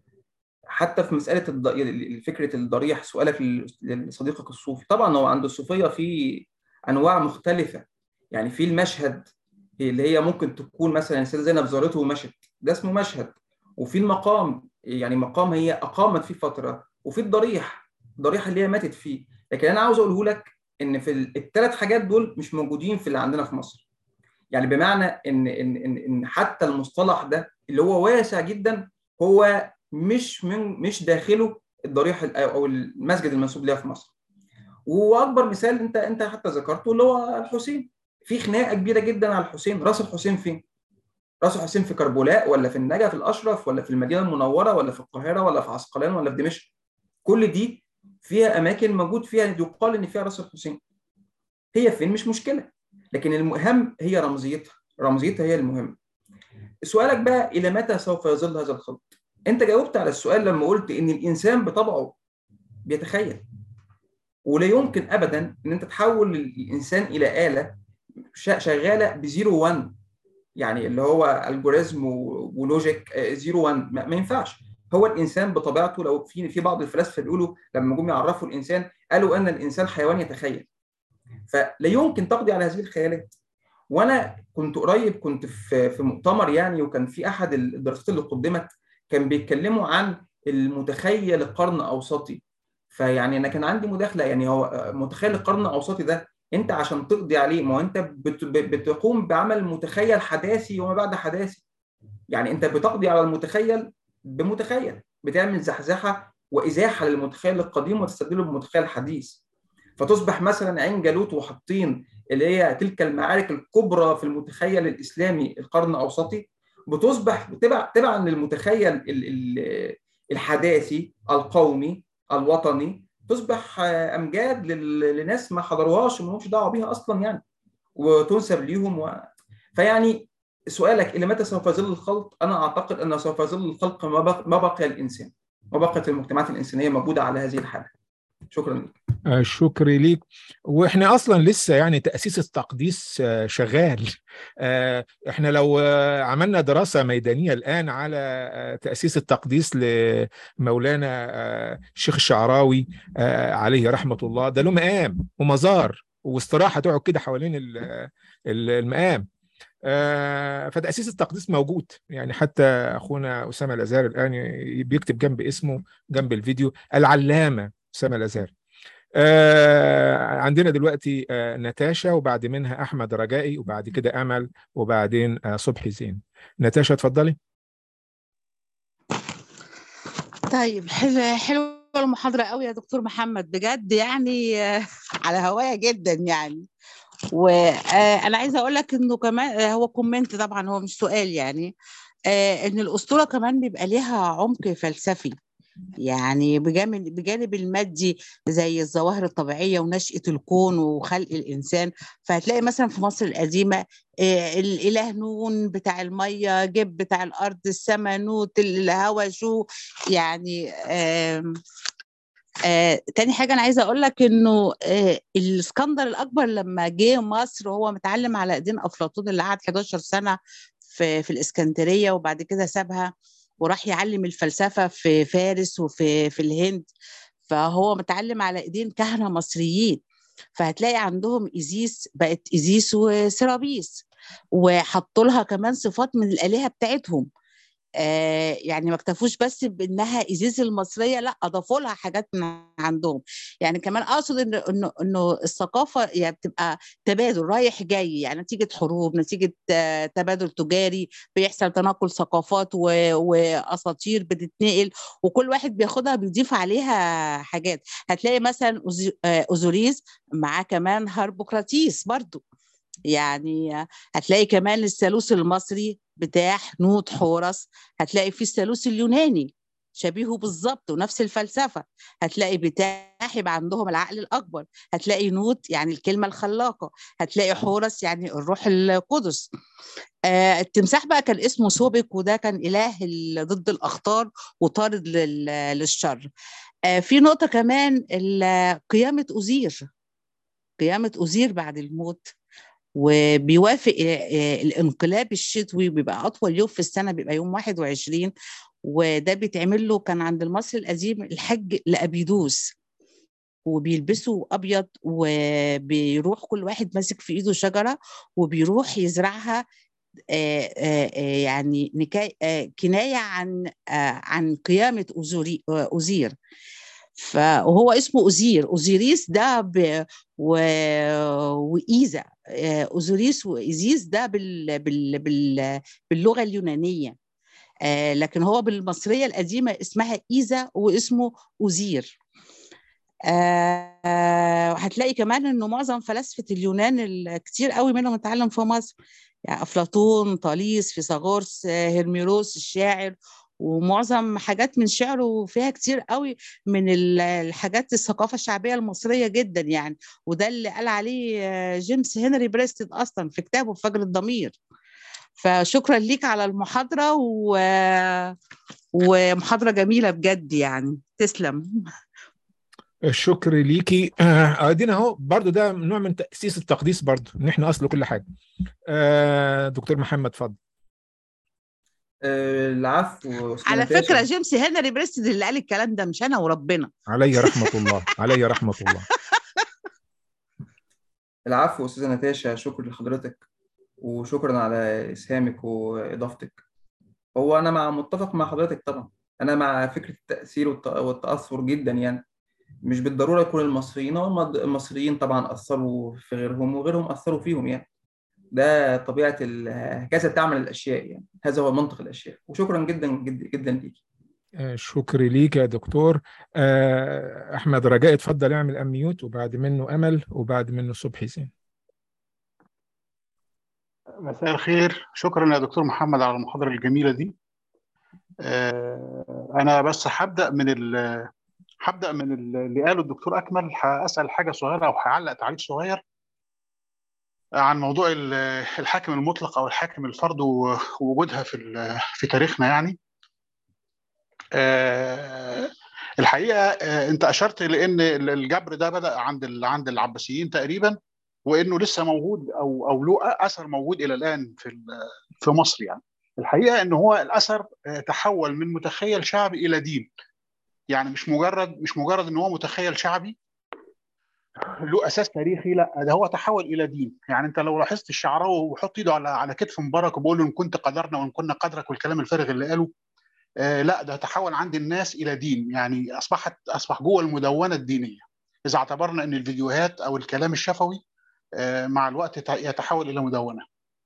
حتى في مسألة فكرة الضريح. سؤالك لصديقك الصوفي، طبعا هو عند الصوفية في أنواع مختلفة، يعني في المشهد اللي هي ممكن تكون مثلا السيدة زينب زارته ومشت، ده اسمه مشهد. وفي المقام، يعني مقام هي أقامت فيه فترة. وفي الضريح، الضريح اللي هي ماتت فيه. لكن أنا عاوز أقوله لك إن في الثلاث حاجات دول مش موجودين في اللي عندنا في مصر. يعني بمعنى إن إن إن, إن حتى المصطلح ده اللي هو واسع جدا، هو مش من مش داخله الضريح أو المسجد المنسوب ليها في مصر. واكبر مثال انت انت حتى ذكرته اللي هو الحسين. في خناقه كبيره جدا على الحسين. راس الحسين فين؟ راس الحسين في كربلاء، ولا في النجف الاشرف، ولا في المدينه المنوره، ولا في القاهره، ولا في عسقلان، ولا في دمشق؟ كل دي فيها اماكن موجود فيها يقال ان فيها راس الحسين. هي فين مش مشكله، لكن المهم هي رمزيتها. رمزيتها هي المهم. سؤالك بقى الى متى سوف يظل هذا الخلط؟ انت جاوبت على السؤال لما قلت ان الانسان بطبعه بيتخيل، ولا يمكن ابدا ان انت تحول الانسان الى آلة شغاله بزيرو وان، يعني اللي هو الجوريزم ولوجيك زيرو وان. ما ينفعش. هو الانسان بطبيعته، لو في في بعض الفلاسفه بيقولوا لما جم يعرفوا الانسان قالوا ان الانسان حيوان يتخيل، فلا يمكن تقضي على هذه الخيالات. وانا كنت قريب كنت في في مؤتمر يعني، وكان في احد الدراسات اللي قدمت كان بيتكلموا عن المتخيل القرن اوسطي. فيعني انا كان عندي مداخله، يعني هو متخيل القرن الاوسطي ده انت عشان تقضي عليه، ما هو انت بتقوم بعمل متخيل حداثي وما بعد حداثي. يعني انت بتقضي على المتخيل بمتخيل، بتعمل زحزحه وازاحه للمتخيل القديم وتستبدله بمتخيل حديث. فتصبح مثلا عين جالوت وحطين اللي هي تلك المعارك الكبرى في المتخيل الاسلامي القرن الاوسطي، بتصبح تبع تبعا للمتخيل الحداثي القومي الوطني، تصبح امجاد لناس ما حضروهاش وما لهمش دعوه بيها اصلا يعني، وتنسب ليهم و... فيعني سؤالك الى متى سوف يظل الخلط؟ انا اعتقد انه سوف يظل الخلق ما بقي, ما بقي الانسان، ما بقيت المجتمعات الانسانيه موجوده على هذه الحاله. شكرا لك. الشكر ليك. واحنا اصلا لسه يعني تأسيس التقديس شغال. احنا لو عملنا دراسة ميدانية الآن على تأسيس التقديس لمولانا الشيخ الشعراوي عليه رحمة الله، ده له مقام ومزار واستراحة تقعد كده حوالين المقام. فتأسيس التقديس موجود، يعني حتى أخونا أسامة الأزهر الآن بيكتب جنب اسمه جنب الفيديو العلامة أسامة الأزهر. آه عندنا دلوقتي آه نتاشا، وبعد منها أحمد رجائي، وبعد كده أمل، وبعدين آه صبحي زين. نتاشا اتفضلي. طيب، حلوة حلوة المحاضرة قوي يا دكتور محمد، بجد يعني آه على هواية جدا يعني. وأنا عايزة أقول لك إنه كمان هو كومنت طبعا، هو مش سؤال يعني، آه إن الأسطورة كمان بيبقى ليها عمق فلسفي، يعني بجانب بجانب المادي زي الظواهر الطبيعية ونشأة الكون وخلق الإنسان. فهتلاقي مثلا في مصر القديمة آه الإله نون بتاع المية، جب بتاع الأرض، السماء نوت، الهواء شو يعني. آه آه، تاني حاجة أنا عايزة أقول لك إنه آه، الإسكندر الأكبر لما جه مصر هو متعلم على إيدين أفلاطون اللي قعد حداشر سنة في في الإسكندرية، وبعد كده سابها وراح يعلم الفلسفة في فارس وفي في الهند. فهو متعلم على إيدين كهنة مصريين، فهتلاقي عندهم إيزيس بقت إيزيس وسيرابيس، وحطوا لها كمان صفات من الآلهة بتاعتهم. آه يعني ما اكتفوش بس بانها ازيز المصريه، لا اضافوا لها حاجات من عندهم. يعني كمان اقصد ان انه انه الثقافه يعني بتبقى تبادل رايح جاي، يعني نتيجه حروب، نتيجه آه تبادل تجاري، بيحصل تناقل ثقافات واساطير بتتنقل، وكل واحد بياخدها بيضيف عليها حاجات. هتلاقي مثلا اوزوريس معاه كمان هربوكراتيس برضو، يعني هتلاقي كمان الثالوث المصري بتاع نوت حورس، هتلاقي فيه الثالوث اليوناني شبيهه بالظبط ونفس الفلسفة، هتلاقي بتاع التمساح يبقى عندهم العقل الأكبر، هتلاقي نوت يعني الكلمة الخلاقة، هتلاقي حورس يعني الروح القدس. آه التمساح بقى كان اسمه سوبك، وده كان إله ضد الأخطار وطارد للشر. آه في نقطة كمان، قيامة أوزير، قيامة أوزير بعد الموت، وبيوافق الانقلاب الشتوي، بيبقى أطول يوم في السنة بيبقى يوم واحد وعشرين، وده بيتعمل له كان عند المصري القديم الحج لأبيدوس، وبيلبسوا أبيض وبيروح كل واحد ماسك في إيده شجرة وبيروح يزرعها، آآ آآ يعني كناية عن عن قيامة أوزير. فهو اسمه أوزير، أوزيريس ده ب... و... وإيزا، أوزيريس وإيزيس ده بال... بال... بال... باللغة اليونانية، لكن هو بالمصرية القديمة اسمها إيزا واسمه أوزير. هتلاقي كمان إنه معظم فلاسفة اليونان كتير قوي منهم اتعلم في مصر، يعني أفلاطون، طاليس، فيثاغورس، هرميروس الشاعر، ومعظم حاجات من شعره فيها كتير قوي من الحاجات الثقافة الشعبية المصرية جدا يعني، وده اللي قال عليه جيمس هنري بريستد أصلا في كتابه فجر الضمير. فشكرا ليك على المحاضرة و... ومحاضرة جميلة بجد يعني، تسلم. الشكر ليكي. ادينا اهو برضو ده نوع من تأسيس التقديس برضو، ان احنا اصل كل حاجة. آه دكتور محمد اتفضل. آه العفو. على فكرة جيمس هنري بريستد اللي قال الكلام ده، مش انا وربنا. علي رحمة الله، علي رحمة الله. العفو أستاذة ناتاشا، شكرا لحضرتك وشكرا على إسهامك وإضافتك. هو أنا مع متفق مع حضرتك طبعا، أنا مع فكرة التأثير والتأثر جدا يعني، مش بالضرورة يكون المصريين، المصريين طبعا أثروا في غيرهم وغيرهم أثروا فيهم يعني، ده طبيعة هكذا تعمل الأشياء يعني، هذا هو منطق الأشياء. وشكرا جدا جدا جدا ليك. شكر ليك يا دكتور. أحمد رجاء اتفضل اعمل أميوت، وبعد منه أمل، وبعد منه صبحي زين. مساء الخير، شكرا يا دكتور محمد على المحاضرة الجميلة دي. أنا بس هبدأ من ال هبدأ من اللي قاله الدكتور أكمل، هسأل حاجة صغيرة أو هعلق تعليق صغير عن موضوع الحاكم المطلق أو الحاكم الفرد ووجودها في في تاريخنا يعني. الحقيقة أنت أشرت لأن الجبر ده بدأ عند عند العباسيين تقريبا، وانه لسه موجود او او له اثر موجود الى الان في في مصر يعني. الحقيقه ان هو الاثر تحول من متخيل شعبي الى دين، يعني مش مجرد مش مجرد ان هو متخيل شعبي له اساس تاريخي، لا ده هو تحول الى دين. يعني انت لو لاحظت الشعراوي وحط ايده على على كتف مبارك وبيقول له ان كنت قدرنا وان كنا قدرك والكلام الفارغ اللي قاله، آه لا ده تحول عند الناس الى دين، يعني اصبحت اصبح جوه المدونه الدينيه، اذا اعتبرنا ان الفيديوهات او الكلام الشفوي مع الوقت يتحول إلى مدونة.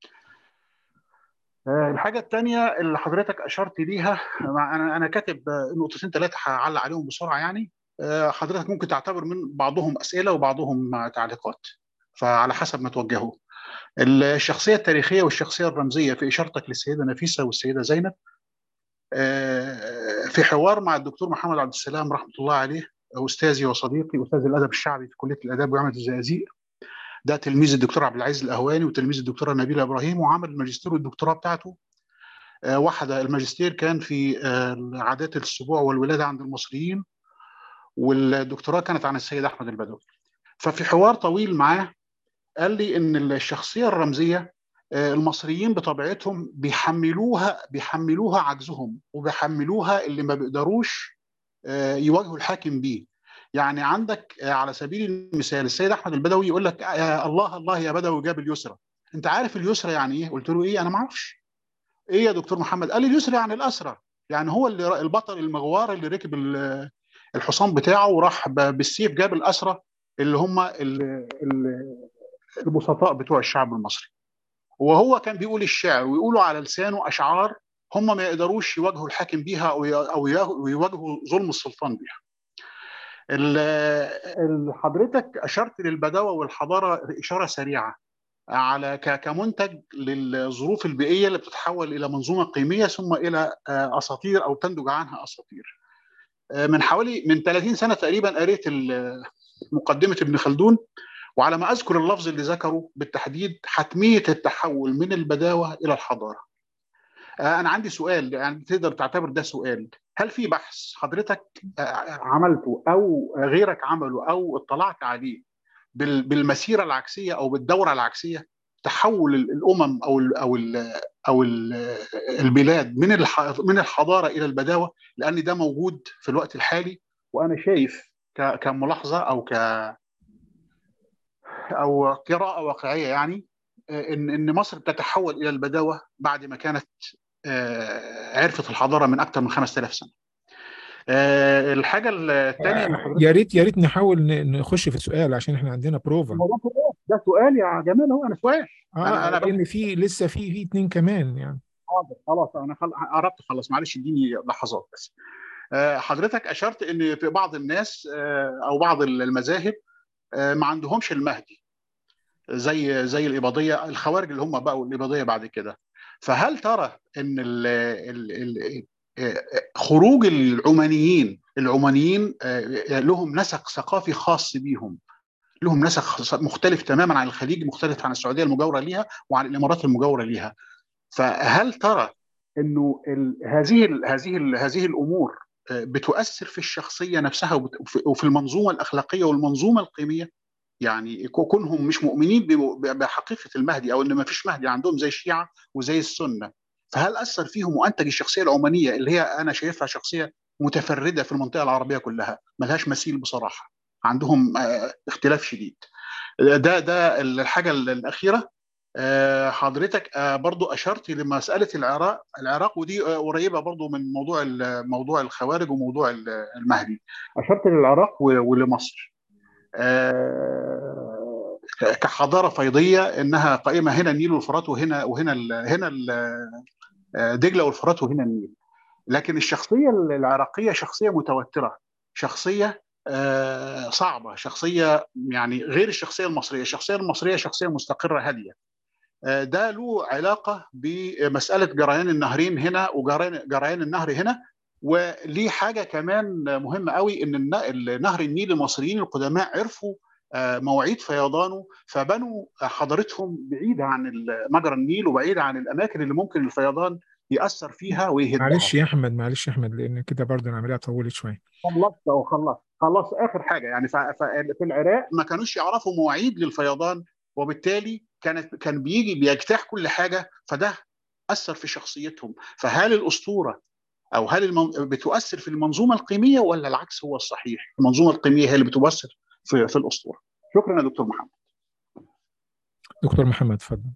الحاجة الثانية اللي حضرتك أشرت ليها، أنا أنا كاتب نقطتين ثلاثة هعلق عليهم بسرعة يعني، حضرتك ممكن تعتبر من بعضهم أسئلة وبعضهم تعليقات، فعلى حسب ما توجهه. الشخصية التاريخية والشخصية الرمزية في إشارتك للسيدة نفيسة والسيدة زينب، في حوار مع الدكتور محمد عبد السلام رحمة الله عليه، أستاذي وصديقي، أستاذ الأدب الشعبي في كلية الآداب وجامعة الزقازيق، ده تلميذ الدكتور عبد العزيز الأهواني وتلميذ الدكتورة نبيلة إبراهيم، وعمل الماجستير والدكتوراه بتاعته. آه واحدة الماجستير كان في آه عادات السبوع والولادة عند المصريين، والدكتوراه كانت عن السيد أحمد البدوي. ففي حوار طويل معاه قال لي إن الشخصية الرمزية آه المصريين بطبيعتهم بيحملوها بيحملوها عجزهم، وبيحملوها اللي ما بيقدروش آه يواجهوا الحاكم بيه. يعني عندك على سبيل المثال السيد احمد البدوي يقول لك يا الله الله يا بدوي جاب اليسرى. انت عارف اليسرى يعني ايه؟ قلت له ايه؟ انا ما اعرفش. ايه يا دكتور محمد؟ قال لي اليسرى يعني الاسرى، يعني هو اللي البطل المغوار اللي ركب الحصان بتاعه وراح بالسيف جاب الاسرى اللي هم البسطاء بتوع الشعب المصري. وهو كان بيقول الشعر ويقولوا على لسانه اشعار هم ما يقدروش يواجهوا الحاكم بيها او يواجهوا ظلم السلطان بيها. حضرتك اشرت للبداوه والحضاره اشاره سريعه على كمنتج للظروف البيئيه اللي بتتحول الى منظومه قيميه ثم الى اساطير او تنتج عنها اساطير. من حوالي من ثلاثين سنة تقريبا قريت مقدمة ابن خلدون، وعلى ما أذكر اللفظ اللي ذكره بالتحديد حتمية التحول من البداوة إلى الحضارة. أنا عندي سؤال، يعني تقدر تعتبر ده سؤال، هل في بحث حضرتك عملته أو غيرك عمله أو اطلعت عليه بالمسيرة العكسية أو بالدورة العكسية، تحول الأمم أو ال أو ال أو ال البلاد من من الحضارة إلى البداوة؟ لأن ده موجود في الوقت الحالي، وأنا شايف كملاحظة أو ك أو قراءة واقعية يعني إن إن مصر بتتحول إلى البداوة بعد ما كانت عرفت الحضارة من أكثر من خمسة آلاف سنة. الحاجة الثانية اللي حضرتك يا ريت يا ريت نحاول نخش في السؤال عشان احنا عندنا بروفا. ده سؤال يا جمال، هو أنا سؤال اه أنا أنا لأن في لسه في في اتنين كمان يعني. حاضر خلاص أنا قربت أخلص، معلش اديني لحظات بس. حضرتك أشرت إن في بعض الناس أو بعض المذاهب ما عندهمش المهدي، زي زي الإباضية، الخوارج اللي هم بقوا الإباضية بعد كده. فهل ترى ان ال ال ال خروج العمانيين العمانيين لهم نسق ثقافي خاص بيهم، لهم نسق مختلف تماما عن الخليج، مختلف عن السعوديه المجاوره ليها وعن الامارات المجاوره ليها. فهل ترى انه هذه ال هذه ال هذه الامور بتؤثر في الشخصيه نفسها وفي المنظومه الاخلاقيه والمنظومه القيميه؟ يعني كونهم مش مؤمنين بحقيقه المهدي او ان ما فيش مهدي عندهم زي الشيعه وزي السنه، فهل اثر فيهم وانتج الشخصيه العمانيه اللي هي انا شايفها شخصيه متفرده في المنطقه العربيه كلها، ملهاش مثيل بصراحه، عندهم اختلاف شديد. ده ده الحاجه الاخيره. حضرتك برضو اشرت لمساله العراق العراق ودي قريبه برضو من موضوع موضوع الخوارج وموضوع المهدي. اشرت للعراق ولمصر كحضاره فيضيه، انها قائمه هنا النيل والفرات وهنا وهنا ال هنا ال دجله والفرات وهنا النيل. لكن الشخصيه العراقيه شخصيه متوتره، شخصيه صعبه، شخصيه يعني غير الشخصيه المصريه. الشخصيه المصريه شخصيه مستقره هاديه. ده له علاقه بمساله جريان النهرين هنا وجريان جريان النهر هنا. وليه حاجه كمان مهمه قوي، ان نهر النيل المصريين القدماء عرفوا مواعيد فيضانه، فبنوا حضارتهم بعيده عن مجرى النيل وبعيده عن الاماكن اللي ممكن الفيضان ياثر فيها ويهدها. معلش يا احمد معلش يا احمد لان كده برضه العمليه طولت شويه. خلصت او خلصت خلاص اخر حاجه يعني. في العراق ما كانوش يعرفوا مواعيد للفيضان، وبالتالي كانت كان بيجي بيجتاح كل حاجه، فده اثر في شخصيتهم. فهل الاسطوره او هل المن... بتؤثر في المنظومه القيميه ولا العكس هو الصحيح؟ المنظومه القيميه هي اللي بتؤثر في في الاسطوره. شكرا يا دكتور محمد. دكتور محمد اتفضل.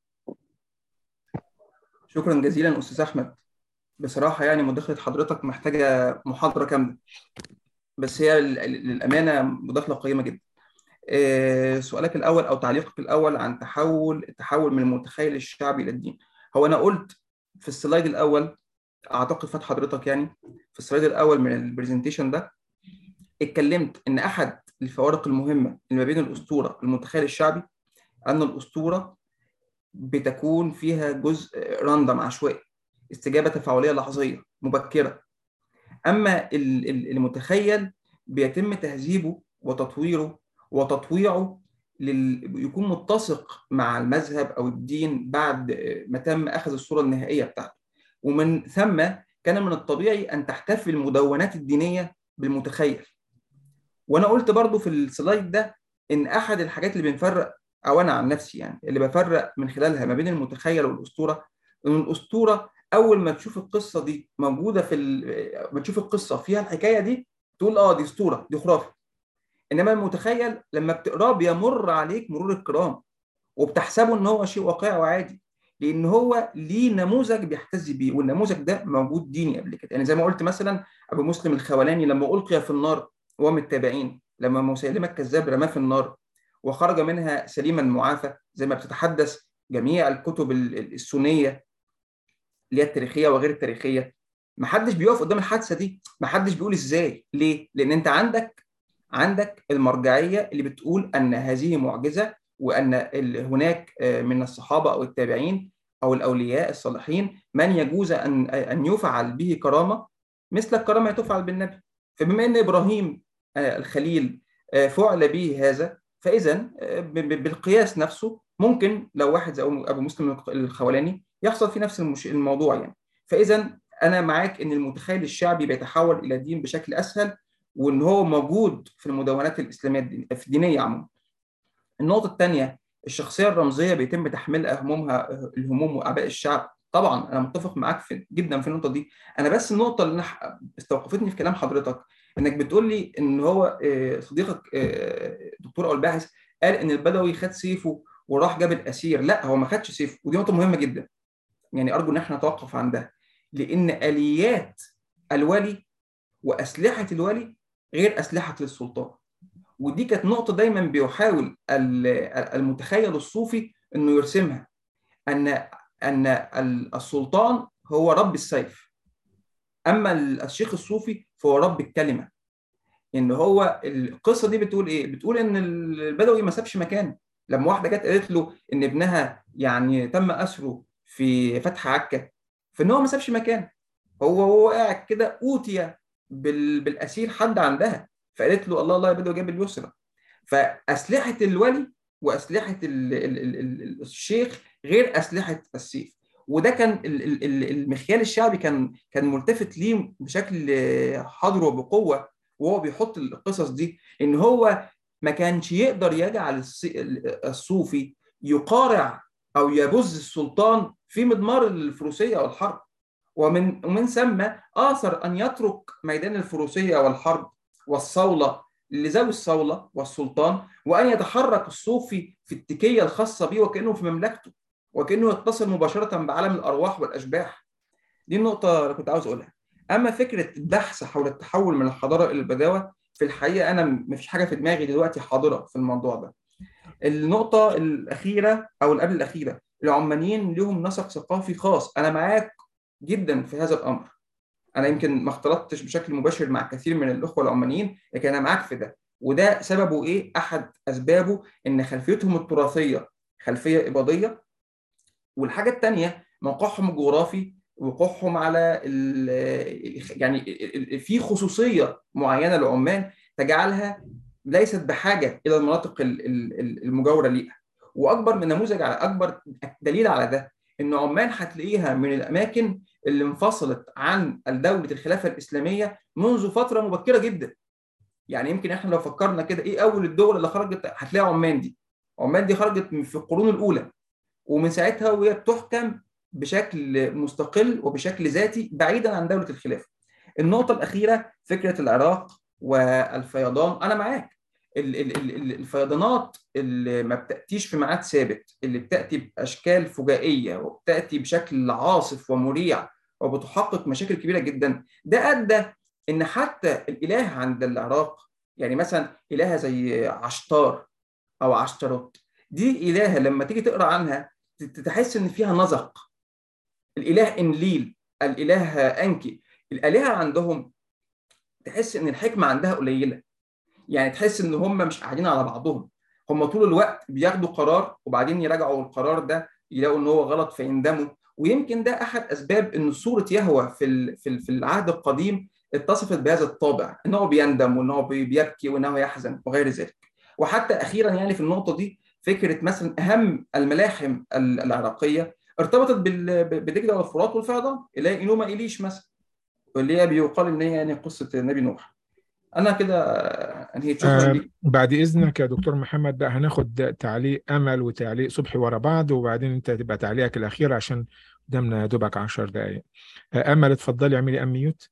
شكرا جزيلا استاذ احمد. بصراحه يعني مداخله حضرتك محتاجه محاضره كامله، بس هي للامانه مداخله قيمه جدا. سؤالك الاول او تعليقك الاول عن تحول التحول من المتخيل الشعبي الى الدين. هو انا قلت في السلايد الاول، اعتقد فات حضرتك يعني، في السلايد الاول من البرزنتيشن ده اتكلمت ان احد الفوارق المهمه اللي ما بين الاسطوره والمتخيل الشعبي ان الاسطوره بتكون فيها جزء راندم عشوائي، استجابه تفاعليه لحظيه مبكره. اما المتخيل بيتم تهذيبه وتطويره وتطويعه لل... يكون متسق مع المذهب او الدين بعد ما تم اخذ الصوره النهائيه بتاعته. ومن ثم كان من الطبيعي ان تحتفي المدونات الدينيه بالمتخيل. وانا قلت برضو في السلايد ده ان احد الحاجات اللي بنفرق، او انا عن نفسي يعني اللي بفرق من خلالها ما بين المتخيل والاسطوره، ان الاسطوره اول ما تشوف القصه دي موجوده في ال... ما تشوف القصه فيها الحكايه دي تقول اه دي اسطوره، دي خرافه. انما المتخيل لما بتقراه بيمر عليك مرور الكرام وبتحسبه ان هو شيء واقعي وعادي، لان هو ليه نموذج بيحتذي بيه، والنموذج ده موجود ديني قبل كده. يعني زي ما قلت مثلا ابو مسلم الخولاني لما القي في النار وهو من التابعين، لما مسيلمه الكذاب رماه في النار وخرج منها سليما معافى، زي ما بتتحدث جميع الكتب السنيه اللي هي التاريخيه وغير التاريخيه، ما حدش بيقف قدام الحادثه دي، ما حدش بيقول ازاي. ليه؟ لان انت عندك عندك المرجعيه اللي بتقول ان هذه معجزه، وان هناك من الصحابه او التابعين او الاولياء الصالحين من يجوز ان ان يفعل به كرامه مثل الكرامه تفعل بالنبي. فبما ان ابراهيم الخليل فعل به هذا، فاذا بالقياس نفسه ممكن لو واحد زي ابو مسلم الخولاني يحصل في نفس الموضوع يعني. فاذا انا معاك ان المتخيل الشعبي بيتحول الى دين بشكل اسهل، وان هو موجود في المدونات الاسلاميه في الدينيه عموما. النقطه الثانيه، الشخصيه الرمزيه بيتم تحميلها همومها الهموم واعباء الشعب. طبعا انا متفق معاك في جدا في النقطه دي. انا بس النقطه اللي استوقفتني في كلام حضرتك انك بتقول لي ان هو صديقك دكتور او الباحث قال ان البدوي خد سيفه وراح جاب الاسير. لا، هو ما خدش سيفه، ودي نقطه مهمه جدا يعني ارجو ان احنا نتوقف عندها، لان اليات الولي واسلحه الولي غير اسلحه السلطان. ودي كانت نقطه دايما بيحاول المتخيل الصوفي انه يرسمها، ان ان السلطان هو رب السيف، اما الشيخ الصوفي فهو رب الكلمه. ان هو القصه دي بتقول ايه؟ بتقول ان البدوي ما سابش مكان. لما واحده جت قالت له ان ابنها يعني تم اسره في فتح عكا، فان هو ما سابش مكان، هو هو قاعد كده اوتي بالاسير حد عندها، فقالت له الله الله يا بدوي جاب اليسرى. فاسلحه الولي واسلحه ال ال ال الشيخ غير اسلحه السيف. وده كان المخيال الشعبي كان كان ملتفت ليه بشكل حاضر وبقوه وهو بيحط القصص دي، ان هو ما كانش يقدر يجعل الصوفي يقارع او يبز السلطان في مضمار الفروسيه والحرب. ومن ومن ثم آثر ان يترك ميدان الفروسيه والحرب والصوله لذوي الصوله والسلطان، وان يتحرك الصوفي في التكيه الخاصه به وكانه في مملكته، وكانه يتصل مباشره بعالم الارواح والاشباح. دي النقطه اللي كنت عاوز اقولها. اما فكره البحث حول التحول من الحضاره الى البداوه، في الحقيقه انا مفيش حاجه في دماغي دلوقتي حاضره في الموضوع ده. النقطه الاخيره او اللي قبل الاخيره، العمانيين لهم نسق ثقافي خاص. انا معاك جدا في هذا الامر. انا يمكن ما اختلطتش بشكل مباشر مع كثير من الاخوه العمانيين، لكن انا معاك في ده. وده سببه ايه؟ احد اسبابه ان خلفيتهم التراثيه خلفيه اباضيه، والحاجه الثانيه موقعهم الجغرافي، وقوعهم على يعني في خصوصيه معينه لعمان تجعلها ليست بحاجه الى المناطق المجاوره ليها. واكبر من نموذج على اكبر دليل على ده ان عمان هتلاقيها من الاماكن اللي انفصلت عن دوله الخلافه الاسلاميه منذ فتره مبكره جدا. يعني يمكن احنا لو فكرنا كده ايه اول الدول اللي خرجت، هتلاقي عمان دي. عمان دي خرجت في القرون الاولى، ومن ساعتها وهي بتحكم بشكل مستقل وبشكل ذاتي بعيدا عن دولة الخلافة. النقطة الأخيرة، فكرة العراق والفيضان. أنا معاك، الفيضانات اللي ما بتأتيش في ميعاد ثابت، اللي بتأتي بأشكال فجائية وبتأتي بشكل عاصف ومريع وبتحقق مشاكل كبيرة جدا، ده أدى إن حتى الإله عند العراق، يعني مثلا إلهة زي عشتار أو عشتروت، دي إلهة لما تيجي تقرأ عنها تحس إن فيها نزق. الإله إنليل، الإله أنكي، الآلهة عندهم تحس إن الحكمة عندها قليلة. يعني تحس إن هم مش قاعدين على بعضهم، هم طول الوقت بياخدوا قرار وبعدين يراجعوا القرار ده يلاقوا إن هو غلط فيندموا. ويمكن ده أحد أسباب إن صورة يهوه في في العهد القديم اتصفت بهذا الطابع، إن هو بيندم وإن هو بيبكي وإن هو يحزن وغير ذلك. وحتى أخيرا يعني في النقطة دي، فكرة مثلا أهم الملاحم العراقية ارتبطت بدجلة والفرات والفيضان، اللي هي إنوما إليش مثلا، واللي هي بيقال إن هي يعني قصة النبي نوح. أنا كده أنهيت. شكرا آه لك. بعد إذنك يا دكتور محمد بقى هناخد تعليق أمل وتعليق صبحي ورا بعض، وبعدين أنت تبقى تعليقك الأخير عشان قدامنا دوبك عشر دقايق. آه أمل اتفضلي اعملي أميوت.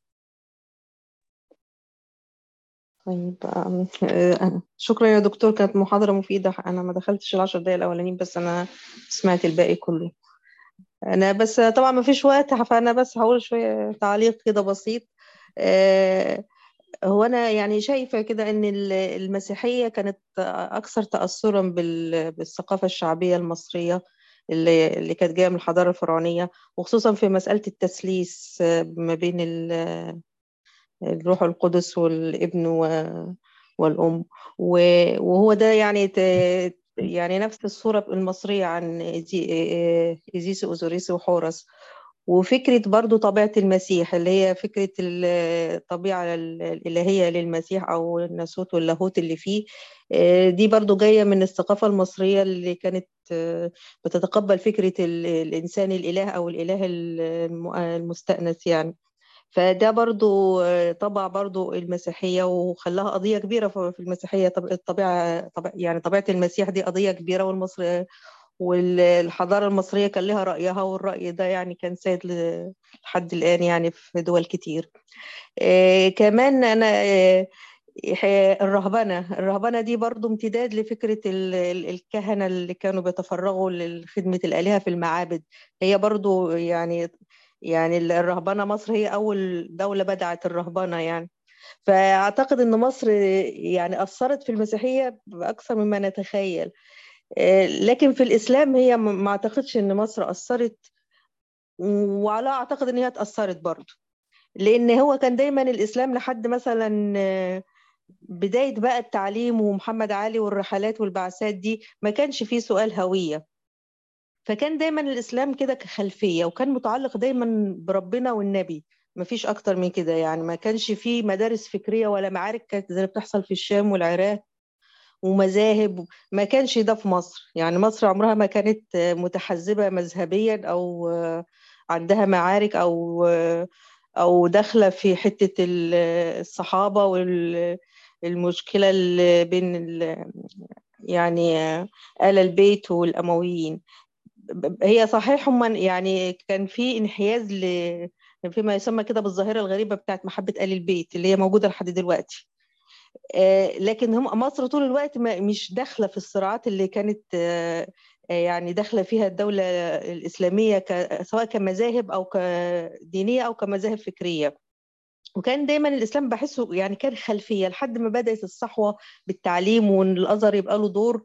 طيب آه، شكرا يا دكتور، كانت محاضرة مفيدة. أنا ما دخلتش العشر دقايق الأولانيين بس أنا سمعت الباقي كله. أنا بس طبعا ما فيش وقت، فأنا بس هقول شوية تعليق كده بسيط. آه، هو أنا يعني شايفة كده إن المسيحية كانت أكثر تأثرا بالثقافة الشعبية المصرية اللي اللي كانت جاية من الحضارة الفرعونية، وخصوصا في مسألة التثليث ما بين الروح القدس والابن والأم. وهو ده يعني يعني نفس الصورة المصرية عن إيزيس أوزوريس وحورس. وفكرة برضو طبيعة المسيح اللي هي فكرة الطبيعة الإلهية للمسيح أو الناسوت واللاهوت اللي فيه. دي برضو جاية من الثقافة المصرية اللي كانت بتتقبل فكرة الإنسان الإله أو الإله المستأنس يعني. فده برضو طبع برضو المسيحية وخلاها قضية كبيرة في المسيحية. الطبيعة يعني طبيعة المسيح دي قضية كبيرة، والمصري والحضارة المصرية كان لها رأيها، والرأي ده يعني كان سائد لحد الآن يعني في دول كتير. إيه كمان أنا إيه الرهبنة الرهبنة دي برضو امتداد لفكرة الكهنة اللي كانوا بيتفرغوا لخدمة الآلهة في المعابد. هي برضو يعني يعني الرهبنة، مصر هي أول دولة بدعت الرهبنة يعني. فأعتقد أن مصر يعني أثرت في المسيحية بأكثر مما نتخيل. لكن في الإسلام هي ما أعتقدش أن مصر أثرت، وعلى أعتقد أن هي تأثرت برضو، لأن هو كان دايما الإسلام لحد مثلا بداية بقى التعليم ومحمد علي والرحلات والبعثات دي ما كانش فيه سؤال هوية. فكان دايما الإسلام كده كخلفية، وكان متعلق دايما بربنا والنبي، ما فيش أكتر من كده يعني. ما كانش فيه مدارس فكرية ولا معارك كانت زي اللي بتحصل في الشام والعراق ومذاهب. ما كانش ده في مصر يعني. مصر عمرها ما كانت متحزبة مذهبيا أو عندها معارك أو أو داخلة في حتة الصحابة والمشكلة اللي بين يعني آل البيت والأمويين. هي صحيح هم يعني كان في انحياز ل فيما يسمى كده بالظاهرة الغريبة بتاعت محبة آل البيت اللي هي موجودة لحد دلوقتي. لكن هم مصر طول الوقت مش داخلة في الصراعات اللي كانت يعني داخلة فيها الدولة الإسلامية سواء كمذاهب أو كدينية أو كمذاهب فكرية. وكان دايما الإسلام بحسه يعني كان خلفية لحد ما بدأت الصحوة بالتعليم وإن الأزهر يبقى له دور،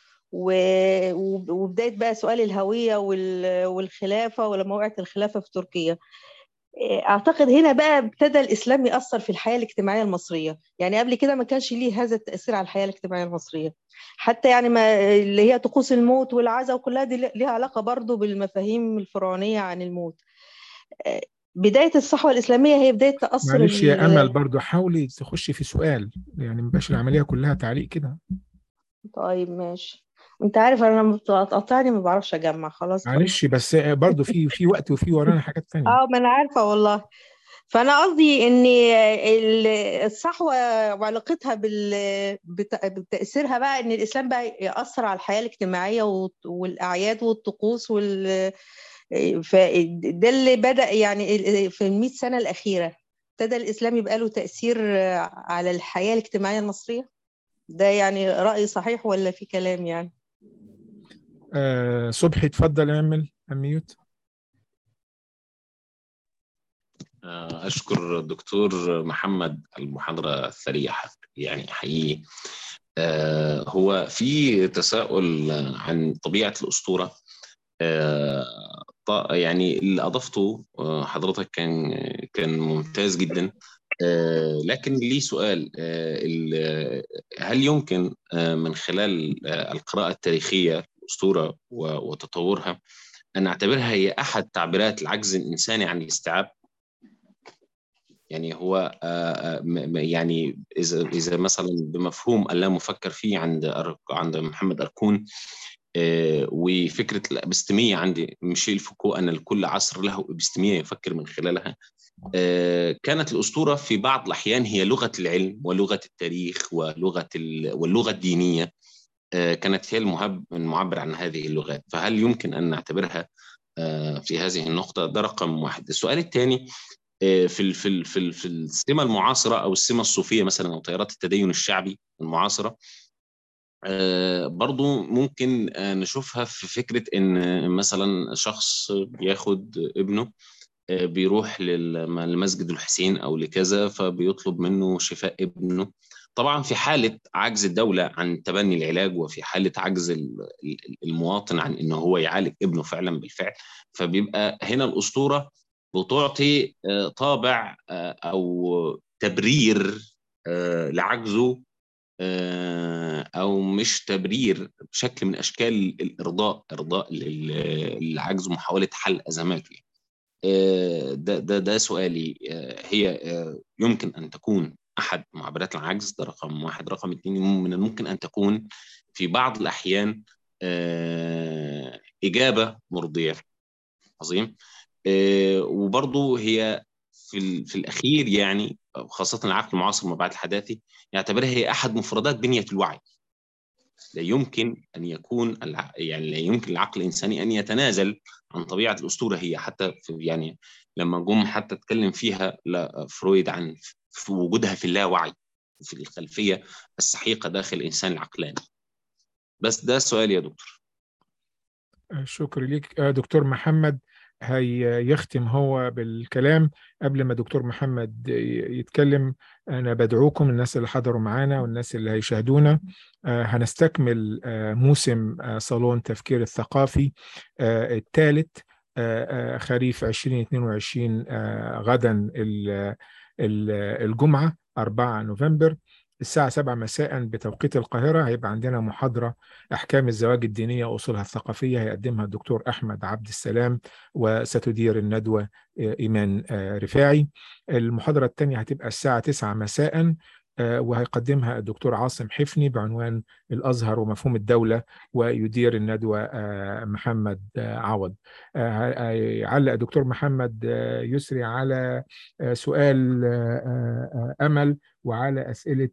وبداية بقى سؤال الهوية والخلافة، ولما وقعت الخلافة في تركيا. أعتقد هنا بقى ابتدى الإسلام يأثر في الحياة الاجتماعية المصرية. يعني قبل كده ما كانش ليه هذا التأثير على الحياة الاجتماعية المصرية. حتى يعني ما اللي هي طقوس الموت والعزاء وكلها دي ليها علاقة برضو بالمفاهيم الفرعونية عن الموت. بداية الصحوة الإسلامية هي بداية تأثر. معلش يا أمل برضو حاولي تخشي في سؤال، يعني مبقاش العملية كلها تعليق كده. طيب ماشي. انت عارف انا لما بتقطعني ما بعرفش اجمع خلاص. معلش بس برضو في في وقت وفي ورانا حاجات تانية. اه ما انا عارفة والله. فانا قصدي ان الصحوة وعلاقتها بال بتأثيرها بقى ان الاسلام بقى يأثر على الحياة الاجتماعية والاعياد والطقوس وال فده اللي بدأ يعني في المئة سنة الأخيرة ابتدى الإسلام يبقى له تأثير على الحياة الاجتماعية المصرية. ده يعني رأي صحيح ولا في كلام يعني؟ آه صبحي اتفضل اعمل اميوت. أشكر الدكتور محمد المحاضرة الثرية يعني حقيقي. آه هو في تساؤل عن طبيعة الأسطورة. آه يعني اللي أضفته حضرتك كان كان ممتاز جدا. آه لكن لي سؤال. آه هل يمكن آه من خلال آه القراءة التاريخية الأسطورة وتطورها أن نعتبرها هي أحد تعبيرات العجز الإنساني عن الاستيعاب؟ يعني هو يعني إذا إذا مثلا بمفهوم اللا مفكر فيه عند عند محمد أركون، وفكرة الأبستمية عند ميشيل فوكو أن لكل عصر له أبستمية يفكر من خلالها. كانت الأسطورة في بعض الأحيان هي لغة العلم ولغة التاريخ ولغة واللغة الدينية، كانت هي المعبر عن هذه اللغات. فهل يمكن أن نعتبرها في هذه النقطة؟ ده رقم واحد. السؤال الثاني في في في في السمة المعاصرة أو السمة الصوفية مثلا أو تيارات التدين الشعبي المعاصرة، برضو ممكن نشوفها في فكرة إن مثلا شخص بياخد ابنه بيروح للمسجد الحسين أو لكذا فبيطلب منه شفاء ابنه. طبعا في حالة عجز الدولة عن تبني العلاج وفي حالة عجز المواطن عن إنه هو يعالج ابنه فعلا بالفعل، فبيبقى هنا الأسطورة بتعطي طابع أو تبرير لعجزه، أو مش تبرير، بشكل من أشكال الإرضاء إرضاء للعجز ومحاولة حل أزماته. ده ده ده سؤالي. هي يمكن أن تكون أحد معبرات العجز، ده رقم واحد. رقم اثنين، من الممكن أن تكون في بعض الأحيان إجابة مرضية. عظيم. وبرضه هي في في الأخير يعني، خاصة العقل المعاصر ما بعد الحداثي، يعتبرها هي أحد مفردات بنية الوعي. لا يمكن أن يكون يعني لا يمكن العقل الإنساني أن يتنازل عن طبيعة الأسطورة. هي حتى في يعني لما جم حتى اتكلم فيها لا فرويد عن في وجودها في اللاوعي، في الخلفية السحيقة داخل الإنسان العقلاني. بس ده السؤال يا دكتور. شكرا لك دكتور محمد. هيختم هو بالكلام. قبل ما دكتور محمد يتكلم، أنا بدعوكم الناس اللي حضروا معانا والناس اللي هيشاهدونا، هنستكمل موسم صالون تفكير الثقافي الثالث خريف عشرين اثنين وعشرين، غدا الجمعة أربعة نوفمبر الساعة سبعة مساء بتوقيت القاهرة. هيبقى عندنا محاضرة أحكام الزواج الدينية وأصولها الثقافية، هيقدمها الدكتور أحمد عبد السلام، وستدير الندوة إيمان رفاعي. المحاضرة الثانية هتبقى الساعة تسعة مساء، وهيقدمها الدكتور عاصم حفني بعنوان الأزهر ومفهوم الدولة، ويدير الندوة محمد عوض. يعلق الدكتور محمد يسري على سؤال أمل وعلى أسئلة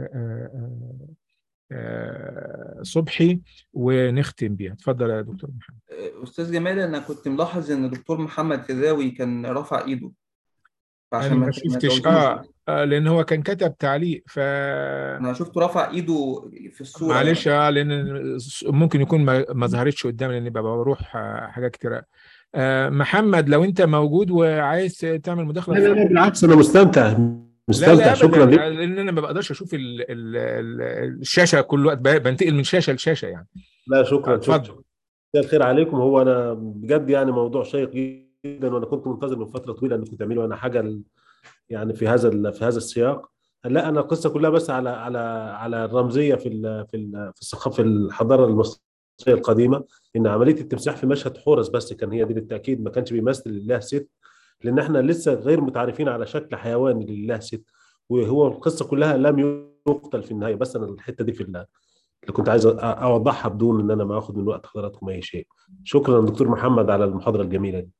صبحي ونختم بيها. اتفضل يا دكتور محمد. أستاذ جمال، أنا كنت ملاحظ إن الدكتور محمد كذاوي كان رافع إيده، أنا ما شفتش آه, آه لأن هو كان كتب تعليق، ف أنا شفته رافع إيده في الصورة. معلش يعني. آه لأن ممكن يكون ما, ما ظهرتش قدامي لأني ببقى بروح حاجات كتير. آه محمد، لو أنت موجود وعايز تعمل مداخلة. لا لا بالعكس، أنا مستمتع مستمتع. لا لا شكرا لك. لان انا ما بقدرش اشوف ال ال ال الشاشه كل وقت، بنتقل من شاشه لشاشه يعني. لا شكرا. اتفضل. مساء الخير عليكم. هو انا بجد يعني موضوع شيق جدا، وانا كنت منتظر من فتره طويله انكم تعملوا انا حاجه يعني في هذا في هذا السياق. لا انا القصه كلها بس على على على الرمزيه في ال في ال في الثقافه، في الحضاره المصريه القديمه، ان عمليه التمساح في مشهد حورس بس كان هي دي بالتاكيد، ما كانش بيمثل الله ست، لان احنا لسه غير متعارفين على شكل حيواني لله ست، وهو القصه كلها لم يقتل في النهايه. بس انا الحته دي في اللي كنت عايز اوضحها بدون ان انا ما اخذ من وقت حضراتكم اي شيء. شكرا دكتور محمد على المحاضره الجميله دي.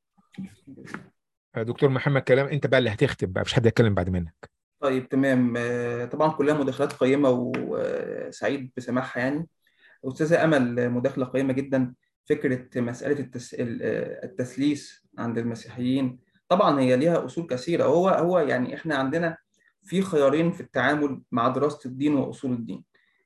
دكتور محمد، كلام انت بقى اللي هتختم بقى، مش حد يتكلم بعد منك. طيب تمام. طبعا كلها مداخلات قيمه وسعيد بسماعها يعني. استاذه امل، مداخله قيمه جدا. فكره مساله التس... التثليث عند المسيحيين، طبعا هي ليها اصول كثيره. هو هو يعني احنا عندنا في خيارين في التعامل مع دراسه الدين واصول الدين.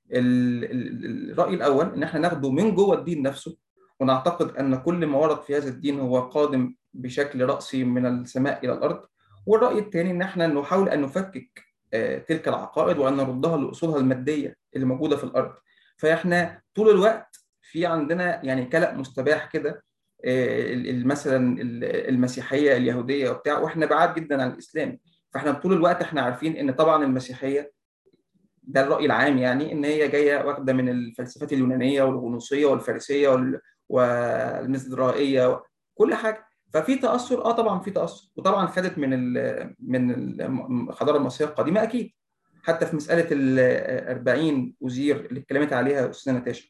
الراي الاول ان احنا ناخده من جوه الدين نفسه، ونعتقد ان كل ما ورد في هذا الدين هو قادم بشكل رأسي من السماء الى الارض. والراي الثاني ان احنا نحاول ان نفكك تلك العقائد وان نردها لاصولها الماديه اللي موجوده في الارض. فاحنا طول الوقت في عندنا يعني كلأ مستباح كده، مثلا المسيحيه اليهوديه وبتاع، واحنا بعاد جدا عن الاسلام. فاحنا طول الوقت احنا عارفين ان طبعا المسيحيه، ده الراي العام يعني، ان هي جايه واخده من الفلسفات اليونانيه والغنوصيه والفارسيه والمزدرائيه وكل حاجه. ففي تاثر، اه طبعا في تاثر، وطبعا خدت من ال من الحضاره المصريه القديمه اكيد، حتى في مساله ال أربعين وزير اللي اتكلمت عليها استاذه نتاشا.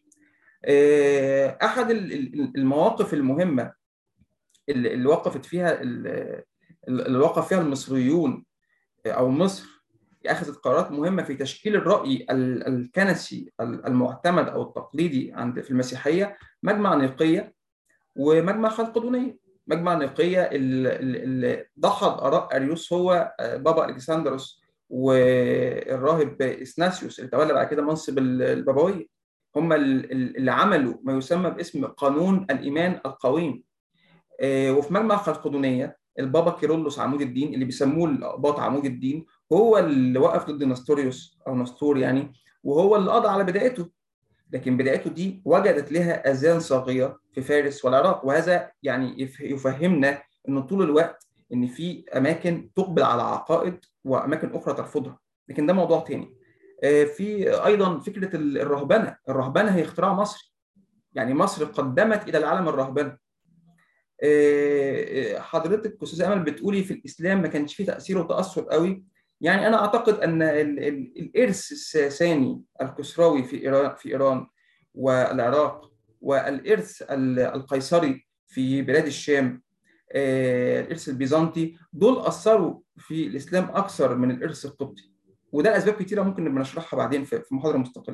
احد المواقف المهمه اللي وقفت فيها اللي وقف فيها المصريون او مصر اخذت قرارات مهمه في تشكيل الراي الكنسي المعتمد او التقليدي عند في المسيحيه، مجمع نيقيه ومجمع خلقدونيه. مجمع نيقيه اللي دحض اراء اريوس هو بابا الكسندروس والراهب اثناسيوس اللي تولى بعد كده منصب البابويه، هم اللي عملوا ما يسمى باسم قانون الايمان القويم. وفي مجمع خلقدونيه البابا كيرلس عمود الدين اللي بيسموه الأقباط عمود الدين، هو اللي وقف ضد نستوريوس او نستور يعني، وهو اللي قضى على بدايته. لكن بدايته دي وجدت لها اذان صاغيه في فارس والعراق، وهذا يعني يفهمنا ان طول الوقت ان في اماكن تقبل على عقائد واماكن اخرى ترفضها، لكن ده موضوع تاني. في ايضا فكره الرهبنه. الرهبنه هي اختراع مصري، يعني مصر قدمت الى العالم الرهبنه. حضرتك استاذ امل بتقولي في الاسلام ما كانش فيه تاثير وتاثر قوي. يعني انا اعتقد ان الارث الساساني الكسروي في ايران في ايران والعراق، والارث القيصري في بلاد الشام، الارث البيزنطي، دول اثروا في الاسلام اكثر من الارث القبطي، وده اسباب كتيره ممكن نبقى نشرحها بعدين في محاضره مستقله.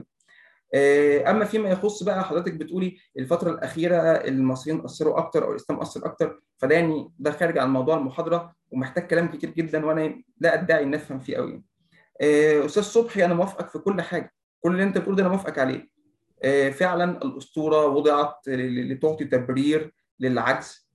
اما فيما يخص بقى حضرتك بتقولي الفتره الاخيره المصريين اثروا اكتر او الاسلام اثر اكتر، فده يعني ده خارج عن موضوع المحاضره ومحتاج كلام كتير جدا، وانا لا ادعي ان افهم فيه قوي. استاذ صبحي انا موافقك في كل حاجه، كل اللي انت بتقوله ده انا موافقك عليه. فعلا الاسطوره وضعت لتعطي تبرير للعجز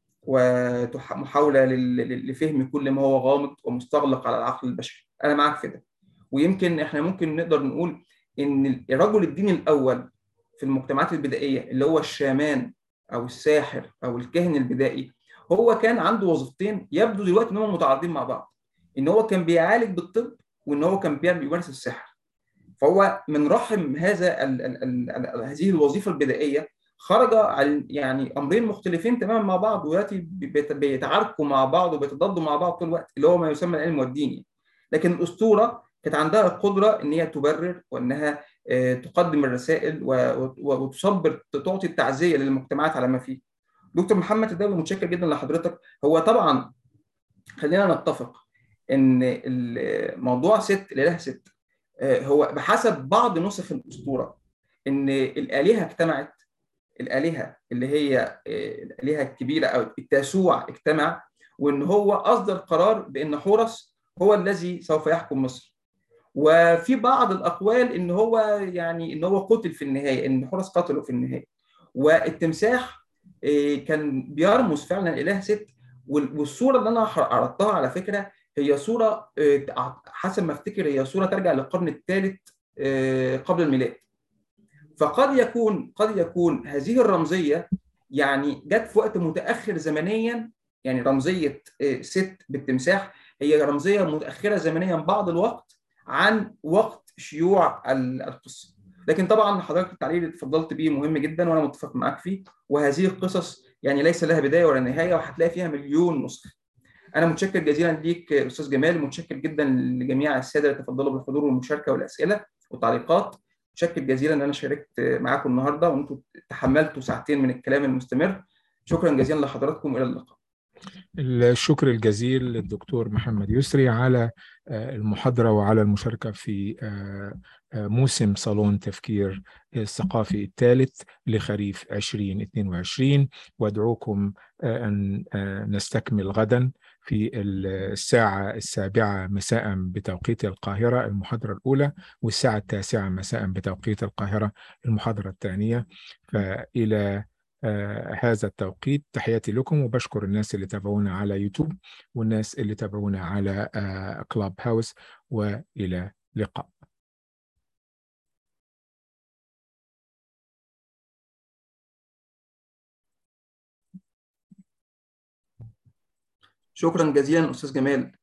ومحاوله لفهم كل ما هو غامض ومستغلق على العقل البشري، انا معاك في ده. ويمكن احنا ممكن نقدر نقول ان الرجل الديني الاول في المجتمعات البدائيه اللي هو الشامان او الساحر او الكاهن البدائي، هو كان عنده وظيفتين يبدو دلوقتي ان هم متعارضين مع بعض، ان هو كان بيعالج بالطب وان هو كان بيمارس السحر. فهو من رحم هذا ال ال ال ال هذه الوظيفه البدائيه خرج عن يعني امرين مختلفين تماما مع بعض، ودلوقتي بيتعاركوا مع بعض وبيتضادوا مع بعض طول الوقت، اللي هو ما يسمى العلم والدين. لكن الاسطوره كانت عندها القدره ان هي تبرر وانها تقدم الرسائل وتصبر تعطي التعزيه للمجتمعات على ما فيه. دكتور محمد الدولي متشكر جدا لحضرتك. هو طبعا خلينا نتفق ان موضوع ست الاله ست هو بحسب بعض نسخ الاسطوره ان الالهه اجتمعت، الالهه اللي هي الالهه الكبيره او التاسوع اجتمع، وان هو اصدر قرار بان حورس هو الذي سوف يحكم مصر. وفي بعض الاقوال ان هو يعني ان هو قتل في النهايه، ان حورس قتله في النهايه. والتمساح كان بيرمز فعلا اله ست. والصوره اللي انا عرضتها على فكره هي صوره حسب ما افتكر هي صوره ترجع للقرن الثالث قبل الميلاد. فقد يكون قد يكون هذه الرمزيه يعني جت في وقت متاخر زمنيا، يعني رمزيه ست بالتمساح هي رمزيه متاخره زمنيا بعض الوقت عن وقت شيوع القصه. لكن طبعا حضرتك التعليل اللي اتفضلت بيه مهم جدا وانا متفق معاك فيه، وهذه القصص يعني ليس لها بدايه ولا نهايه، وهتلاقي فيها مليون نسخه. انا متشكر جزيلا ليك استاذ جمال، متشكر جدا لجميع الساده اللي تفضلوا بالحضور والمشاركه والاسئله والتعليقات. متشكر جزيلا ان انا شاركت معاكم النهارده وانتم تحملتوا ساعتين من الكلام المستمر. شكرا جزيلا لحضراتكم، والى اللقاء. الشكر الجزيل للدكتور محمد يسري على المحاضرة وعلى المشاركة في موسم صالون تفكير الثقافي الثالث لخريف عشرين اثنين وعشرين. وادعوكم أن نستكمل غدا في الساعة السابعة مساء بتوقيت القاهرة المحاضرة الأولى، والساعة التاسعة مساء بتوقيت القاهرة المحاضرة الثانية. فإلى آه هذا التوقيت تحياتي لكم، وبشكر الناس اللي تابعونا على يوتيوب والناس اللي تابعونا على آه كلاب هاوس، وإلى اللقاء. شكرا جزيلا أستاذ جمال.